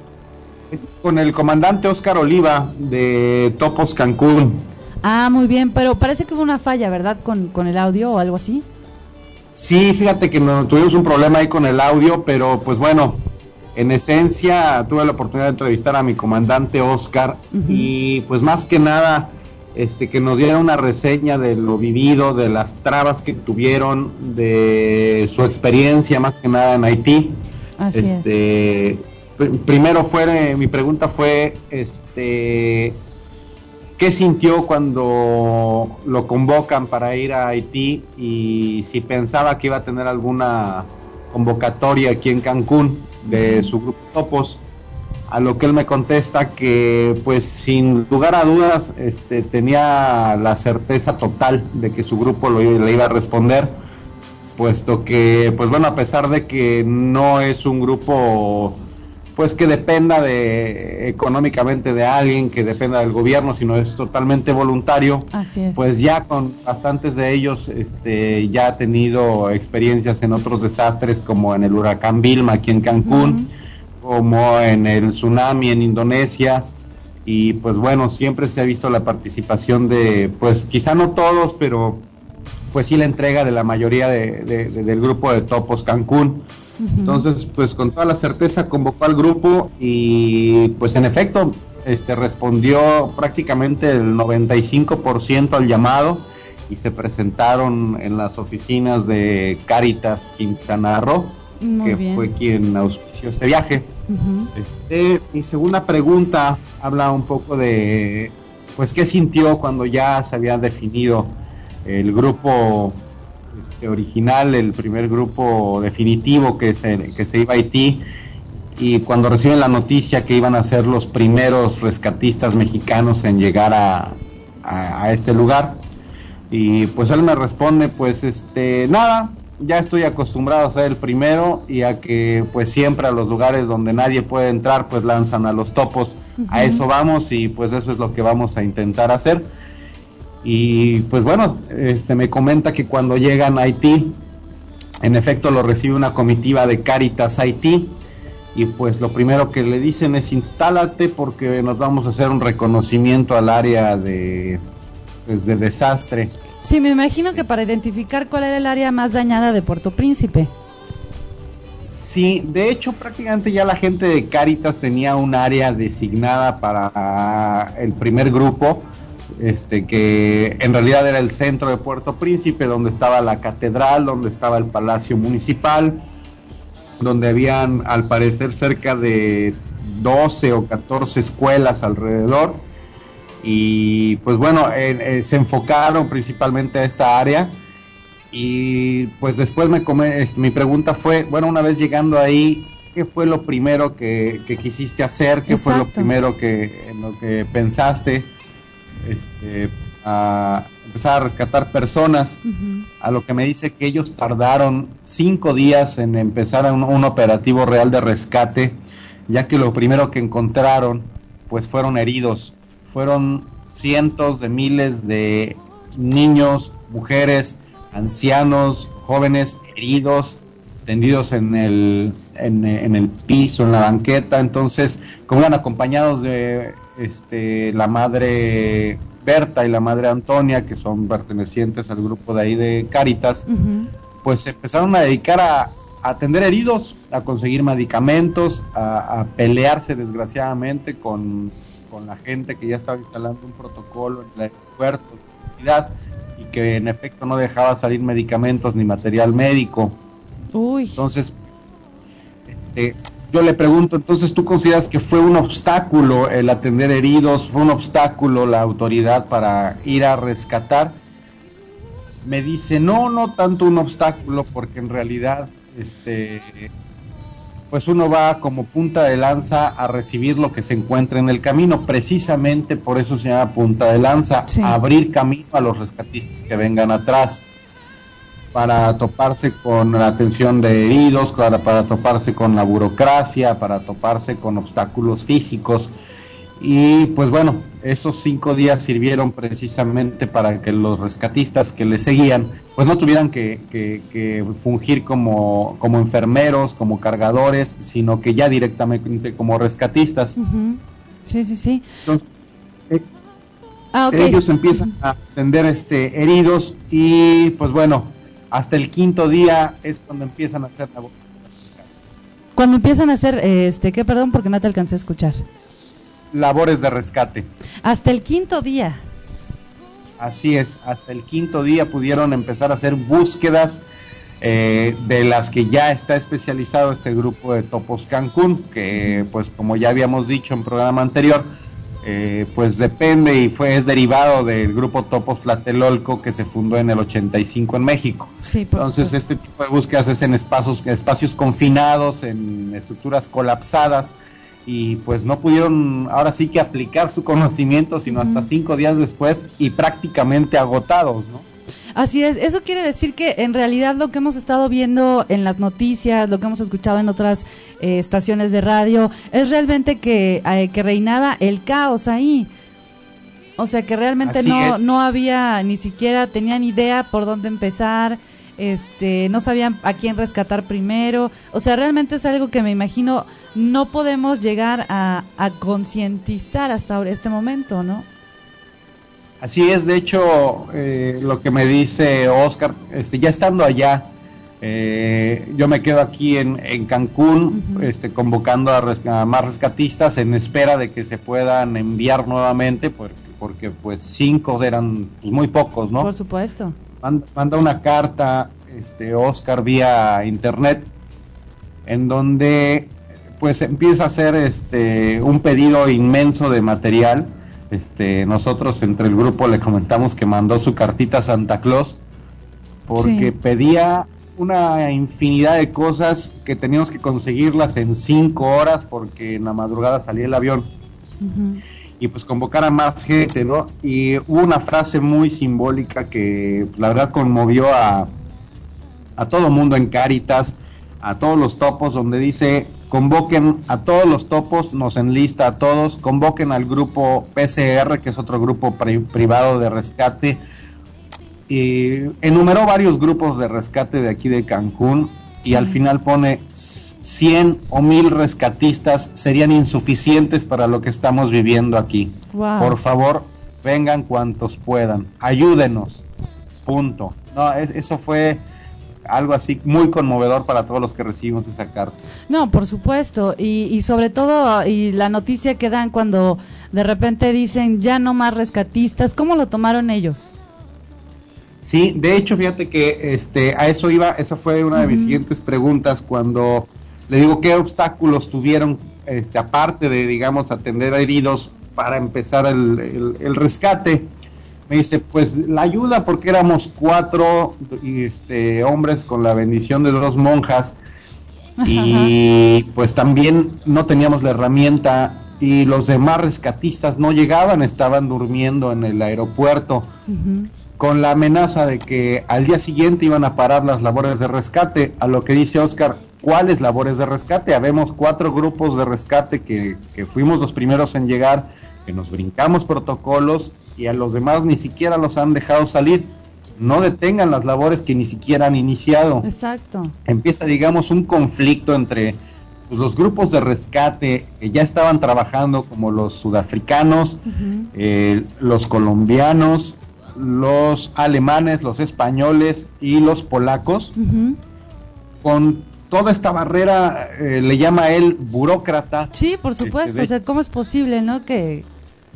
Con el comandante Oscar Oliva de Topos Cancún. Ah, muy bien, pero parece que hubo una falla, ¿verdad? Con, con el audio o algo así. Sí, fíjate que no, tuvimos un problema ahí con el audio, pero pues bueno, en esencia tuve la oportunidad de entrevistar a mi comandante Oscar. Uh-huh. Y pues más que nada... Este, que nos diera una reseña de lo vivido, de las trabas que tuvieron, de su experiencia más que nada en Haití. Así este, es. Pr- primero fue, mi pregunta fue, este, ¿qué sintió cuando lo convocan para ir a Haití y si pensaba que iba a tener alguna convocatoria aquí en Cancún de su grupo Topos? A lo que él me contesta que pues sin lugar a dudas este, tenía la certeza total de que su grupo lo, le iba a responder, puesto que pues bueno, a pesar de que no es un grupo pues que dependa de económicamente de alguien, que dependa del gobierno, sino es totalmente voluntario. Así es. Pues ya con bastantes de ellos este, ya ha tenido experiencias en otros desastres, como en el huracán Vilma aquí en Cancún, uh-huh. como en el tsunami en Indonesia, y pues bueno, siempre se ha visto la participación de, pues quizá no todos, pero pues sí la entrega de la mayoría de, de, de, del grupo de Topos Cancún. Uh-huh. Entonces, pues con toda la certeza convocó al grupo y pues en efecto este respondió prácticamente el noventa y cinco por ciento al llamado y se presentaron en las oficinas de Cáritas Quintana Roo, Muy que bien. fue quien auspició este viaje. Uh-huh. Este, mi segunda pregunta habla un poco de pues qué sintió cuando ya se había definido el grupo Este, original, el primer grupo definitivo que se, que se iba a Haití, y cuando reciben la noticia que iban a ser los primeros rescatistas mexicanos en llegar a, a, a este lugar, y pues él me responde, pues este, nada, ya estoy acostumbrado a ser el primero y a que pues siempre a los lugares donde nadie puede entrar pues lanzan a los topos, uh-huh. a eso vamos y pues eso es lo que vamos a intentar hacer. Y pues bueno, este me comenta que cuando llegan a Haití, en efecto lo recibe una comitiva de Cáritas Haití, y pues lo primero que le dicen es instálate porque nos vamos a hacer un reconocimiento al área de, pues, de desastre. Sí, me imagino que para identificar cuál era el área más dañada de Puerto Príncipe. Sí, de hecho prácticamente ya la gente de Cáritas tenía un área designada para el primer grupo, este que en realidad era el centro de Puerto Príncipe, donde estaba la catedral, donde estaba el palacio municipal, donde habían al parecer cerca de doce o catorce escuelas alrededor, y pues bueno, eh, eh, se enfocaron principalmente a esta área. Y pues después me come, este, mi pregunta fue, bueno, una vez llegando ahí, ¿qué fue lo primero que, que quisiste hacer? ¿Qué Exacto. fue lo primero que, en lo que pensaste? Este, a empezar a rescatar personas, uh-huh. a lo que me dice que ellos tardaron cinco días en empezar un, un operativo real de rescate, ya que lo primero que encontraron pues fueron heridos, fueron cientos de miles de niños, mujeres, ancianos, jóvenes heridos, tendidos en el, en, en el piso, en la banqueta. Entonces, como eran acompañados de este, la madre Berta y la madre Antonia, que son pertenecientes al grupo de ahí de Cáritas, uh-huh. pues se empezaron a dedicar a, a atender heridos, a conseguir medicamentos, a, a pelearse desgraciadamente con, con la gente que ya estaba instalando un protocolo en el aeropuerto de seguridad, y que en efecto no dejaba salir medicamentos ni material médico. Uy. Entonces, este, yo le pregunto, entonces, ¿tú consideras que fue un obstáculo el atender heridos? ¿Fue un obstáculo la autoridad para ir a rescatar? Me dice, no, no tanto un obstáculo, porque en realidad, este, pues uno va como punta de lanza a recibir lo que se encuentra en el camino. Precisamente por eso se llama punta de lanza, sí. a abrir camino a los rescatistas que vengan atrás, para toparse con la atención de heridos, para, para toparse con la burocracia, para toparse con obstáculos físicos. Y pues bueno, esos cinco días sirvieron precisamente para que los rescatistas que le seguían pues no tuvieran que, que, que fungir como, como enfermeros, como cargadores, sino que ya directamente como rescatistas. Uh-huh. Sí, sí, sí. Entonces, eh, ah, okay. ellos empiezan uh-huh. a atender este, heridos, y pues bueno, hasta el quinto día es cuando empiezan a hacer la búsqueda. Cuando empiezan a hacer, este, ¿qué? Perdón, porque no te alcancé a escuchar. Labores de rescate. Hasta el quinto día. Así es, hasta el quinto día pudieron empezar a hacer búsquedas eh, de las que ya está especializado este grupo de Topos Cancún, que pues como ya habíamos dicho en programa anterior, eh, pues depende y fue es derivado del grupo Topos Tlatelolco, que se fundó en el ochenta y cinco en México. Sí, por Entonces supuesto. Este tipo de búsquedas es en espacios, espacios confinados, en estructuras colapsadas, y pues no pudieron ahora sí que aplicar su conocimiento sino uh-huh. hasta cinco días después y prácticamente agotados, ¿no? Así es, eso quiere decir que en realidad lo que hemos estado viendo en las noticias, lo que hemos escuchado en otras eh, estaciones de radio, es realmente que, eh, que reinaba el caos ahí. O sea que realmente Así no es. no había, ni siquiera tenían idea por dónde empezar, este, no sabían a quién rescatar primero. O sea, realmente es algo que me imagino no podemos llegar a, a concientizar hasta ahora- este momento, ¿no? Así es, de hecho, eh, lo que me dice Oscar, este, ya estando allá, eh, yo me quedo aquí en, en Cancún, Ujú. este, convocando a, res- a más rescatistas en espera de que se puedan enviar nuevamente, porque, porque pues cinco eran pues, muy pocos, ¿no? Por supuesto. Man- Manda una carta, este, Oscar, vía internet, en donde pues empieza a hacer este un pedido inmenso de material. Este, nosotros entre el grupo le comentamos que mandó su cartita a Santa Claus porque Sí. pedía una infinidad de cosas que teníamos que conseguirlas en cinco horas porque en la madrugada salía el avión Ujú. y pues convocar a más gente, ¿no? Y hubo una frase muy simbólica que la verdad conmovió a, a todo mundo en Cáritas, a todos los topos, donde dice: convoquen a todos los topos, nos enlista a todos, convoquen al grupo P C R, que es otro grupo pri- privado de rescate. Y enumeró varios grupos de rescate de aquí de Cancún y Sí. al final pone cien o mil rescatistas serían insuficientes para lo que estamos viviendo aquí. Wow. Por favor, vengan cuantos puedan, ayúdenos, punto. No, es- eso fue algo así muy conmovedor para todos los que recibimos esa carta. No, por supuesto, y, y sobre todo, y la noticia que dan cuando de repente dicen ya no más rescatistas, ¿cómo lo tomaron ellos? Sí, de hecho, fíjate que este a eso iba, esa fue una de mis Ujú. siguientes preguntas cuando le digo qué obstáculos tuvieron, este, aparte de, digamos, atender a heridos para empezar el, el- el rescate. Me dice, pues la ayuda, porque éramos cuatro y, este, hombres con la bendición de dos monjas y pues también no teníamos la herramienta y los demás rescatistas no llegaban, estaban durmiendo en el aeropuerto Ujú. con la amenaza de que al día siguiente iban a parar las labores de rescate, a lo que dice Oscar, ¿cuáles labores de rescate? Habemos cuatro grupos de rescate que, que fuimos los primeros en llegar, que nos brincamos protocolos y a los demás ni siquiera los han dejado salir. No detengan las labores que ni siquiera han iniciado. Exacto. Empieza, digamos, un conflicto entre pues, los grupos de rescate que ya estaban trabajando, como los sudafricanos, Ujú. eh, los colombianos, los alemanes, los españoles y los polacos, Ujú. con toda esta barrera, eh, le llama él burócrata. Sí, por supuesto, Este, de- o sea, ¿cómo es posible, no? Que,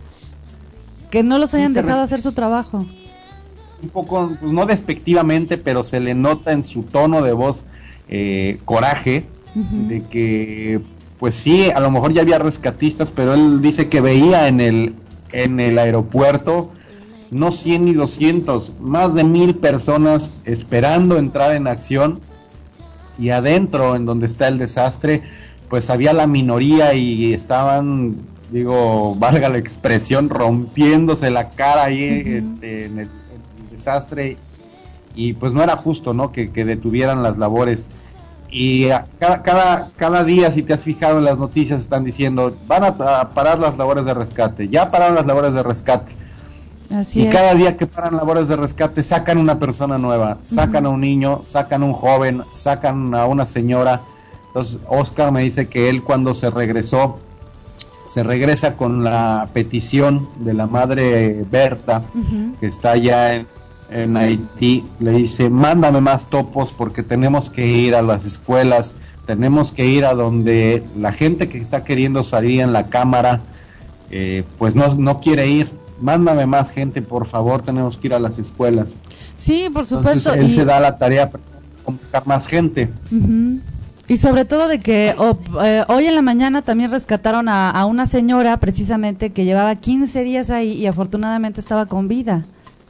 que no los hayan se dejado re- hacer su trabajo. un poco, pues, no despectivamente, pero se le nota en su tono de voz eh, coraje, Ujú. de que, pues sí, a lo mejor ya había rescatistas, pero él dice que veía en el, en el aeropuerto no cien ni doscientos, más de mil personas esperando entrar en acción, y adentro, en donde está el desastre, pues había la minoría y estaban, digo, valga la expresión, rompiéndose la cara ahí, Ujú. este, en el, en el desastre, y pues no era justo, ¿no? Que, que detuvieran las labores. Y a- cada, cada, cada día, si te has fijado en las noticias, están diciendo, van a, a parar las labores de rescate, ya pararon las labores de rescate. Así Y es. cada día que paran labores de rescate, sacan una persona nueva, sacan a un niño, sacan a un joven, sacan a una señora. Entonces, Oscar me dice que él, cuando se regresó, se regresa con la petición de la madre Berta, Ujú. que está allá en, en Haití. Le dice, mándame más topos porque tenemos que ir a las escuelas, tenemos que ir a donde la gente que está queriendo salir en la cámara, eh, pues no, no quiere ir. Mándame más gente, por favor, tenemos que ir a las escuelas. Sí, por Entonces supuesto. él y, se da la tarea para convocar más gente. Ujú. Y sobre todo de que o- eh, hoy en la mañana también rescataron a, a una señora precisamente que llevaba quince días ahí y afortunadamente estaba con vida.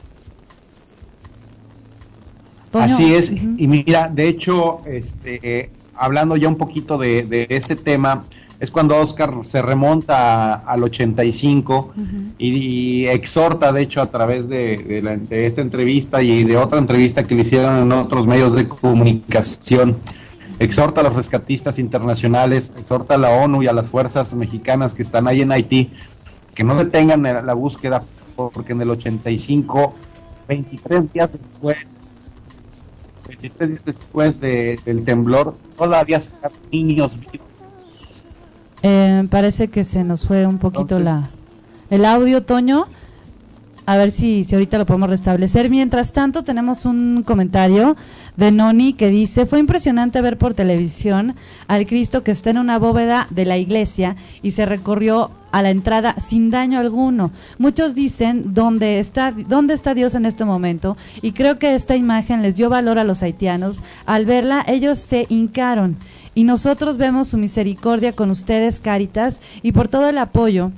Toño. Así es, Ujú. y mira, de hecho, este, eh, hablando ya un poquito de, de este tema, es cuando Oscar se remonta a- al ochenta y cinco Ujú. y, y exhorta, de hecho, a través de, de la- de esta entrevista y de otra entrevista que le hicieron en otros medios de comunicación, exhorta a los rescatistas internacionales, exhorta a la ONU y a las fuerzas mexicanas que están ahí en Haití, que no detengan la, la búsqueda, porque en el ochenta y cinco, veintitrés días después, veintitrés días después de- del temblor, todavía se quedan niños vivos. Eh, parece que se nos fue un poquito Entonces- la el audio, Toño. A ver si, si ahorita lo podemos restablecer. Mientras tanto, tenemos un comentario de Noni que dice: fue impresionante ver por televisión al Cristo que está en una bóveda de la iglesia y se recorrió a la entrada sin daño alguno. Muchos dicen dónde está, dónde está Dios en este momento, y creo que esta imagen les dio valor a los haitianos. Al verla, ellos se hincaron, y nosotros vemos su misericordia con ustedes, Cáritas, y por todo el apoyo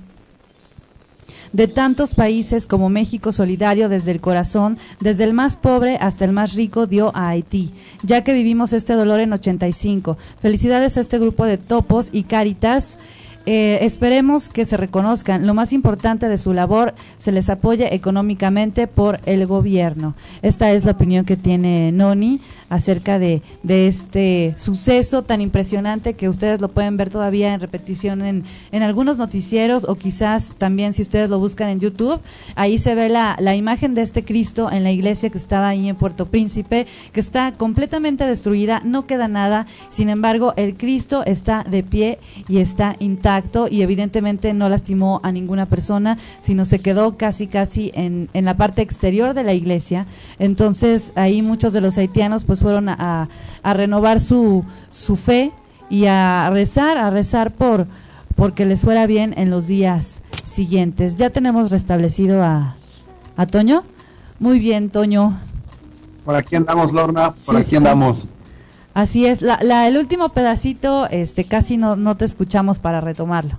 de tantos países como México solidario desde el corazón, desde el más pobre hasta el más rico, dio a Haití, ya que vivimos este dolor en ochenta y cinco. Felicidades a este grupo de topos y Cáritas. Eh, esperemos que se reconozcan. Lo más importante de su labor, se les apoye económicamente por el gobierno. Esta es la opinión que tiene Noni acerca de, de este suceso tan impresionante, que ustedes lo pueden ver todavía en repetición en, en algunos noticieros, o quizás también si ustedes lo buscan en YouTube. Ahí se ve la, la imagen de este Cristo en la iglesia que estaba ahí en Puerto Príncipe, que está completamente destruida, no queda nada. Sin embargo, el Cristo está de pie y está intacto, y evidentemente no lastimó a ninguna persona, sino se quedó casi casi en, en la parte exterior de la iglesia. Entonces ahí muchos de los haitianos pues fueron a, a renovar su, su fe y a rezar, a rezar por porque les fuera bien en los días siguientes. Ya tenemos restablecido a, a Toño. Muy bien, Toño. Por aquí andamos, Lorna, por Sí, aquí sí, andamos. Así es, la, la, el último pedacito, este, casi no, no te escuchamos para retomarlo.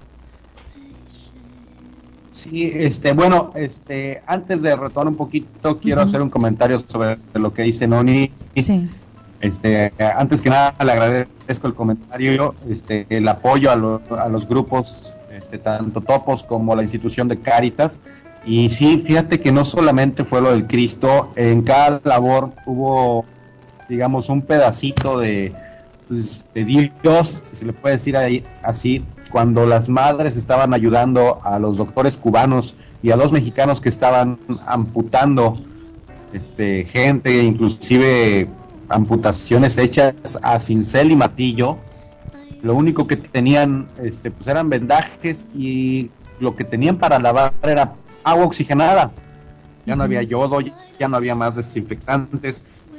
Sí, este, bueno, este, antes de retomar un poquito, quiero Ujú. hacer un comentario sobre lo que dice Noni. Sí. Este, antes que nada, le agradezco el comentario, este, el apoyo a, lo- a los grupos, este, tanto Topos como la institución de Cáritas. Y sí, fíjate que no solamente fue lo del Cristo, en cada labor hubo, digamos, un pedacito de, pues, de Dios, si se le puede decir ahí, así, cuando las madres estaban ayudando a los doctores cubanos y a dos mexicanos que estaban amputando este, gente, inclusive amputaciones hechas a cincel y martillo. Lo único que tenían este, pues eran vendajes, y lo que tenían para lavar era agua oxigenada. Ya no había yodo, ya no había más desinfectantes,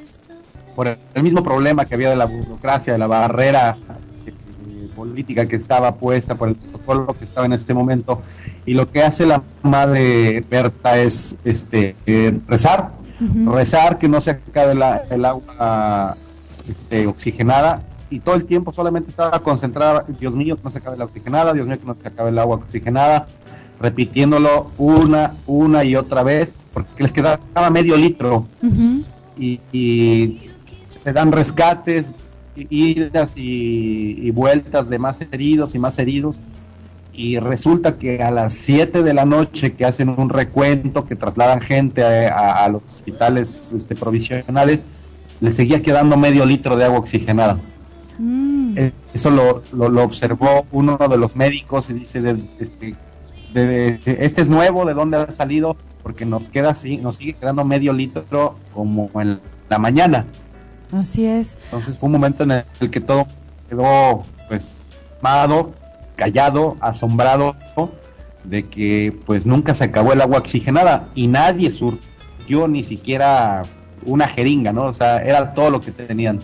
por el, el mismo problema que había de la burocracia, de la barrera eh, política que estaba puesta por el protocolo que estaba en este momento. Y lo que hace la madre Berta es este eh, rezar, Ujú. rezar que no se acabe la, el agua este, oxigenada, y todo el tiempo solamente estaba concentrada: Dios mío, que no se acabe la oxigenada, Dios mío, que no se acabe el agua oxigenada, repitiéndolo una, una y otra vez, porque les quedaba medio litro. Ujú. Y, y se dan rescates, idas y, y vueltas de más heridos y más heridos, y resulta que a las siete de la noche, que hacen un recuento, que trasladan gente a, a- a los hospitales este, provisionales, les seguía quedando medio litro de agua oxigenada. Mm. Eh, Eso lo, lo, lo observó uno de los médicos y dice, de, este, de- de- este es nuevo, ¿de dónde ha salido? Porque nos queda así, nos sigue quedando medio litro como en la mañana. Así es. Entonces fue un momento en el que todo quedó pues amado, callado, asombrado de que pues nunca se acabó el agua oxigenada, y nadie surgió ni siquiera una jeringa, ¿no? O sea, era todo lo que tenían.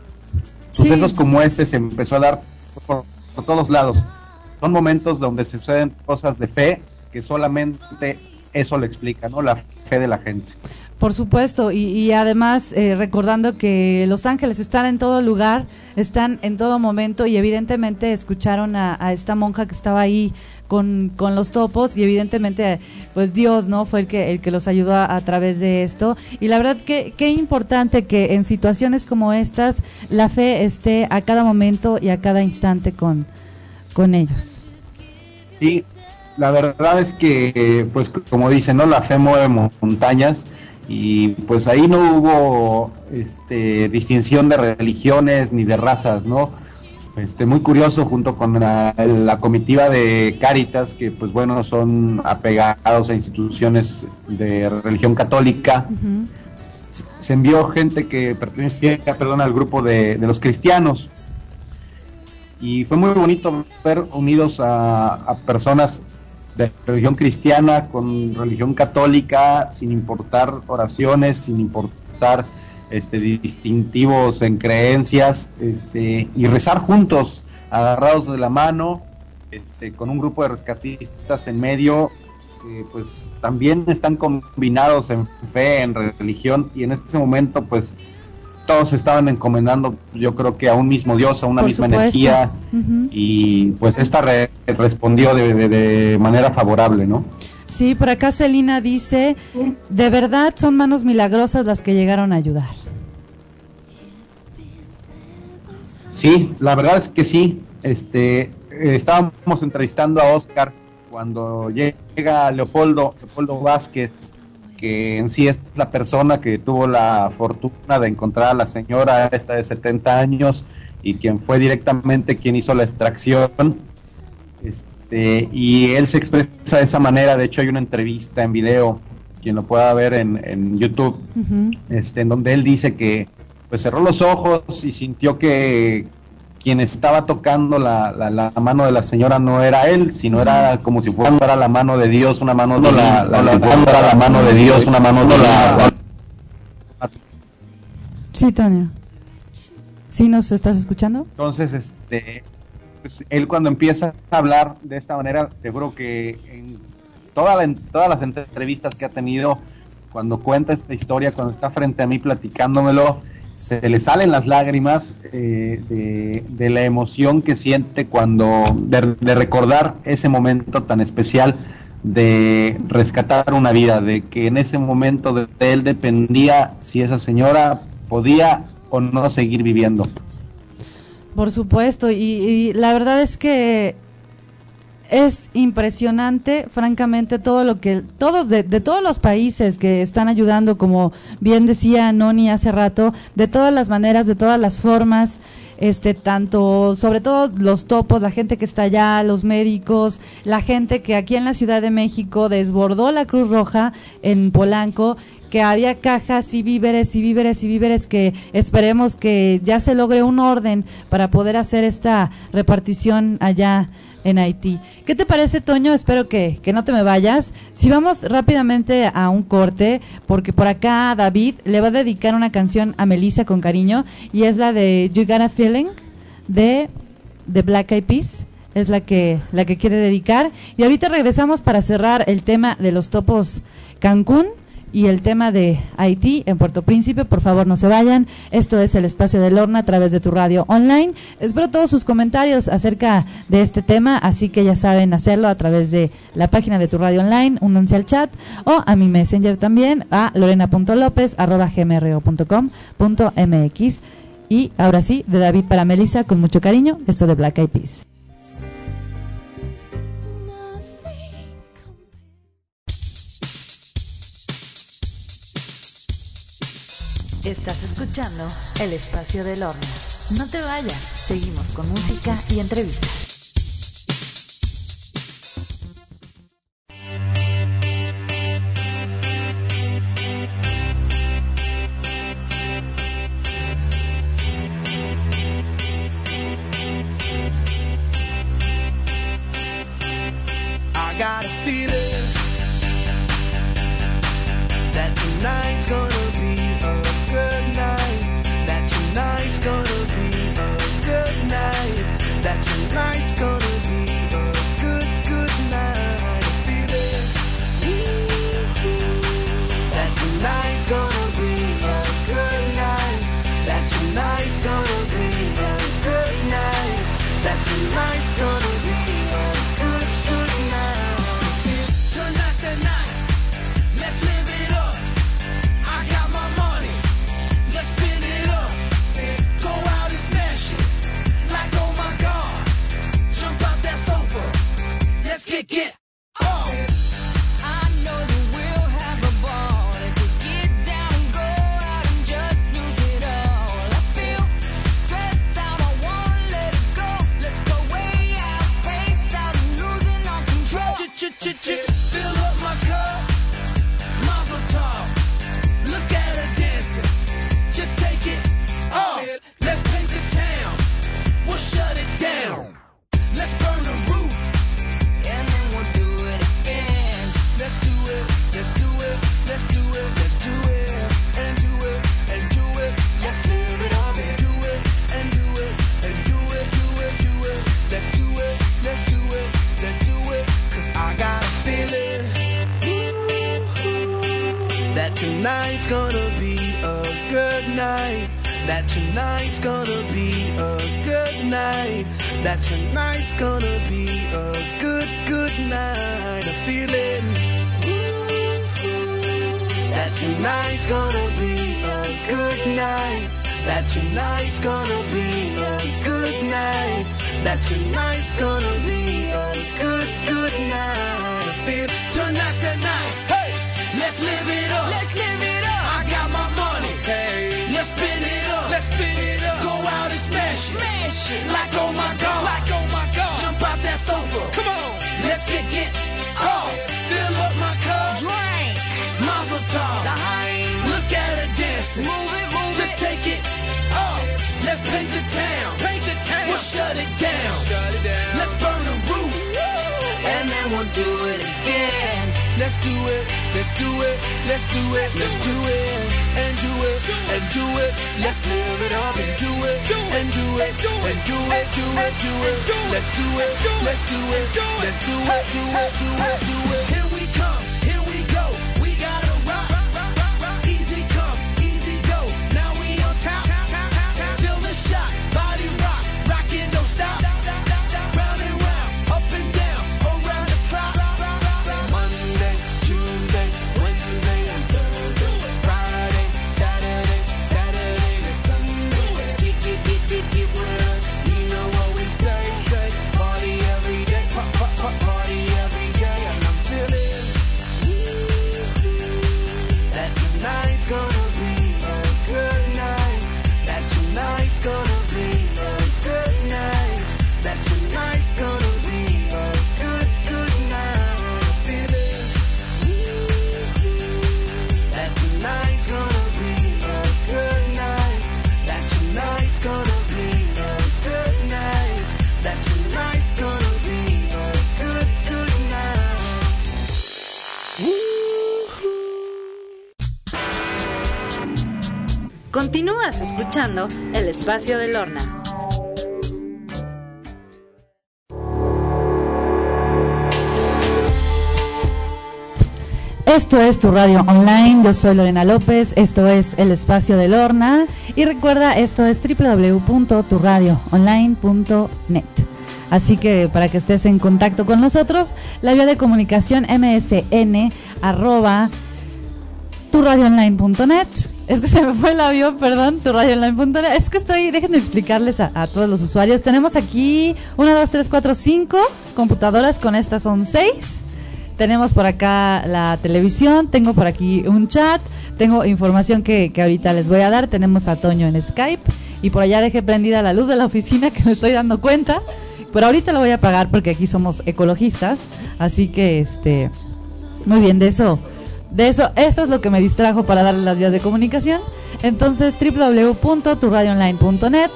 Sí. Sucesos como este se empezó a dar por, por todos lados. Son momentos donde se suceden cosas de fe que solamente eso lo explica, ¿no? La fe de la gente. Por supuesto, y, y además eh, recordando que los ángeles están en todo lugar, están en todo momento, y evidentemente escucharon a, a esta monja que estaba ahí con, con los topos, y evidentemente pues Dios, ¿no? Fue el que el que los ayudó a, a través de esto. Y la verdad que qué importante que en situaciones como estas la fe esté a cada momento y a cada instante con con ellos. Sí, la verdad es que, pues como dicen, ¿no? La fe mueve montañas y pues ahí no hubo este, distinción de religiones ni de razas, ¿no? Este, muy curioso, junto con la, la comitiva de Cáritas, que pues bueno, son apegados a instituciones de religión católica. Uh-huh. se, se envió gente que pertenecía, perdón, al grupo de, de los cristianos. Y fue muy bonito ver unidos a, a personas de religión cristiana con religión católica, sin importar oraciones, sin importar este, distintivos en creencias, este, y rezar juntos, agarrados de la mano, este, con un grupo de rescatistas en medio, que pues también están combinados en fe, en religión, y en este momento pues todos estaban encomendando, yo creo que a un mismo Dios, a una Por misma supuesto. energía, Uh-huh. y pues esta re respondió de, de, de manera favorable, ¿no? Sí, por acá Celina dice, de verdad son manos milagrosas las que llegaron a ayudar. Sí, la verdad es que sí. Este, eh, estábamos entrevistando a Oscar cuando llega Leopoldo, Leopoldo Vázquez, que en sí es la persona que tuvo la fortuna de encontrar a la señora esta de setenta años y quien fue directamente quien hizo la extracción. Este, y él se expresa de esa manera. De hecho hay una entrevista en video, quien lo pueda ver en, en YouTube, uh-huh. este, en donde él dice que pues cerró los ojos y sintió que quien estaba tocando la, la, la mano de la señora no era él, sino era como si fuera la mano de Dios, una mano no la, la, la, la, la, la mano de Dios, una mano no la, la... Sí, Toño. ¿Sí nos estás escuchando? Entonces, este, pues, él cuando empieza a hablar de esta manera, seguro que en, toda la, en todas las entrevistas que ha tenido, cuando cuenta esta historia, cuando está frente a mí platicándomelo, se le salen las lágrimas eh, de, de la emoción que siente cuando de, de recordar ese momento tan especial de rescatar una vida, de que en ese momento de, de él dependía si esa señora podía o no seguir viviendo. Por supuesto, y, y la verdad es que es impresionante, francamente, todo lo que, todos, de, de todos los países que están ayudando, como bien decía Noni hace rato, de todas las maneras, de todas las formas, este, tanto, sobre todo los topos, la gente que está allá, los médicos, la gente que aquí en la Ciudad de México desbordó la Cruz Roja en Polanco, que había cajas y víveres y víveres y víveres, que esperemos que ya se logre un orden para poder hacer esta repartición allá en Haití. ¿Qué te parece, Toño? Espero que, que no te me vayas. Si vamos rápidamente a un corte, porque por acá David le va a dedicar una canción a Melissa con cariño, y es la de You Got a Feeling de, de Black Eyed Peas. Es la que, la que quiere dedicar. Y ahorita regresamos para cerrar el tema de los topos Cancún y el tema de Haití en Puerto Príncipe. Por favor, no se vayan. Esto es el Espacio de Lorna a través de tu radio online. Espero todos sus comentarios acerca de este tema, así que ya saben hacerlo a través de la página de tu radio online, únanse al chat, o a mi messenger también, a lorena punto lopez arroba gmro punto com punto mx. Y ahora sí, de David para Melissa, con mucho cariño, esto de Black Eyed Peas. Estás escuchando El Espacio del Horno. No te vayas, seguimos con música y entrevistas. I got a feeling that tonight's gonna be a good night. That tonight's gonna be a good night. That tonight's gonna be a good, good night. I feel it. That tonight's gonna be a good night. That tonight's gonna be a good night. That tonight's gonna be a good, good night. I feel that tonight's gonna be a good night, that tonight's gonna be a good, good night. I'm feeling that tonight's gonna be a good night, that tonight's gonna be a good night, that tonight's gonna be a good, good night. I feel tonight's the night. Hey, let's live it up. Let's live it up. I got my money. Hey, let's spin it up. Let's spin it up. Go out and smash it. Smash it. Like oh my god. Like oh my god. Jump out that sofa. Come on. Let's get get off. Fill up my cup. Drink. Mazel tov. Look at her dancing. Move it, move Just it. take it off. Let's paint the town. Paint the town. We'll shut it down. Shut it down. Let's burn the roof. And then we'll do it again. Let's do it. Let's do it. Let's do it. Let's do it. And do it. And do it. Let's live it up and do it. And do it. And do it. Do it. Do it. Let's do it. Let's do it. Let's do it. Do it. Do it. Do it. Here we come. Here we go. We gotta rock. Easy come. Easy go. Now we on top. Feel the shot. Body rock. Rockin', don't stop. Round and round. Up and down. Around the clock. Monday, Tuesday, Wednesday, and Thursday. Friday, Saturday, Saturday to Sunday. Get, get, get, get, get with us. You know what we say, say. Party every day. Pa, pa, pa, party every day. And I'm feeling that tonight's gonna be a good night. That tonight's gonna be a good night. That tonight's gonna be a good, good night. I'm feeling that tonight's gonna be a good night. That tonight's gonna be a good night. That tonight's gonna be a good, good night. Continúas escuchando El Espacio de Lorna. Esto es tu radio online, yo soy Lorena López, esto es El Espacio de Lorna y recuerda, esto es doble u doble u doble u punto tu radio online punto net. Así que para que estés en contacto con nosotros, la vía de comunicación msn arroba tu radio online punto net. Es que se me fue el avión, perdón, tu radio online punto net. Es que estoy, déjenme explicarles a, a todos los usuarios. Tenemos aquí una, dos, tres, cuatro, cinco computadoras, con estas son seis. Tenemos por acá la televisión, tengo por aquí un chat, tengo información que, que ahorita les voy a dar. Tenemos a Toño en Skype y por allá dejé prendida la luz de la oficina, que me estoy dando cuenta, pero ahorita lo voy a apagar porque aquí somos ecologistas, así que este, muy bien, de eso, de eso, eso es lo que me distrajo para darle las vías de comunicación. Entonces doble u doble u doble u punto tu radio online punto net,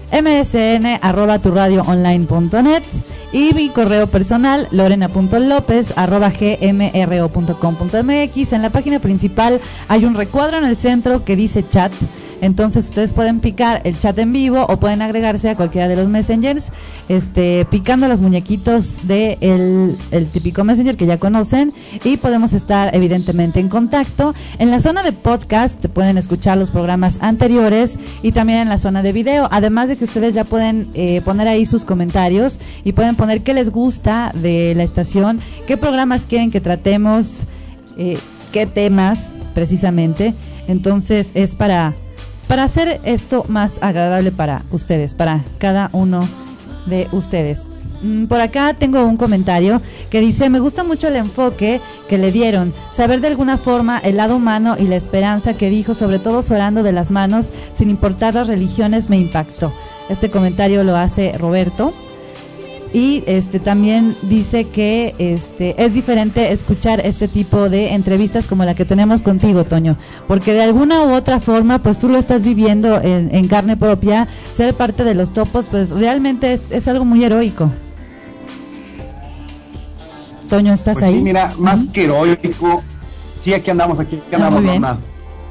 msn arroba tu radio online punto net y mi correo personal lorena punto lopez arroba gmro punto com punto mx. En la página principal hay un recuadro en el centro que dice chat, entonces ustedes pueden picar el chat en vivo o pueden agregarse a cualquiera de los messengers, este, picando los muñequitos de el, el típico messenger que ya conocen, y podemos estar evidentemente en contacto. En la zona de podcast pueden escuchar los programas anteriores y también en la zona de video, además de que ustedes ya pueden eh, poner ahí sus comentarios y pueden poner qué les gusta de la estación, qué programas quieren que tratemos, eh, qué temas precisamente. Entonces es para para hacer esto más agradable para ustedes, para cada uno de ustedes. Mm, por acá tengo un comentario que dice: me gusta mucho el enfoque que le dieron, saber de alguna forma el lado humano y la esperanza que dijo, sobre todo orando de las manos, sin importar las religiones, me impactó. Este comentario lo hace Roberto. Y este también dice que este es diferente escuchar este tipo de entrevistas como la que tenemos contigo, Toño, porque de alguna u otra forma pues tú lo estás viviendo en, en carne propia. Ser parte de los topos pues realmente es, es algo muy heroico. Toño, ¿estás pues ahí? Sí, mira, más uh-huh. que heroico, sí, aquí andamos, aquí Ah, andamos, muy bien. Norma.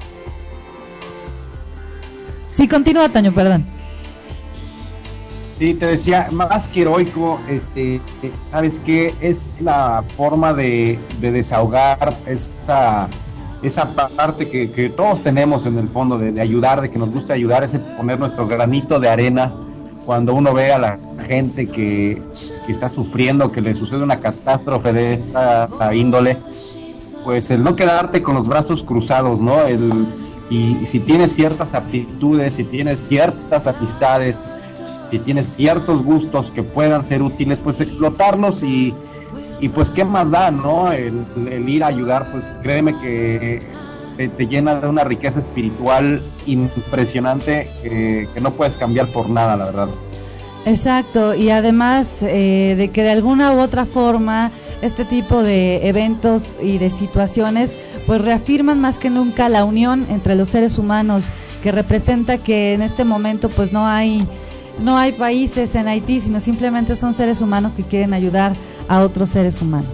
Sí, continúa, Toño, perdón. Sí, te decía, más que heroico, este, ¿sabes qué? Es la forma de, de desahogar esta esa parte que, que todos tenemos en el fondo de, de ayudar, de que nos gusta ayudar, ese poner nuestro granito de arena cuando uno ve a la gente que, que está sufriendo, que le sucede una catástrofe de esta índole, pues el no quedarte con los brazos cruzados, ¿no? El, y, y si tienes ciertas aptitudes, si tienes ciertas amistades, si tienes ciertos gustos que puedan ser útiles, pues explotarlos y, y pues qué más da, ¿no? El, el ir a ayudar, pues créeme que te, te llena de una riqueza espiritual impresionante eh, que no puedes cambiar por nada, la verdad. Exacto, y además eh, de que de alguna u otra forma este tipo de eventos y de situaciones pues reafirman más que nunca la unión entre los seres humanos, que representa que en este momento pues no hay no hay países en Haití, sino simplemente son seres humanos que quieren ayudar a otros seres humanos.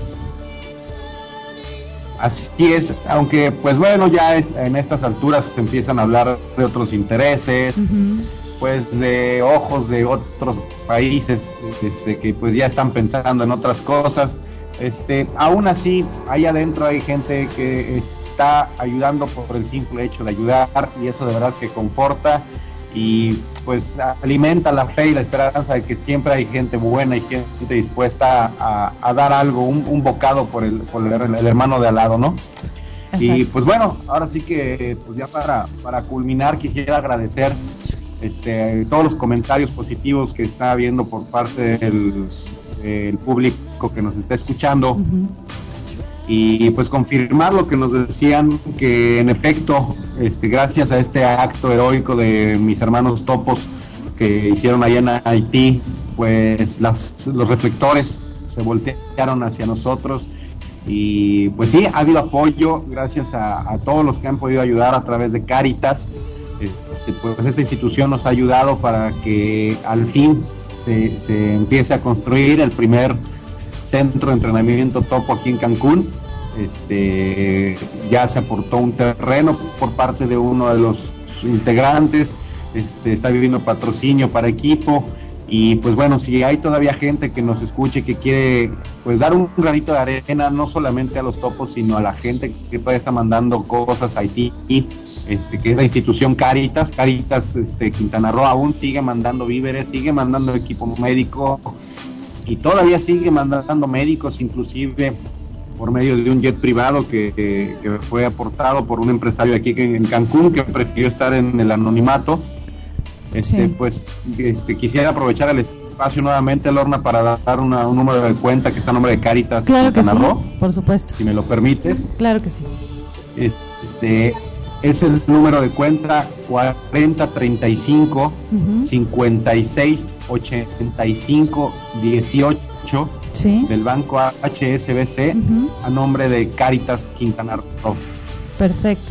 Así es, aunque pues bueno, ya es, en estas alturas te empiezan a hablar de otros intereses, uh-huh. pues de ojos de otros países, este, que pues ya están pensando en otras cosas. Este, aún así, ahí adentro hay gente que está ayudando por el simple hecho de ayudar, y eso de verdad que conforta y pues alimenta la fe y la esperanza de que siempre hay gente buena y gente dispuesta a, a dar algo, un, un bocado por el, por el, el hermano de al lado, ¿no? Exacto. Y pues bueno, ahora sí que pues ya para, para culminar quisiera agradecer este, todos los comentarios positivos que está habiendo por parte del, del público que nos está escuchando. Uh-huh. Y pues confirmar lo que nos decían, que en efecto, este, gracias a este acto heroico de mis hermanos topos que hicieron allá en Haití, pues las, los reflectores se voltearon hacia nosotros y pues sí, ha habido apoyo gracias a, a todos los que han podido ayudar a través de Cáritas. Este, pues esta institución nos ha ayudado para que al fin se, se empiece a construir el primer centro de entrenamiento topo aquí en Cancún. Este, ya se aportó un terreno por parte de uno de los integrantes, este, está viviendo patrocinio para equipo, y pues bueno, si hay todavía gente que nos escuche que quiere pues dar un granito de arena, no solamente a los topos, sino a la gente que todavía está mandando cosas a Haití, este, que es la institución Cáritas, Cáritas este, Quintana Roo aún sigue mandando víveres, sigue mandando equipo médico y todavía sigue mandando médicos, inclusive por medio de un jet privado que, que, que fue aportado por un empresario aquí en Cancún que prefirió estar en el anonimato. Este, sí. Pues este, quisiera aprovechar el espacio nuevamente, Lorna, para dar una, un número de cuenta que está a nombre de Cáritas Claro que Quintana sí, Roo, por supuesto. Si me lo permites. Claro que sí. Este, es el número de cuenta cuarenta treinta y cinco uh-huh. cincuenta y seis ochenta y cinco dieciocho ¿Sí? del banco H S B C uh-huh. a nombre de Cáritas Quintana Roo. Perfecto.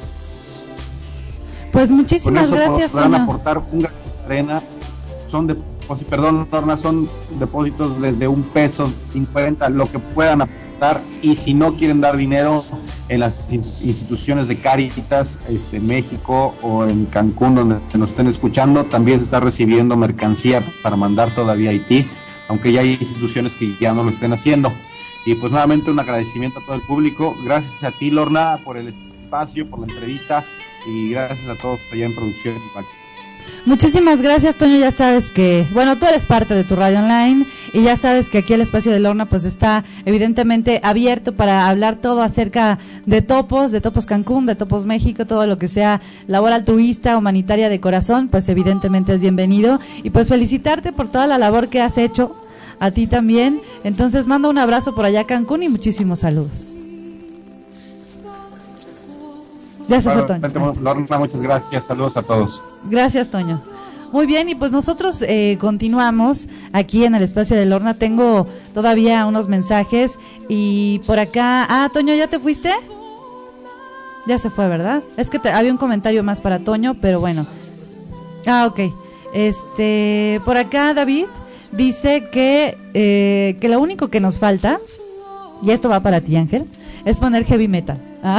Pues muchísimas Con eso gracias, podrán Toño. aportar un granito de arena. Son depósitos, perdón, Lorna, son depósitos desde un peso cincuenta, lo que puedan aportar, y si no quieren dar dinero, en las instituciones de Cáritas este, en México o en Cancún, donde nos estén escuchando, también se está recibiendo mercancía para mandar todavía a Haití, aunque ya hay instituciones que ya no lo estén haciendo. Y pues nuevamente un agradecimiento a todo el público. Gracias a ti, Lorna, por el espacio, por la entrevista, y gracias a todos allá en producción. Muchísimas gracias, Toño. Ya sabes que, bueno, tú eres parte de tu radio online y ya sabes que aquí el espacio de Lorna pues está evidentemente abierto para hablar todo acerca de topos, de Topos Cancún, de Topos México, todo lo que sea labor altruista, humanitaria de corazón, pues evidentemente es bienvenido. Y pues felicitarte por toda la labor que has hecho, a ti también. Entonces mando un abrazo por allá a Cancún y muchísimos saludos. Ya se bueno, fue Toño. Lorna, muchas gracias, saludos a todos. Gracias, Toño. Muy bien, y pues nosotros eh, continuamos aquí en el espacio de Lorna. Tengo todavía unos mensajes y por acá... Ah, Toño, ¿ya te fuiste? Ya se fue, ¿verdad? Es que te, había un comentario más para Toño, pero bueno. Ah, ok. Este, por acá David dice que, eh, que lo único que nos falta, y esto va para ti, Ángel, es poner heavy metal. Ah,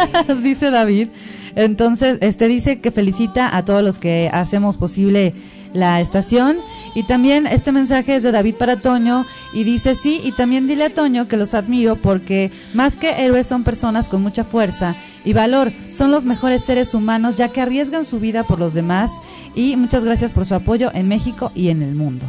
dice David. Entonces, este dice que felicita a todos los que hacemos posible la estación. Y también este mensaje es de David para Toño y dice: sí, y también dile a Toño que los admiro porque más que héroes son personas con mucha fuerza y valor, son los mejores seres humanos ya que arriesgan su vida por los demás, y muchas gracias por su apoyo en México y en el mundo.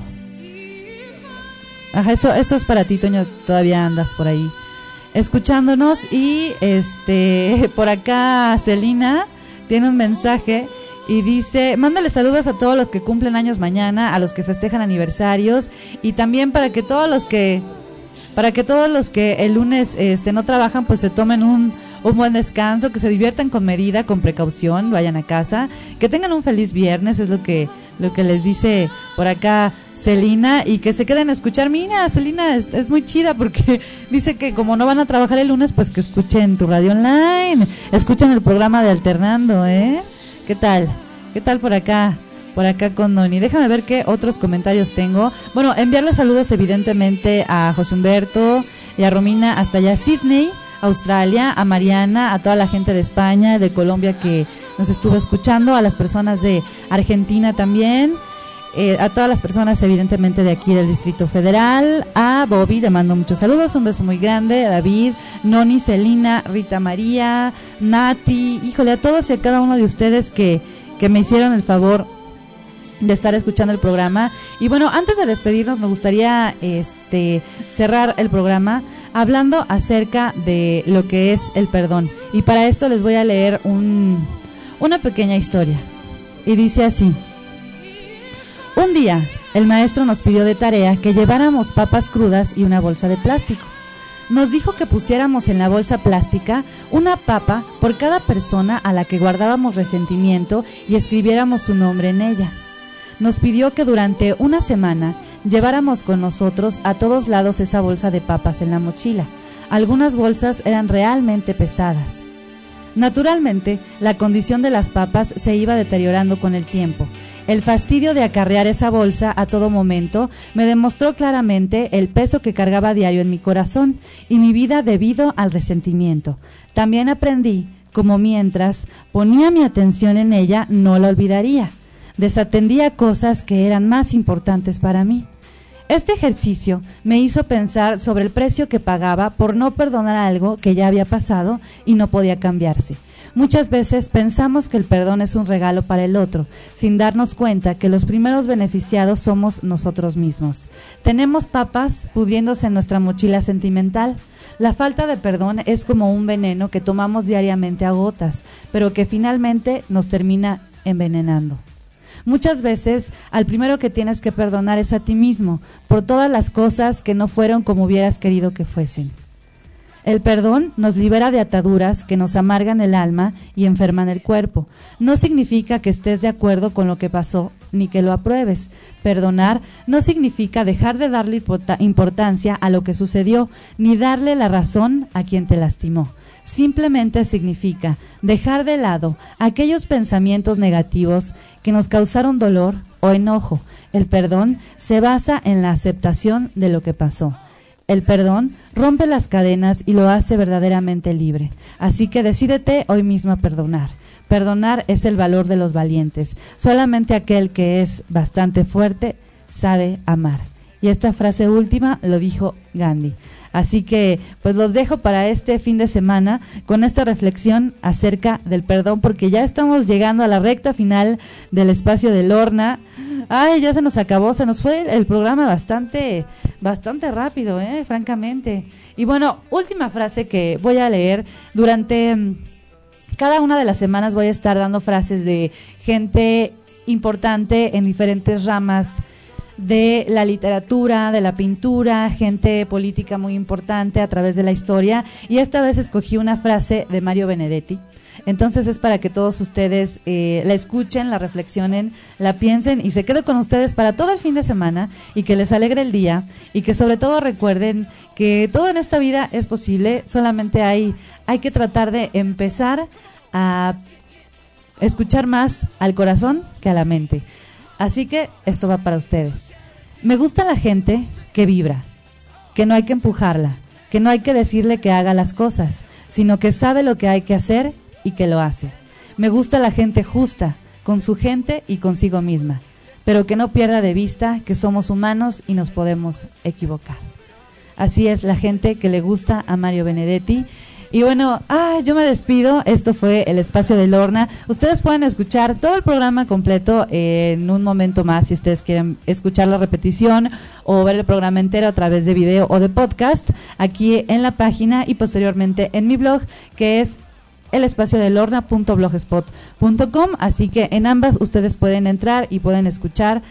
Ajá, eso, eso es para ti, Toño, todavía andas por ahí escuchándonos. Y este por acá Celina tiene un mensaje y dice: mándale saludos a todos los que cumplen años mañana, a los que festejan aniversarios, y también para que todos los que para que todos los que el lunes este no trabajan pues se tomen un un buen descanso, que se diviertan con medida, con precaución, vayan a casa, que tengan un feliz viernes, es lo que lo que les dice por acá Celina, y que se queden a escuchar. Mira, Celina es, es muy chida porque dice que como no van a trabajar el lunes, pues que escuchen tu radio online, escuchen el programa de Alternando, ¿eh? ¿Qué tal? ¿Qué tal por acá? Por acá con Noni. Déjame ver qué otros comentarios tengo. Bueno, enviarle saludos evidentemente a José Humberto y a Romina hasta allá Sydney, Australia, a Mariana, a toda la gente de España, de Colombia que nos estuvo escuchando, a las personas de Argentina también, eh, a todas las personas evidentemente de aquí del Distrito Federal, a Bobby, le mando muchos saludos, un beso muy grande, a David, Noni, Celina, Rita María, Nati, híjole, a todos y a cada uno de ustedes que, que me hicieron el favor de estar escuchando el programa. Y bueno, antes de despedirnos me gustaría este cerrar el programa hablando acerca de lo que es el perdón, y para esto les voy a leer un, una pequeña historia, y dice así: un día el maestro nos pidió de tarea que lleváramos papas crudas y una bolsa de plástico. Nos dijo que pusiéramos en la bolsa plástica una papa por cada persona a la que guardábamos resentimiento y escribiéramos su nombre en ella. Nos pidió que durante una semana lleváramos con nosotros a todos lados esa bolsa de papas en la mochila. Algunas bolsas eran realmente pesadas. Naturalmente, la condición de las papas se iba deteriorando con el tiempo. El fastidio de acarrear esa bolsa a todo momento me demostró claramente el peso que cargaba a diario en mi corazón y mi vida debido al resentimiento. También aprendí cómo mientras ponía mi atención en ella no la olvidaría. Desatendía cosas que eran más importantes para mí. Este ejercicio me hizo pensar sobre el precio que pagaba por no perdonar algo que ya había pasado y no podía cambiarse. Muchas veces pensamos que el perdón es un regalo para el otro, sin darnos cuenta que los primeros beneficiados somos nosotros mismos. Tenemos papas pudriéndose en nuestra mochila sentimental. La falta de perdón es como un veneno que tomamos diariamente a gotas, pero que finalmente nos termina envenenando. Muchas veces al primero que tienes que perdonar es a ti mismo por todas las cosas que no fueron como hubieras querido que fuesen. El perdón nos libera de ataduras que nos amargan el alma y enferman el cuerpo. No significa que estés de acuerdo con lo que pasó ni que lo apruebes. Perdonar no significa dejar de darle importancia a lo que sucedió ni darle la razón a quien te lastimó. Simplemente significa dejar de lado aquellos pensamientos negativos que nos causaron dolor o enojo. El perdón se basa en la aceptación de lo que pasó. El perdón rompe las cadenas y lo hace verdaderamente libre. Así que decídete hoy mismo a perdonar. Perdonar es el valor de los valientes. Solamente aquel que es bastante fuerte sabe amar. Y esta frase última lo dijo Gandhi. Así que pues los dejo para este fin de semana con esta reflexión acerca del perdón, porque ya estamos llegando a la recta final del espacio de Lorna. Ay, ya se nos acabó, se nos fue el programa bastante, bastante rápido, eh, francamente. Y bueno, última frase que voy a leer. Durante um, cada una de las semanas voy a estar dando frases de gente importante en diferentes ramas de la literatura, de la pintura, gente política muy importante a través de la historia, y esta vez escogí una frase de Mario Benedetti. Entonces es para que todos ustedes eh, la escuchen, la reflexionen, la piensen y se quede con ustedes para todo el fin de semana, y que les alegre el día, y que sobre todo recuerden que todo en esta vida es posible. Solamente hay, hay que tratar de empezar a escuchar más al corazón que a la mente. Así que esto va para ustedes. Me gusta la gente que vibra, que no hay que empujarla, que no hay que decirle que haga las cosas, sino que sabe lo que hay que hacer y que lo hace. Me gusta la gente justa, con su gente y consigo misma. pero que no pierda de vista que somos humanos y nos podemos equivocar. Así es la gente que le gusta a Mario Benedetti. Y bueno, ah, yo me despido. Esto fue El Espacio de Lorna. Ustedes pueden escuchar todo el programa completo eh, en un momento más, si ustedes quieren escuchar la repetición o ver el programa entero a través de video o de podcast, aquí en la página y posteriormente en mi blog, que es el espacio de lorna punto blogspot punto com. Así que en ambas ustedes pueden entrar y pueden escuchar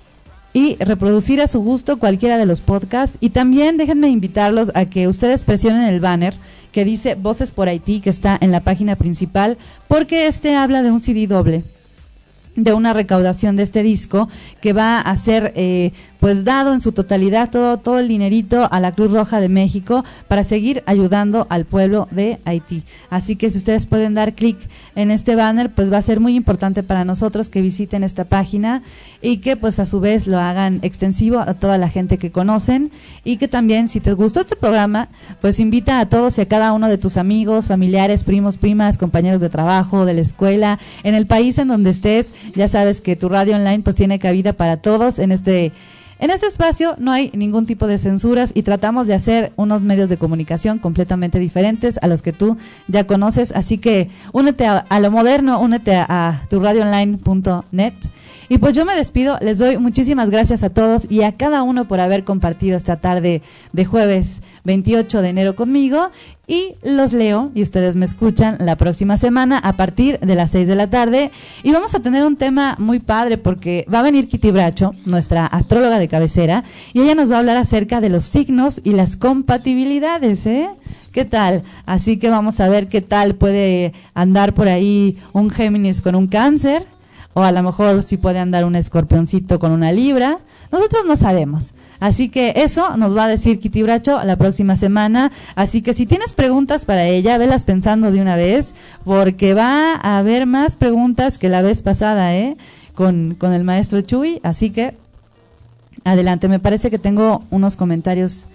y reproducir a su gusto cualquiera de los podcasts. Y también déjenme invitarlos a que ustedes presionen el banner que dice Voces por Haití, que está en la página principal, porque este habla de un C D doble, de una recaudación de este disco que va a ser eh, pues dado en su totalidad, todo, todo el dinerito a la Cruz Roja de México para seguir ayudando al pueblo de Haití. Así que si ustedes pueden dar clic en este banner, pues va a ser muy importante para nosotros que visiten esta página y que pues a su vez lo hagan extensivo a toda la gente que conocen, y que también, si te gustó este programa, pues invita a todos y a cada uno de tus amigos, familiares, primos, primas, compañeros de trabajo, de la escuela, en el país en donde estés. Ya sabes que tu radio online pues tiene cabida para todos. En este En este espacio no hay ningún tipo de censuras y tratamos de hacer unos medios de comunicación completamente diferentes a los que tú ya conoces. Así que únete a, a lo moderno, únete a, a tu radio online punto net. Y pues yo me despido, les doy muchísimas gracias a todos y a cada uno por haber compartido esta tarde de jueves veintiocho de enero conmigo, y los leo y ustedes me escuchan la próxima semana a partir de las seis de la tarde, y vamos a tener un tema muy padre porque va a venir Kitty Bracho, nuestra astróloga de cabecera, y ella nos va a hablar acerca de los signos y las compatibilidades, ¿eh? ¿Qué tal? Así que vamos a ver qué tal puede andar por ahí un Géminis con un Cáncer, o a lo mejor si puede andar un Escorpioncito con una Libra. Nosotros no sabemos. Así que eso nos va a decir Kitty Bracho la próxima semana. Así que si tienes preguntas para ella, velas pensando de una vez, porque va a haber más preguntas que la vez pasada, ¿eh? Con, con el maestro Chuy. Así que adelante. Me parece que tengo unos comentarios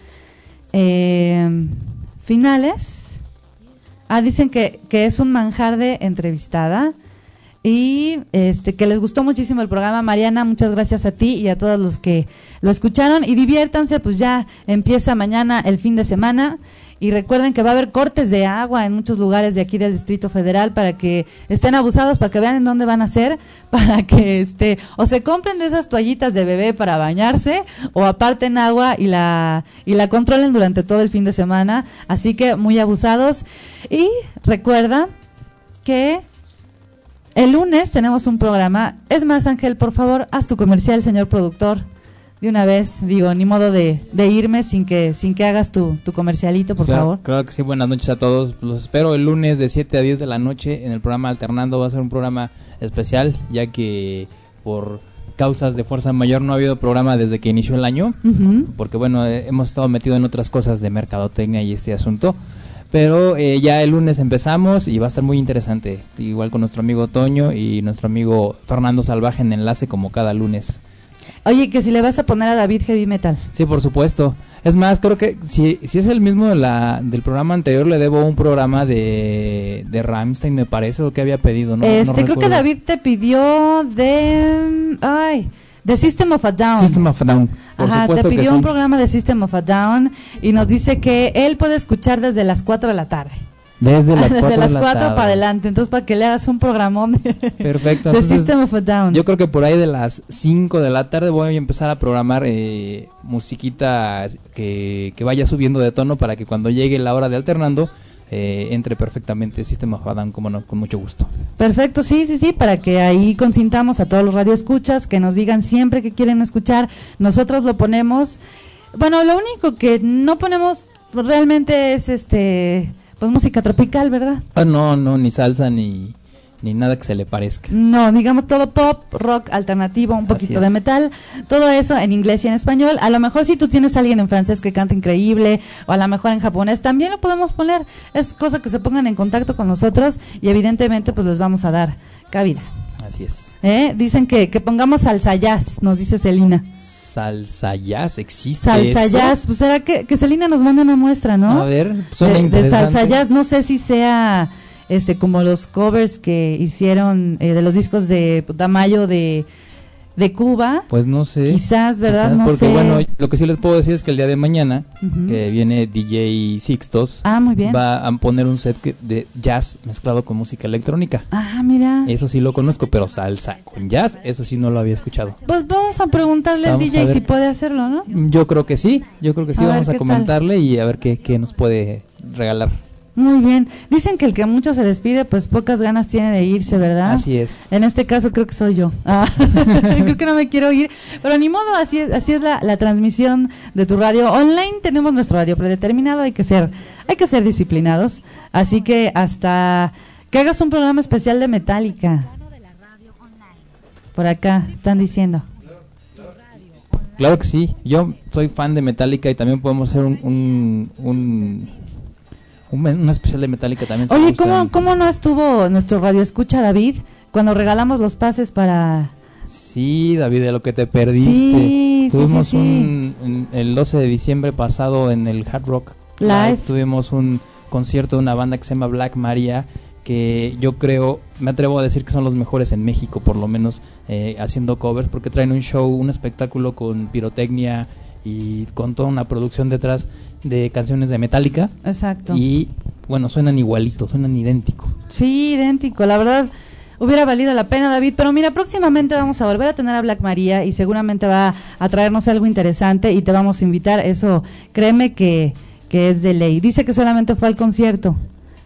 eh, finales. Ah, dicen que, que es un manjar de entrevistada. Y este que les gustó muchísimo el programa. Mariana, muchas gracias a ti y a todos los que lo escucharon, y diviértanse, pues ya empieza mañana el fin de semana, y recuerden que va a haber cortes de agua en muchos lugares de aquí del Distrito Federal para que estén abusados, para que vean en dónde van a ser, para que este o se compren de esas toallitas de bebé para bañarse, o aparten agua y la y la controlen durante todo el fin de semana. Así que muy abusados. Y recuerda que el lunes tenemos un programa. Es más, Ángel, por favor, haz tu comercial, señor productor. De una vez, digo, ni modo de, de irme sin que sin que hagas tu, tu comercialito, por claro, favor. Claro que sí, buenas noches a todos. Los espero el lunes de siete a diez de la noche en el programa Alternando. Va a ser un programa especial, ya que por causas de fuerza mayor no ha habido programa desde que inició el año. Uh-huh. Porque bueno, eh, hemos estado metidos en otras cosas de mercadotecnia y este asunto. Pero eh, ya el lunes empezamos y va a estar muy interesante. Igual con nuestro amigo Toño y nuestro amigo Fernando Salvaje en enlace, como cada lunes. Oye, que si le vas a poner a David Heavy Metal. Sí, por supuesto. Es más, creo que si, si es el mismo de la, del programa anterior, le debo un programa de, de Rammstein, me parece, o que había pedido. ¿no? Este, no creo recuerdo. que David te pidió de... Ay... The System of a Down. System of a Down. Por Ajá, te supuesto que pidió sí. un programa de System of a Down y nos dice que él puede escuchar desde las cuatro de la tarde. Desde las desde cuatro las de la cuatro tarde. para adelante. Entonces, para que le hagas un programón de, Perfecto. de Entonces, System of a Down. Yo creo que por ahí de las cinco de la tarde voy a empezar a programar eh, musiquita que, que vaya subiendo de tono para que cuando llegue la hora de Alternando eh, entre perfectamente System of a Down, como no, con mucho gusto. Perfecto, sí, sí, sí, para que ahí consintamos a todos los radioescuchas, que nos digan siempre que quieren escuchar. Nosotros lo ponemos. Bueno, lo único que no ponemos realmente es este pues música tropical, ¿verdad? Ah, no, no, ni salsa ni, ni nada que se le parezca. No, digamos todo pop, rock alternativo, un poquito de metal, todo eso en inglés y en español. A lo mejor si tú tienes a alguien en francés que canta increíble, o a lo mejor en japonés, también lo podemos poner. Es cosa que se pongan en contacto con nosotros y evidentemente pues les vamos a dar cabida. Así es. ¿Eh? Dicen que, que pongamos salsa jazz, nos dice Celina. Salsa jazz, ¿existe Salsa eso? jazz, pues será que, que Celina nos mande una muestra, ¿no? A ver, suena de, de interesante. salsa jazz, no sé si sea este como los covers que hicieron eh, de los discos de Tamayo de de Cuba. Pues no sé. Quizás, ¿verdad? Quizás, no porque sé. bueno, lo que sí les puedo decir es que el día de mañana, Ujú. que viene D J Sixtos, Ah, muy bien. va a poner un set que- de jazz mezclado con música electrónica. Ah, mira. Eso sí lo conozco, pero salsa con jazz, eso sí no lo había escuchado. Pues vamos a preguntarle al Vamos D J a ver. si puede hacerlo, ¿no? Yo creo que sí, yo creo que sí, A ver, vamos a ¿qué tal? comentarle y a ver qué, qué nos puede regalar. Muy bien. Dicen que el que mucho se despide, pues pocas ganas tiene de irse, ¿verdad? Así es. En este caso creo que soy yo. Ah, creo que no me quiero ir. Pero ni modo, así es, así es la, la transmisión de tu radio. Online tenemos nuestro radio predeterminado, hay que ser, hay que ser disciplinados. Así que hasta que hagas un programa especial de Metallica. Por acá, están diciendo. Claro que sí, yo soy fan de Metallica y también podemos hacer un un, un, un, un especial de Metallica también. si Oye, gustan. ¿cómo, ¿cómo no estuvo nuestro radio escucha David cuando regalamos los pases para... Sí, David, de lo que te perdiste. Sí, sí, Tuvimos sí, sí. un en- el doce de diciembre pasado en el Hard Rock Live. tuvimos un concierto de una banda que se llama Black Maria, que yo creo, me atrevo a decir que son los mejores en México, por lo menos eh, haciendo covers, porque traen un show, un espectáculo con pirotecnia y con toda una producción detrás de canciones de Metallica. Exacto. Y bueno, suenan igualitos, suenan idénticos. Sí, idéntico, la verdad hubiera valido la pena, David, pero mira, próximamente vamos a volver a tener a Black Maria y seguramente va a traernos algo interesante y te vamos a invitar, eso créeme que, que es de ley. Dice que solamente fue al concierto.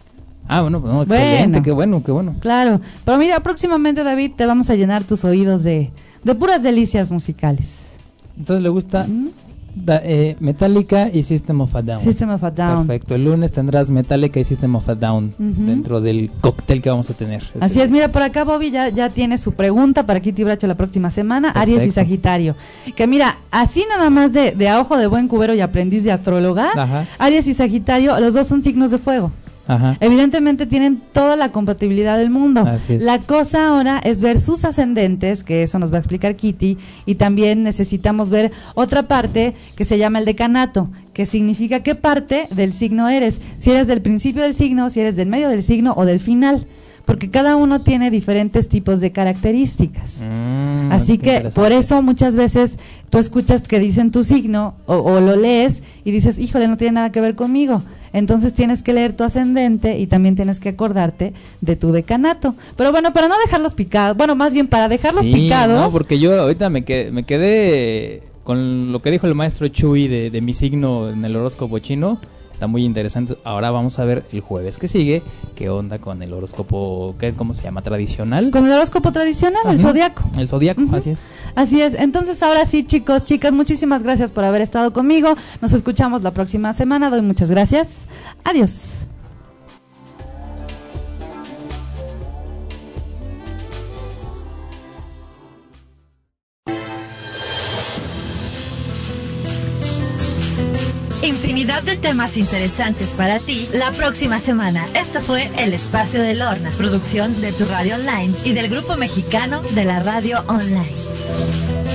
Ah, bueno, pues no, Bueno. excelente, qué bueno, qué bueno. Claro, pero mira, próximamente, David, te vamos a llenar tus oídos de, de puras delicias musicales. Entonces le gusta da- eh, Metallica y System of a Down. System of a Down. Perfecto, el lunes tendrás Metallica y System of a Down Ujú. dentro del cóctel que vamos a tener. Así es, mira, por acá Bobby ya, ya tiene su pregunta para Kitty Bracho la próxima semana, Aries y Perfecto. Sagitario. Que mira, así nada más de, de a ojo de buen cubero y aprendiz de astróloga, Ajá. Aries y Sagitario, los dos son signos de fuego. Ajá. Evidentemente tienen toda la compatibilidad del mundo. Así es. La cosa ahora es ver sus ascendentes, que eso nos va a explicar Kitty, y también necesitamos ver otra parte que se llama el decanato, que significa qué parte del signo eres, si eres del principio del signo, si eres del medio del signo o del final, porque cada uno tiene diferentes tipos de características. Mm, Así qué que interesante. por eso muchas veces tú escuchas que dicen tu signo o, o lo lees y dices, híjole, no tiene nada que ver conmigo. Entonces tienes que leer tu ascendente y también tienes que acordarte de tu decanato. Pero bueno, para no dejarlos picados, bueno, más bien para dejarlos Sí, picados. no, porque yo ahorita me quedé, me quedé con lo que dijo el maestro Chuy de, de mi signo en el horóscopo chino. Está muy interesante. Ahora vamos a ver el jueves que sigue qué onda con el horóscopo, ¿qué, ¿cómo se llama? ¿Tradicional? Con el horóscopo tradicional, el Ajá. zodiaco. El zodiaco, Ujú. así es. Así es. Entonces ahora sí, chicos, chicas, muchísimas gracias por haber estado conmigo. Nos escuchamos la próxima semana. Doy muchas gracias. Adiós. Infinidad de temas interesantes para ti la próxima semana. Esto fue El Espacio de Lorna, producción de tu radio online y del grupo mexicano de la radio online.